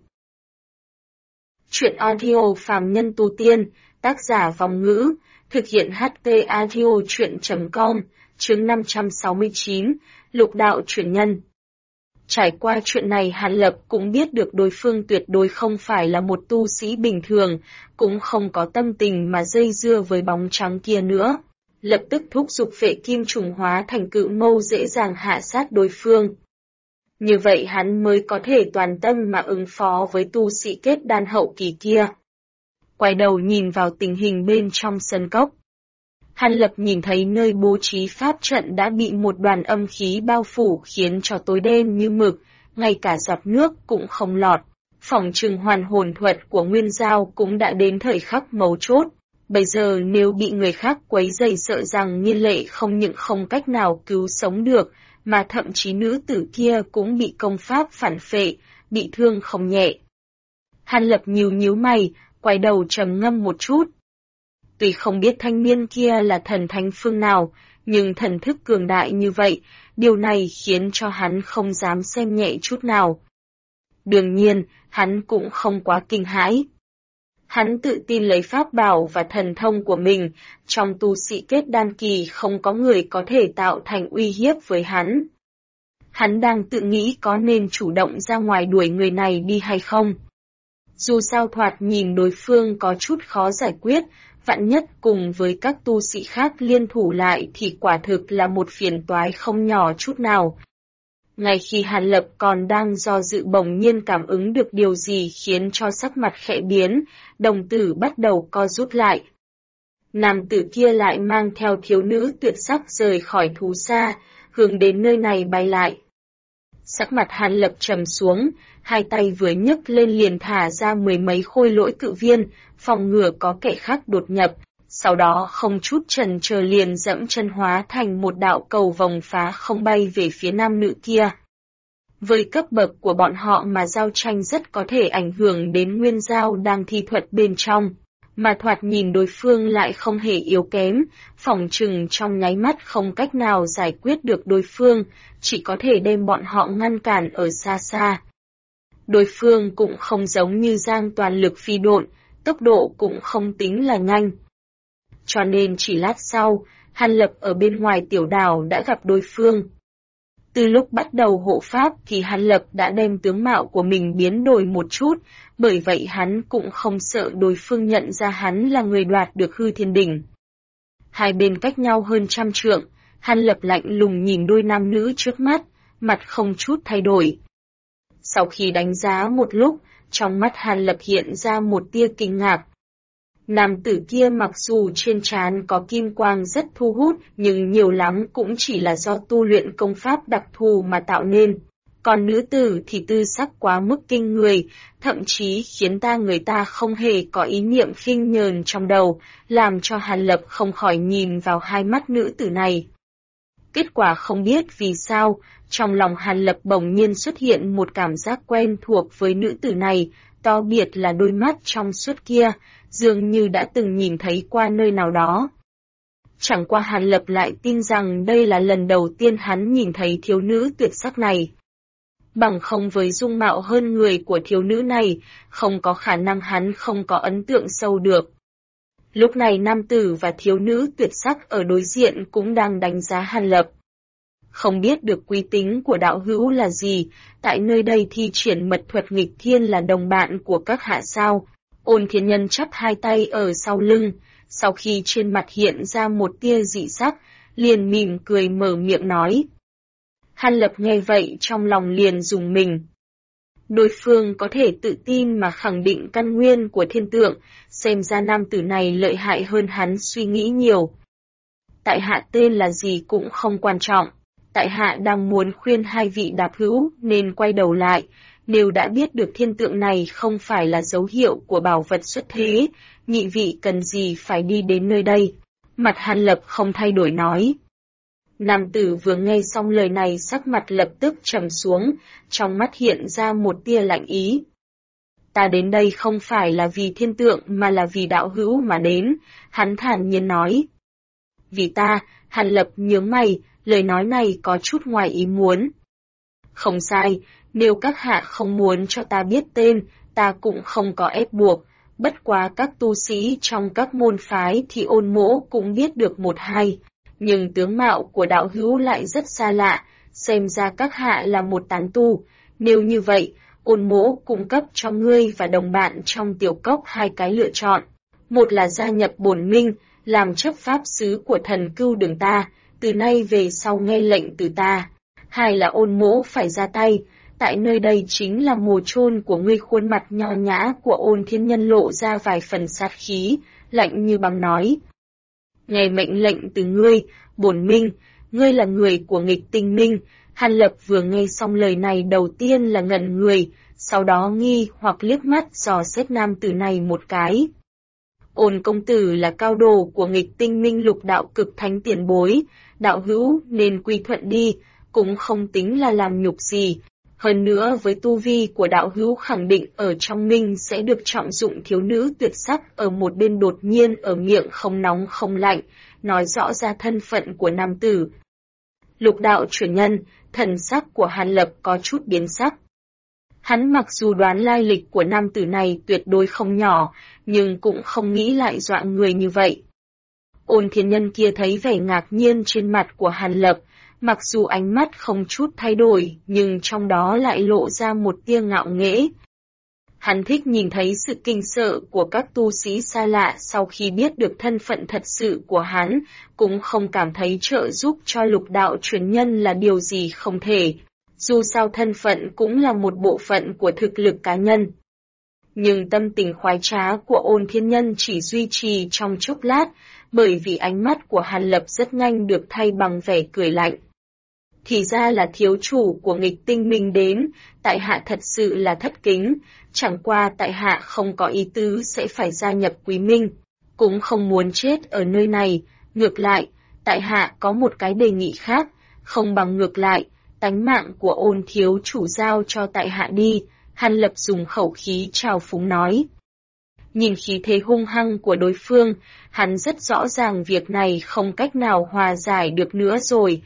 Chuyện audio phàm nhân tu tiên, tác giả Vòng Ngữ, thực hiện HT audio chuyện.com, chương 569, Lục đạo chuyển nhân. Trải qua chuyện này Hàn Lập cũng biết được đối phương tuyệt đối không phải là một tu sĩ bình thường, cũng không có tâm tình mà dây dưa với bóng trắng kia nữa. Lập tức thúc giục Phệ Kim trùng hóa thành cự mâu dễ dàng hạ sát đối phương. Như vậy hắn mới có thể toàn tâm mà ứng phó với tu sĩ kết đan hậu kỳ kia. Quay đầu nhìn vào tình hình bên trong sân cốc. Hàn Lập nhìn thấy nơi bố trí pháp trận đã bị một đoàn âm khí bao phủ khiến cho tối đen như mực, ngay cả giọt nước cũng không lọt. Phỏng chừng hoàn hồn thuật của Nguyên Giao cũng đã đến thời khắc mấu chốt. Bây giờ nếu bị người khác quấy rầy sợ rằng Nhiên Lệ không những không cách nào cứu sống được, mà thậm chí nữ tử kia cũng bị công pháp phản phệ, bị thương không nhẹ. Hàn Lập nhíu mày, quay đầu trầm ngâm một chút. Tuy không biết thanh niên kia là thần thánh phương nào, nhưng thần thức cường đại như vậy, điều này khiến cho hắn không dám xem nhẹ chút nào. Đương nhiên, hắn cũng không quá kinh hãi. Hắn tự tin lấy pháp bảo và thần thông của mình, trong tu sĩ kết đan kỳ không có người có thể tạo thành uy hiếp với hắn. Hắn đang tự nghĩ có nên chủ động ra ngoài đuổi người này đi hay không. Dù sao thoạt nhìn đối phương có chút khó giải quyết, vạn nhất cùng với các tu sĩ khác liên thủ lại thì quả thực là một phiền toái không nhỏ chút nào. Ngay khi Hàn Lập còn đang do dự bỗng nhiên cảm ứng được điều gì khiến cho sắc mặt khẽ biến, đồng tử bắt đầu co rút lại. Nam tử kia lại mang theo thiếu nữ tuyệt sắc rời khỏi thú xa, hướng đến nơi này bay lại. Sắc mặt Hàn Lập trầm xuống, hai tay vừa nhấc lên liền thả ra mười mấy khôi lỗi cự viên, phòng ngừa có kẻ khác đột nhập, sau đó không chút chần chờ liền dẫm chân hóa thành một đạo cầu vòng phá không bay về phía nam nữ kia. Với cấp bậc của bọn họ mà giao tranh rất có thể ảnh hưởng đến Nguyên Giao đang thi thuật bên trong, mà thoạt nhìn đối phương lại không hề yếu kém, phỏng chừng trong nháy mắt không cách nào giải quyết được đối phương, chỉ có thể đem bọn họ ngăn cản ở xa xa. Đối phương cũng không giống như Giang toàn lực phi độn, tốc độ cũng không tính là nhanh. Cho nên chỉ lát sau, Hàn Lập ở bên ngoài tiểu đảo đã gặp đối phương. Từ lúc bắt đầu hộ pháp thì Hàn Lập đã đem tướng mạo của mình biến đổi một chút, bởi vậy hắn cũng không sợ đối phương nhận ra hắn là người đoạt được hư thiên đỉnh. Hai bên cách nhau hơn 100 trượng, Hàn Lập lạnh lùng nhìn đôi nam nữ trước mắt, mặt không chút thay đổi. Sau khi đánh giá một lúc, trong mắt Hàn Lập hiện ra một tia kinh ngạc. Nam tử kia mặc dù trên trán có kim quang rất thu hút, nhưng nhiều lắm cũng chỉ là do tu luyện công pháp đặc thù mà tạo nên. Còn nữ tử thì tư sắc quá mức kinh người, thậm chí khiến người ta không hề có ý niệm khinh nhờn trong đầu, làm cho Hàn Lập không khỏi nhìn vào hai mắt nữ tử này. Kết quả không biết vì sao, trong lòng Hàn Lập bỗng nhiên xuất hiện một cảm giác quen thuộc với nữ tử này, to biệt là đôi mắt trong suốt kia, dường như đã từng nhìn thấy qua nơi nào đó. Chẳng qua Hàn Lập lại tin rằng đây là lần đầu tiên hắn nhìn thấy thiếu nữ tuyệt sắc này. Bằng không với dung mạo hơn người của thiếu nữ này, không có khả năng hắn không có ấn tượng sâu được. Lúc này nam tử và thiếu nữ tuyệt sắc ở đối diện cũng đang đánh giá Hàn Lập. Không biết được quý tính của đạo hữu là gì, tại nơi đây thi triển mật thuật nghịch thiên là đồng bạn của các hạ sao. Ôn Thiên Nhân chắp hai tay ở sau lưng, sau khi trên mặt hiện ra một tia dị sắc, liền mỉm cười mở miệng nói. Hàn Lập nghe vậy trong lòng liền rùng mình. Đối phương có thể tự tin mà khẳng định căn nguyên của thiên tượng, xem ra nam tử này lợi hại hơn hắn suy nghĩ nhiều. Tại hạ tên là gì cũng không quan trọng, tại hạ đang muốn khuyên hai vị đạp hữu nên quay đầu lại, nếu đã biết được thiên tượng này không phải là dấu hiệu của bảo vật xuất thế, nhị vị cần gì phải đi đến nơi đây. Mặt Hàn Lập không thay đổi nói. Nam tử vừa nghe xong lời này sắc mặt lập tức trầm xuống, trong mắt hiện ra một tia lạnh ý. Ta đến đây không phải là vì thiên tượng mà là vì đạo hữu mà đến, hắn thản nhiên nói. Vì ta, Hàn Lập nhướng mày, lời nói này có chút ngoài ý muốn. Không sai, nếu các hạ không muốn cho ta biết tên, ta cũng không có ép buộc, bất quá các tu sĩ trong các môn phái thì Ôn Mỗ cũng biết được một hai. Nhưng tướng mạo của đạo hữu lại rất xa lạ, xem ra các hạ là một tán tu, nếu như vậy, Ôn Mỗ cung cấp cho ngươi và đồng bạn trong tiểu cốc hai cái lựa chọn. Một là gia nhập bổn minh, làm chấp pháp sứ của thần cưu đường ta, từ nay về sau nghe lệnh từ ta. Hai là Ôn Mỗ phải ra tay, tại nơi đây chính là mồ chôn của ngươi. Khuôn mặt nho nhã của Ôn Thiên Nhân lộ ra vài phần sát khí, lạnh như băng nói. Nghe mệnh lệnh từ ngươi, bổn minh, ngươi là người của nghịch tinh minh. Hàn Lập vừa nghe xong lời này đầu tiên là ngẩn người, sau đó nghi hoặc liếc mắt dò xét nam tử này một cái. Ôn công tử là cao đồ của nghịch tinh minh lục đạo cực thánh tiền bối, đạo hữu nên quy thuận đi, cũng không tính là làm nhục gì. Hơn nữa với tu vi của đạo hữu khẳng định ở trong minh sẽ được trọng dụng. Thiếu nữ tuyệt sắc ở một bên đột nhiên ở miệng không nóng không lạnh, nói rõ ra thân phận của nam tử. Lục đạo chuyển nhân, thần sắc của Hàn Lập có chút biến sắc. Hắn mặc dù đoán lai lịch của nam tử này tuyệt đối không nhỏ, nhưng cũng không nghĩ lại dọa người như vậy. Ôn Thiên Nhân kia thấy vẻ ngạc nhiên trên mặt của Hàn Lập, mặc dù ánh mắt không chút thay đổi, nhưng trong đó lại lộ ra một tia ngạo nghễ. Hắn thích nhìn thấy sự kinh sợ của các tu sĩ xa lạ sau khi biết được thân phận thật sự của hắn, cũng không cảm thấy trợ giúp cho lục đạo truyền nhân là điều gì không thể. Dù sao thân phận cũng là một bộ phận của thực lực cá nhân. Nhưng tâm tình khoái trá của Ôn Thiên Nhân chỉ duy trì trong chốc lát, bởi vì ánh mắt của Hàn Lập rất nhanh được thay bằng vẻ cười lạnh. Thì ra là thiếu chủ của nghịch tinh minh đến, tại hạ thật sự là thất kính, chẳng qua tại hạ không có ý tứ sẽ phải gia nhập quý minh, cũng không muốn chết ở nơi này, ngược lại, tại hạ có một cái đề nghị khác, không bằng ngược lại, tánh mạng của Ôn thiếu chủ giao cho tại hạ đi. Hàn Lập dùng khẩu khí trào phúng nói. Nhìn khí thế hung hăng của đối phương, hắn rất rõ ràng việc này không cách nào hòa giải được nữa rồi.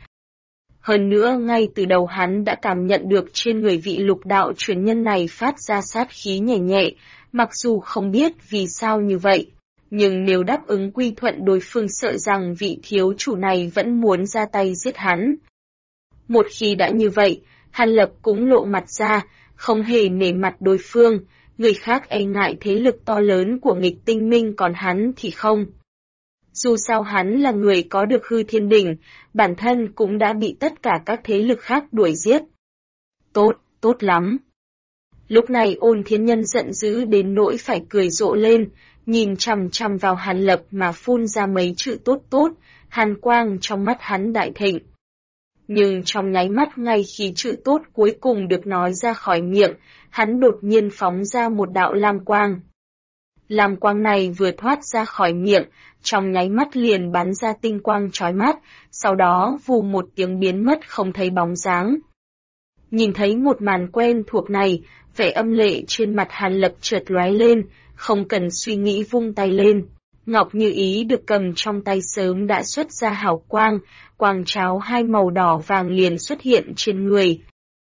Hơn nữa ngay từ đầu hắn đã cảm nhận được trên người vị lục đạo truyền nhân này phát ra sát khí nhẹ nhẹ, mặc dù không biết vì sao như vậy. Nhưng nếu đáp ứng quy thuận đối phương sợ rằng vị thiếu chủ này vẫn muốn ra tay giết hắn. Một khi đã như vậy, Hàn Lập cũng lộ mặt ra, không hề nể mặt đối phương, người khác e ngại thế lực to lớn của nghịch tinh minh còn hắn thì không. Dù sao hắn là người có được hư thiên đỉnh, bản thân cũng đã bị tất cả các thế lực khác đuổi giết. Tốt, tốt lắm. Lúc này Ôn Thiên Nhân giận dữ đến nỗi phải cười rộ lên, nhìn chằm chằm vào Hàn Lập mà phun ra mấy chữ tốt tốt, hàn quang trong mắt hắn đại thịnh. Nhưng trong nháy mắt ngay khi chữ tốt cuối cùng được nói ra khỏi miệng, hắn đột nhiên phóng ra một đạo lam quang. Lam quang này vừa thoát ra khỏi miệng, trong nháy mắt liền bắn ra tinh quang chói mắt, sau đó vù một tiếng biến mất không thấy bóng dáng. Nhìn thấy một màn quen thuộc này, vẻ âm lệ trên mặt Hàn Lập chợt lóe lên, không cần suy nghĩ vung tay lên. Ngọc Như Ý được cầm trong tay sớm đã xuất ra hào quang, quang cháo hai màu đỏ vàng liền xuất hiện trên người.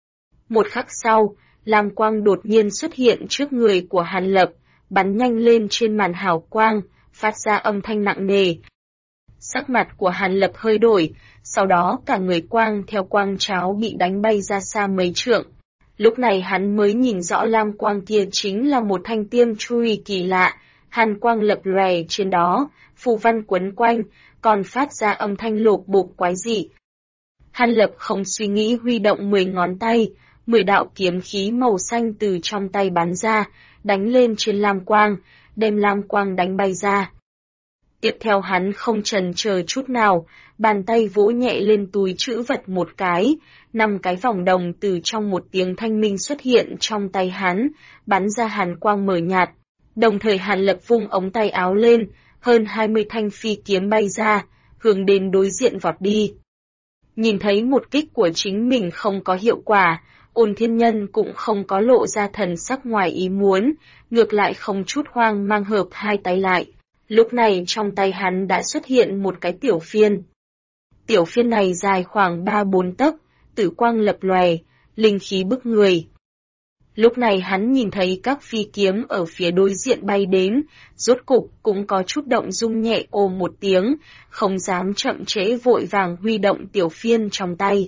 Một khắc sau, lam quang đột nhiên xuất hiện trước người của Hàn Lập, bắn nhanh lên trên màn hào quang, phát ra âm thanh nặng nề. Sắc mặt của Hàn Lập hơi đổi, sau đó cả người quang theo quang cháo bị đánh bay ra xa mấy trượng. Lúc này hắn mới nhìn rõ lam quang kia chính là một thanh tiêm chui kỳ lạ, hàn quang lập lòe trên đó, phù văn quấn quanh, còn phát ra âm thanh lộp bộp quái dị. Hàn Lập không suy nghĩ huy động 10 ngón tay, 10 đạo kiếm khí màu xanh từ trong tay bắn ra, đánh lên trên lam quang, đem lam quang đánh bay ra. Tiếp theo hắn không chần chờ chút nào, bàn tay vỗ nhẹ lên túi trữ vật một cái, 5 cái vòng đồng từ trong một tiếng thanh minh xuất hiện trong tay hắn, bắn ra hàn quang mờ nhạt. Đồng thời Hàn Lập vung ống tay áo lên, hơn 20 thanh phi kiếm bay ra, hướng đến đối diện vọt đi. Nhìn thấy một kích của chính mình không có hiệu quả, Ôn Thiên Nhân cũng không có lộ ra thần sắc ngoài ý muốn, ngược lại không chút hoang mang hợp hai tay lại. Lúc này trong tay hắn đã xuất hiện một cái tiểu phiên. Tiểu phiên này dài khoảng 3-4 tấc, tử quang lập lòe, linh khí bức người. Lúc này hắn nhìn thấy các phi kiếm ở phía đối diện bay đến, rốt cục cũng có chút động dung nhẹ ồ một tiếng, không dám chậm trễ vội vàng huy động tiểu phiên trong tay.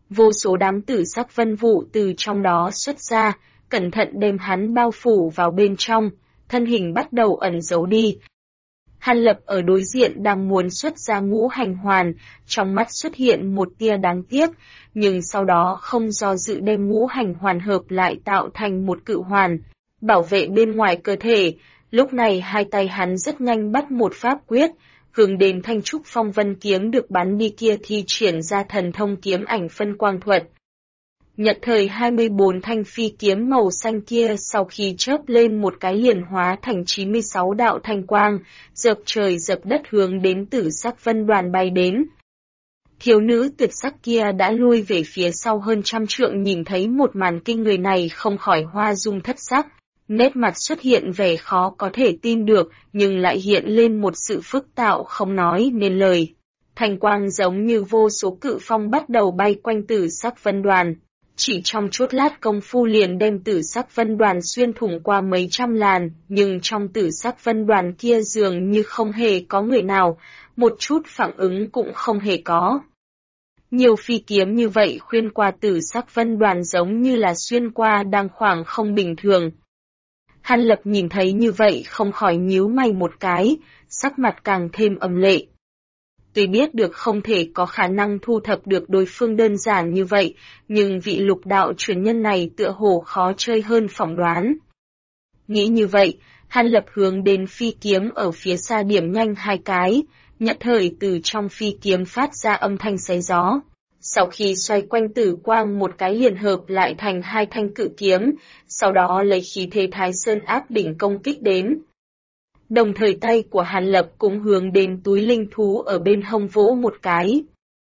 Vô số đám tử sắc vân vụ từ trong đó xuất ra, cẩn thận đem hắn bao phủ vào bên trong, thân hình bắt đầu ẩn giấu đi. Hàn Lập ở đối diện đang muốn xuất ra ngũ hành hoàn, trong mắt xuất hiện một tia đáng tiếc, nhưng sau đó không do dự đem ngũ hành hoàn hợp lại tạo thành một cự hoàn, bảo vệ bên ngoài cơ thể. Lúc này hai tay hắn rất nhanh bắt một pháp quyết, hướng đến thanh trúc phong vân kiếm được bắn đi kia thi triển ra thần thông kiếm ảnh phân quang thuật. Nhận thời 24 thanh phi kiếm màu xanh kia sau khi chớp lên một cái liền hóa thành 96 đạo thanh quang, dập trời dập đất hướng đến tử sắc vân đoàn bay đến. Thiếu nữ tuyệt sắc kia đã lui về phía sau hơn 100 trượng, nhìn thấy một màn kinh người này không khỏi hoa dung thất sắc, nét mặt xuất hiện vẻ khó có thể tin được, nhưng lại hiện lên một sự phức tạp không nói nên lời. Thanh quang giống như vô số cự phong bắt đầu bay quanh tử sắc vân đoàn. Chỉ trong chốc lát công phu liền đem tử sắc vân đoàn xuyên thủng qua mấy trăm làn, nhưng trong tử sắc vân đoàn kia dường như không hề có người nào, một chút phản ứng cũng không hề có. Nhiều phi kiếm như vậy khuyên qua tử sắc vân đoàn giống như là xuyên qua đang khoảng không bình thường. Hàn Lập nhìn thấy như vậy không khỏi nhíu mày một cái, sắc mặt càng thêm âm lệ. Tuy biết được không thể có khả năng thu thập được đối phương đơn giản như vậy, nhưng vị lục đạo truyền nhân này tựa hồ khó chơi hơn phỏng đoán. Nghĩ như vậy, Hàn Lập hướng đến phi kiếm ở phía xa điểm nhanh hai cái, nhất thời từ trong phi kiếm phát ra âm thanh xé gió. Sau khi xoay quanh tử quang một cái liền hợp lại thành hai thanh cự kiếm, sau đó lấy khí thế Thái Sơn áp đỉnh công kích đến. Đồng thời tay của Hàn Lập cũng hướng đến túi linh thú ở bên hông vỗ một cái.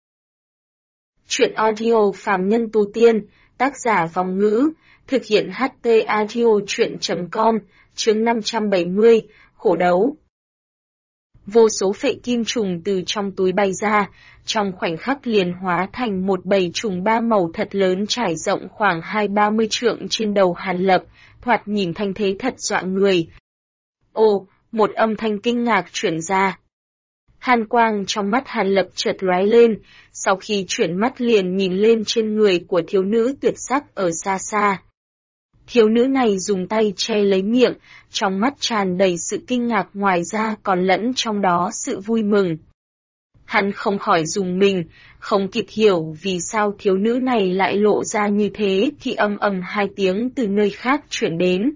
Chuyện audio phàm nhân tu tiên, tác giả Vong Ngữ, thực hiện HT audio chuyện.com, chương 570, khổ đấu. Vô số phệ kim trùng từ trong túi bay ra, trong khoảnh khắc liền hóa thành một bầy trùng ba màu thật lớn trải rộng khoảng 20-30 trượng trên đầu Hàn Lập, thoạt nhìn thanh thế thật dọa người. Ồ! Một âm thanh kinh ngạc chuyển ra. Hàn quang trong mắt Hàn Lập chợt lóe lên, sau khi chuyển mắt liền nhìn lên trên người của thiếu nữ tuyệt sắc ở xa xa. Thiếu nữ này dùng tay che lấy miệng, trong mắt tràn đầy sự kinh ngạc, ngoài ra còn lẫn trong đó sự vui mừng. Hắn không khỏi rùng mình, không kịp hiểu vì sao thiếu nữ này lại lộ ra như thế thì ầm ầm hai tiếng từ nơi khác chuyển đến.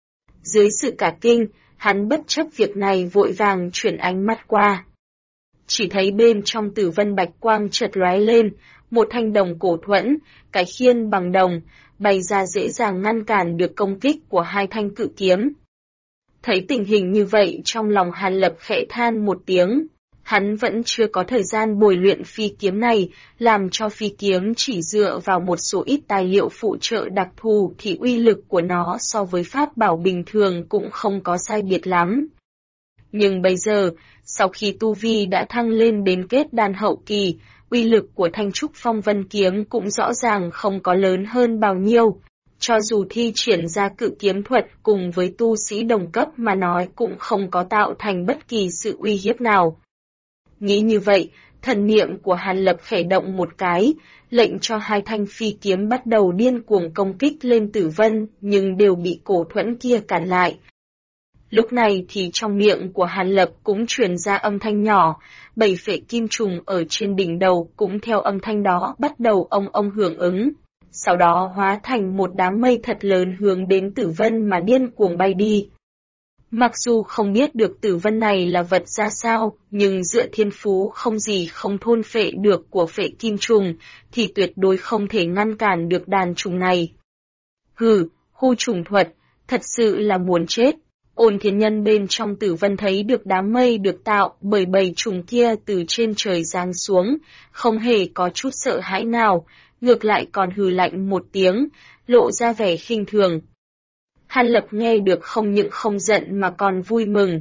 Dưới sự cả kinh, hắn bất chấp việc này vội vàng chuyển ánh mắt qua. Chỉ thấy bên trong tử vân bạch quang chợt lóe lên, một thanh đồng cổ thuẫn, cái khiên bằng đồng, bay ra dễ dàng ngăn cản được công kích của hai thanh cự kiếm. Thấy tình hình như vậy trong lòng Hàn Lập khẽ than một tiếng. Hắn vẫn chưa có thời gian bồi luyện phi kiếm này, làm cho phi kiếm chỉ dựa vào một số ít tài liệu phụ trợ đặc thù thì uy lực của nó so với pháp bảo bình thường cũng không có sai biệt lắm. Nhưng bây giờ, sau khi tu vi đã thăng lên đến kết đan hậu kỳ, uy lực của thanh trúc phong vân kiếm cũng rõ ràng không có lớn hơn bao nhiêu. Cho dù thi triển ra cự kiếm thuật cùng với tu sĩ đồng cấp mà nói cũng không có tạo thành bất kỳ sự uy hiếp nào. Nghĩ như vậy, thần niệm của Hàn Lập khẽ động một cái, lệnh cho hai thanh phi kiếm bắt đầu điên cuồng công kích lên tử vân, nhưng đều bị cổ thuẫn kia cản lại. Lúc này thì trong miệng của Hàn Lập cũng truyền ra âm thanh nhỏ, bầy phệ kim trùng ở trên đỉnh đầu cũng theo âm thanh đó bắt đầu ông hưởng ứng. Sau đó hóa thành một đám mây thật lớn hướng đến tử vân mà điên cuồng bay đi. Mặc dù không biết được tử vân này là vật ra sao, nhưng dựa thiên phú không gì không thôn phệ được của phệ kim trùng, thì tuyệt đối không thể ngăn cản được đàn trùng này. Hừ, hư trùng thuật, thật sự là muốn chết. Ôn Thiên Nhân bên trong tử vân thấy được đám mây được tạo bởi bầy trùng kia từ trên trời giáng xuống, không hề có chút sợ hãi nào, ngược lại còn hừ lạnh một tiếng, lộ ra vẻ khinh thường. Hàn Lập nghe được không những không giận mà còn vui mừng.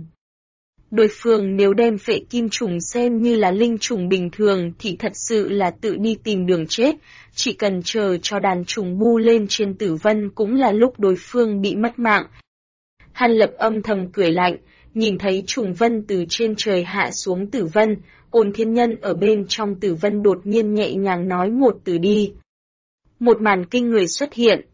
Đối phương nếu đem phệ kim trùng xem như là linh trùng bình thường thì thật sự là tự đi tìm đường chết, chỉ cần chờ cho đàn trùng bu lên trên tử vân cũng là lúc đối phương bị mất mạng. Hàn Lập âm thầm cười lạnh, nhìn thấy trùng vân từ trên trời hạ xuống tử vân, Ôn Thiên Nhân ở bên trong tử vân đột nhiên nhẹ nhàng nói một từ đi. Một màn kinh người xuất hiện.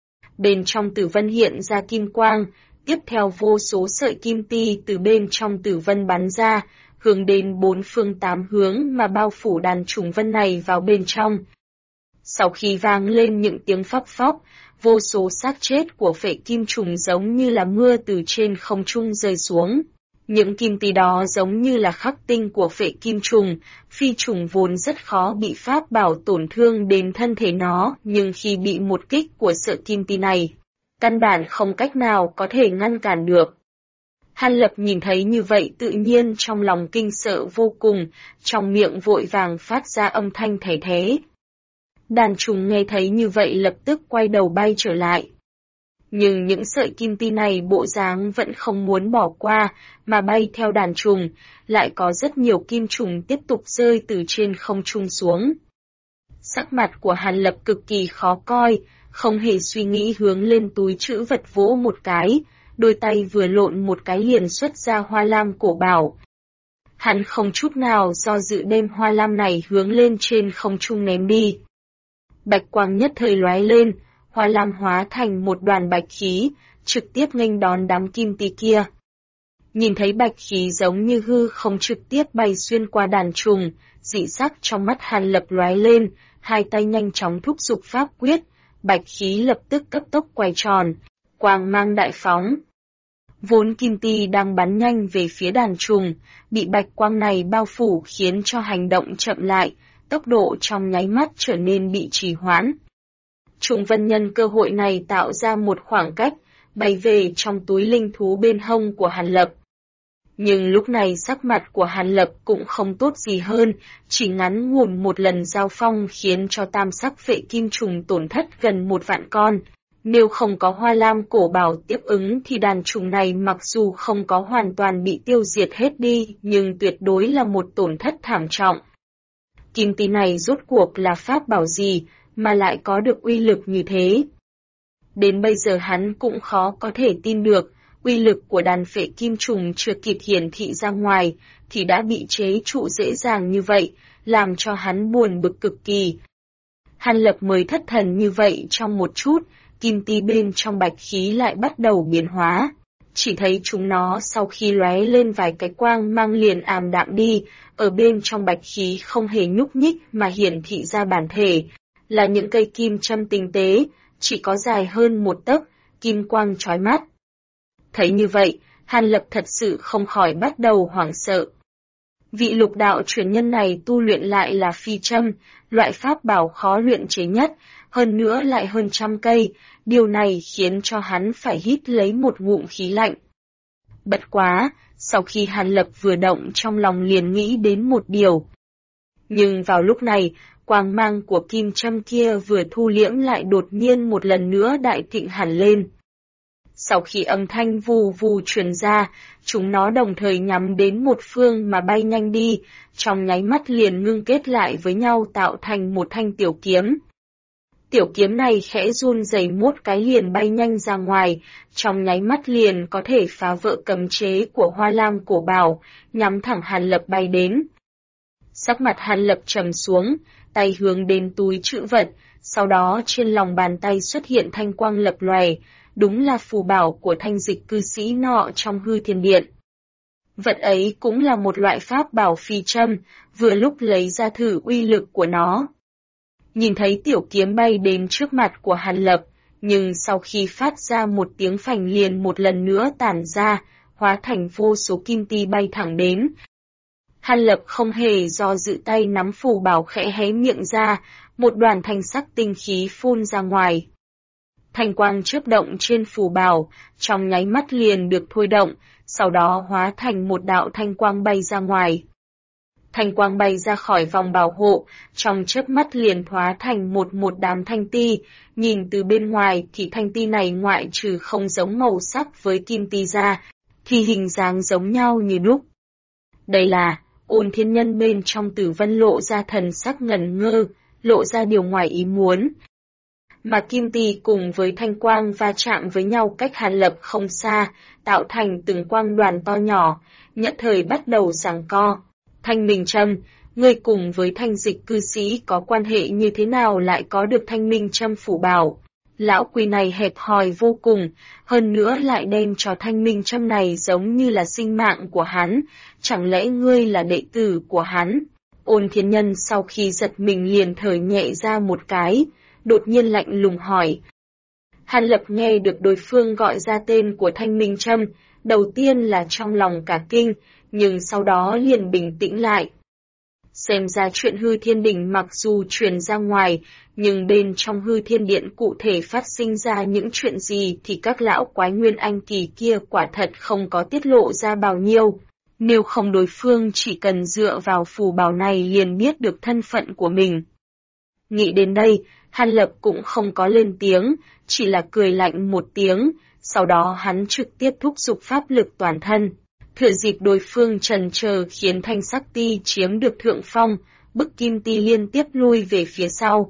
Bên trong tử vân hiện ra kim quang, tiếp theo vô số sợi kim ti từ bên trong tử vân bắn ra, hướng đến 4 phương 8 hướng mà bao phủ đàn trùng vân này vào bên trong. Sau khi vang lên những tiếng phóc phóc, vô số xác chết của phệ kim trùng giống như là mưa từ trên không trung rơi xuống. Những kim ti đó giống như là khắc tinh của phệ kim trùng, phi trùng vốn rất khó bị pháp bảo tổn thương đến thân thể nó, nhưng khi bị một kích của sợi kim ti này, căn bản không cách nào có thể ngăn cản được. Hàn Lập nhìn thấy như vậy tự nhiên trong lòng kinh sợ vô cùng, trong miệng vội vàng phát ra âm thanh thẻ thé. Đàn trùng nghe thấy như vậy lập tức quay đầu bay trở lại. Nhưng những sợi kim ti này bộ dáng vẫn không muốn bỏ qua, mà bay theo đàn trùng, lại có rất nhiều kim trùng tiếp tục rơi từ trên không trung xuống. Sắc mặt của Hàn Lập cực kỳ khó coi, không hề suy nghĩ hướng lên túi trữ vật vỗ một cái, đôi tay vừa lộn một cái liền xuất ra hoa lam cổ bảo. Hắn không chút nào do dự đem hoa lam này hướng lên trên không trung ném đi. Bạch quang nhất thời lóe lên, hoa lam hóa thành một đoàn bạch khí, trực tiếp nghênh đón đám kim ti kia. Nhìn thấy bạch khí giống như hư không trực tiếp bay xuyên qua đàn trùng, dị sắc trong mắt Hàn Lập lóe lên, hai tay nhanh chóng thúc giục pháp quyết, bạch khí lập tức cấp tốc quay tròn, quang mang đại phóng. Vốn kim ti đang bắn nhanh về phía đàn trùng, bị bạch quang này bao phủ khiến cho hành động chậm lại, tốc độ trong nháy mắt trở nên bị trì hoãn. Trùng vân nhân cơ hội này tạo ra một khoảng cách, bay về trong túi linh thú bên hông của Hàn Lập. Nhưng lúc này sắc mặt của Hàn Lập cũng không tốt gì hơn, chỉ ngắn ngủn một lần giao phong khiến cho tam sắc phệ kim trùng tổn thất gần 1 vạn con. Nếu không có hoa lam cổ bảo tiếp ứng thì đàn trùng này mặc dù không có hoàn toàn bị tiêu diệt hết đi, nhưng tuyệt đối là một tổn thất thảm trọng. Kim ti này rốt cuộc là pháp bảo gì, mà lại có được uy lực như thế? Đến bây giờ hắn cũng khó có thể tin được, uy lực của đàn phệ kim trùng chưa kịp hiển thị ra ngoài, thì đã bị chế trụ dễ dàng như vậy, làm cho hắn buồn bực cực kỳ. Hàn Lập mới thất thần như vậy trong một chút, kim ti bên trong bạch khí lại bắt đầu biến hóa. Chỉ thấy chúng nó sau khi lóe lên vài cái quang mang liền ảm đạm đi, ở bên trong bạch khí không hề nhúc nhích mà hiển thị ra bản thể, là những cây kim châm tinh tế, chỉ có dài hơn 1 tấc, kim quang chói mắt. Thấy như vậy, Hàn Lập thật sự không khỏi bắt đầu hoảng sợ. Vị lục đạo truyền nhân này tu luyện lại là phi châm, loại pháp bảo khó luyện chế nhất, hơn nữa lại hơn 100 cây, điều này khiến cho hắn phải hít lấy một ngụm khí lạnh. Bất quá, sau khi Hàn Lập vừa động trong lòng liền nghĩ đến một điều. Nhưng vào lúc này, quang mang của kim châm kia vừa thu liễm lại đột nhiên một lần nữa đại thịnh hẳn lên. Sau khi âm thanh vù vù truyền ra, chúng nó đồng thời nhắm đến một phương mà bay nhanh đi, trong nháy mắt liền ngưng kết lại với nhau tạo thành một thanh tiểu kiếm. Tiểu kiếm này khẽ run rẩy một cái liền bay nhanh ra ngoài, trong nháy mắt liền có thể phá vỡ cấm chế của hoa lam cổ bảo, nhắm thẳng Hàn Lập bay đến. Sắc mặt Hàn Lập trầm xuống, tay hướng đến túi trữ vật, sau đó trên lòng bàn tay xuất hiện thanh quang lập lòe, đúng là phù bảo của thanh dịch cư sĩ nọ trong hư thiên điện. Vật ấy cũng là một loại pháp bảo phi châm, vừa lúc lấy ra thử uy lực của nó. Nhìn thấy tiểu kiếm bay đến trước mặt của Hàn Lập, nhưng sau khi phát ra một tiếng phành liền một lần nữa tản ra, hóa thành vô số kim ti bay thẳng đến. Hàn Lập không hề do dự tay nắm phù bảo khẽ hé miệng ra, một đoàn thanh sắc tinh khí phun ra ngoài. Thanh quang chớp động trên phù bảo, trong nháy mắt liền được thôi động, sau đó hóa thành một đạo thanh quang bay ra ngoài. Thanh quang bay ra khỏi vòng bảo hộ, trong chớp mắt liền hóa thành một đám thanh ti, nhìn từ bên ngoài thì thanh ti này ngoại trừ không giống màu sắc với kim ti ra, thì hình dáng giống nhau như đúc. Đây là, Ôn Thiên Nhân bên trong Tử Vân lộ ra thần sắc ngẩn ngơ, lộ ra điều ngoài ý muốn. Mà kim ti cùng với thanh quang va chạm với nhau cách Hàn Lập không xa, tạo thành từng quang đoàn to nhỏ, nhất thời bắt đầu giằng co. Thanh minh châm, ngươi cùng với Thanh Dịch cư sĩ có quan hệ như thế nào lại có được Thanh Minh Châm phủ bảo? Lão quỷ này hẹp hòi vô cùng, hơn nữa lại đem cho Thanh Minh Châm này giống như là sinh mạng của hắn, chẳng lẽ ngươi là đệ tử của hắn? Ôn Thiên Nhân sau khi giật mình liền thở nhẹ ra một cái, đột nhiên lạnh lùng hỏi. Hàn Lập nghe được đối phương gọi ra tên của Thanh Minh Châm, đầu tiên là trong lòng cả kinh, nhưng sau đó liền bình tĩnh lại. Xem ra chuyện hư thiên đỉnh mặc dù truyền ra ngoài, nhưng bên trong hư thiên điện cụ thể phát sinh ra những chuyện gì thì các lão quái nguyên anh kỳ kia quả thật không có tiết lộ ra bao nhiêu. Nếu không đối phương chỉ cần dựa vào phù bảo này liền biết được thân phận của mình. Nghĩ đến đây, Hàn Lập cũng không có lên tiếng, chỉ là cười lạnh một tiếng, sau đó hắn trực tiếp thúc giục pháp lực toàn thân. Thừa dịp đối phương trần chờ khiến Thanh Sắc Ti chiếm được thượng phong, bức Kim Ti liên tiếp lui về phía sau.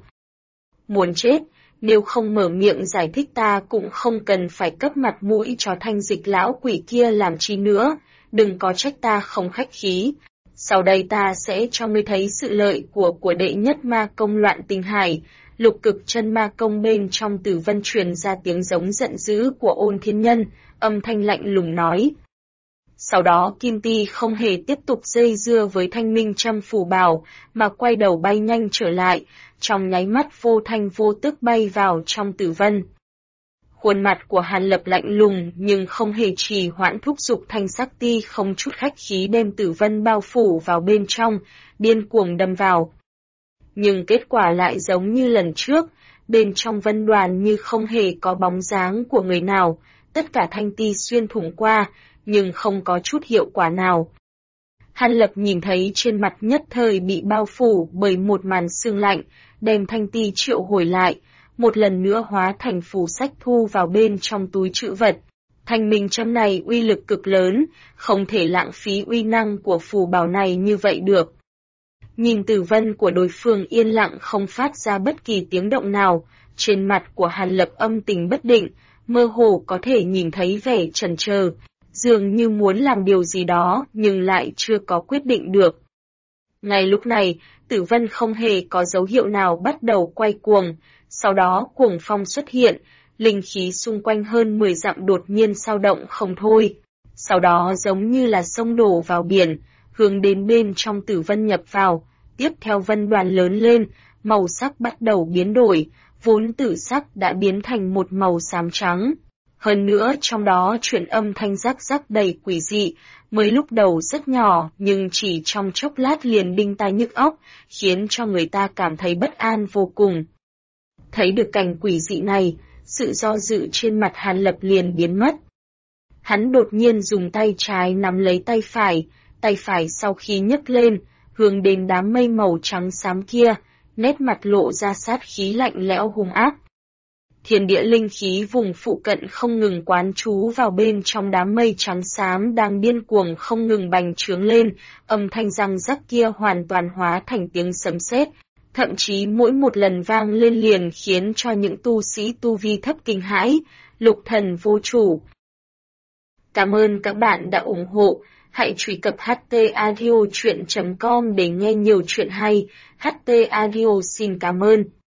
Muốn chết, nếu không mở miệng giải thích ta cũng không cần phải cấp mặt mũi cho Thanh Dịch lão quỷ kia làm chi nữa, đừng có trách ta không khách khí. Sau đây ta sẽ cho ngươi thấy sự lợi của đệ nhất ma công Loạn Tinh Hải. Lục Cực Chân Ma Công bên trong Tử Vân truyền ra tiếng giống giận dữ của Ôn Thiên Nhân, âm thanh lạnh lùng nói. Sau đó Kim Ti không hề tiếp tục dây dưa với Thanh Minh Châm phủ bảo, mà quay đầu bay nhanh trở lại, trong nháy mắt vô thanh vô tức bay vào trong Tử Vân. Khuôn mặt của Hàn Lập lạnh lùng nhưng không hề trì hoãn thúc giục Thanh Sắc Ti không chút khách khí đem Tử Vân bao phủ vào bên trong, điên cuồng đâm vào. Nhưng kết quả lại giống như lần trước, bên trong vân đoàn như không hề có bóng dáng của người nào, tất cả thanh ti xuyên thủng qua, nhưng không có chút hiệu quả nào. Hàn Lập nhìn thấy trên mặt nhất thời bị bao phủ bởi một màn sương lạnh, đem thanh ti triệu hồi lại, một lần nữa hóa thành phù sách thu vào bên trong túi trữ vật. Thanh Minh Châm này uy lực cực lớn, không thể lãng phí uy năng của phù bảo này như vậy được. Nhìn Tử Vân của đối phương yên lặng không phát ra bất kỳ tiếng động nào, trên mặt của Hàn Lập âm tình bất định, mơ hồ có thể nhìn thấy vẻ chần chờ, dường như muốn làm điều gì đó nhưng lại chưa có quyết định được. Ngay lúc này, Tử Vân không hề có dấu hiệu nào bắt đầu quay cuồng, sau đó cuồng phong xuất hiện, linh khí xung quanh hơn 10 dặm đột nhiên xao động không thôi. Sau đó giống như là sông đổ vào biển, hướng đến bên trong Tử Vân nhập vào, tiếp theo vân đoàn lớn lên, màu sắc bắt đầu biến đổi, vốn tử sắc đã biến thành một màu xám trắng. Hơn nữa trong đó chuyển âm thanh rắc rắc đầy quỷ dị, mới lúc đầu rất nhỏ nhưng chỉ trong chốc lát liền đinh tai nhức óc, khiến cho người ta cảm thấy bất an vô cùng. Thấy được cảnh quỷ dị này, sự do dự trên mặt Hàn Lập liền biến mất. Hắn đột nhiên dùng tay trái nắm lấy tay phải sau khi nhấc lên, hướng đến đám mây màu trắng xám kia, nét mặt lộ ra sát khí lạnh lẽo hung ác. Thiên địa linh khí vùng phụ cận không ngừng quán trú vào bên trong đám mây trắng xám đang điên cuồng không ngừng bành trướng lên, âm thanh răng rắc kia hoàn toàn hóa thành tiếng sấm sét, thậm chí mỗi một lần vang lên liền khiến cho những tu sĩ tu vi thấp kinh hãi, lục thần vô chủ. Cảm ơn các bạn đã ủng hộ, hãy truy cập htaudio.com để nghe nhiều chuyện hay, HT Audio xin cảm ơn.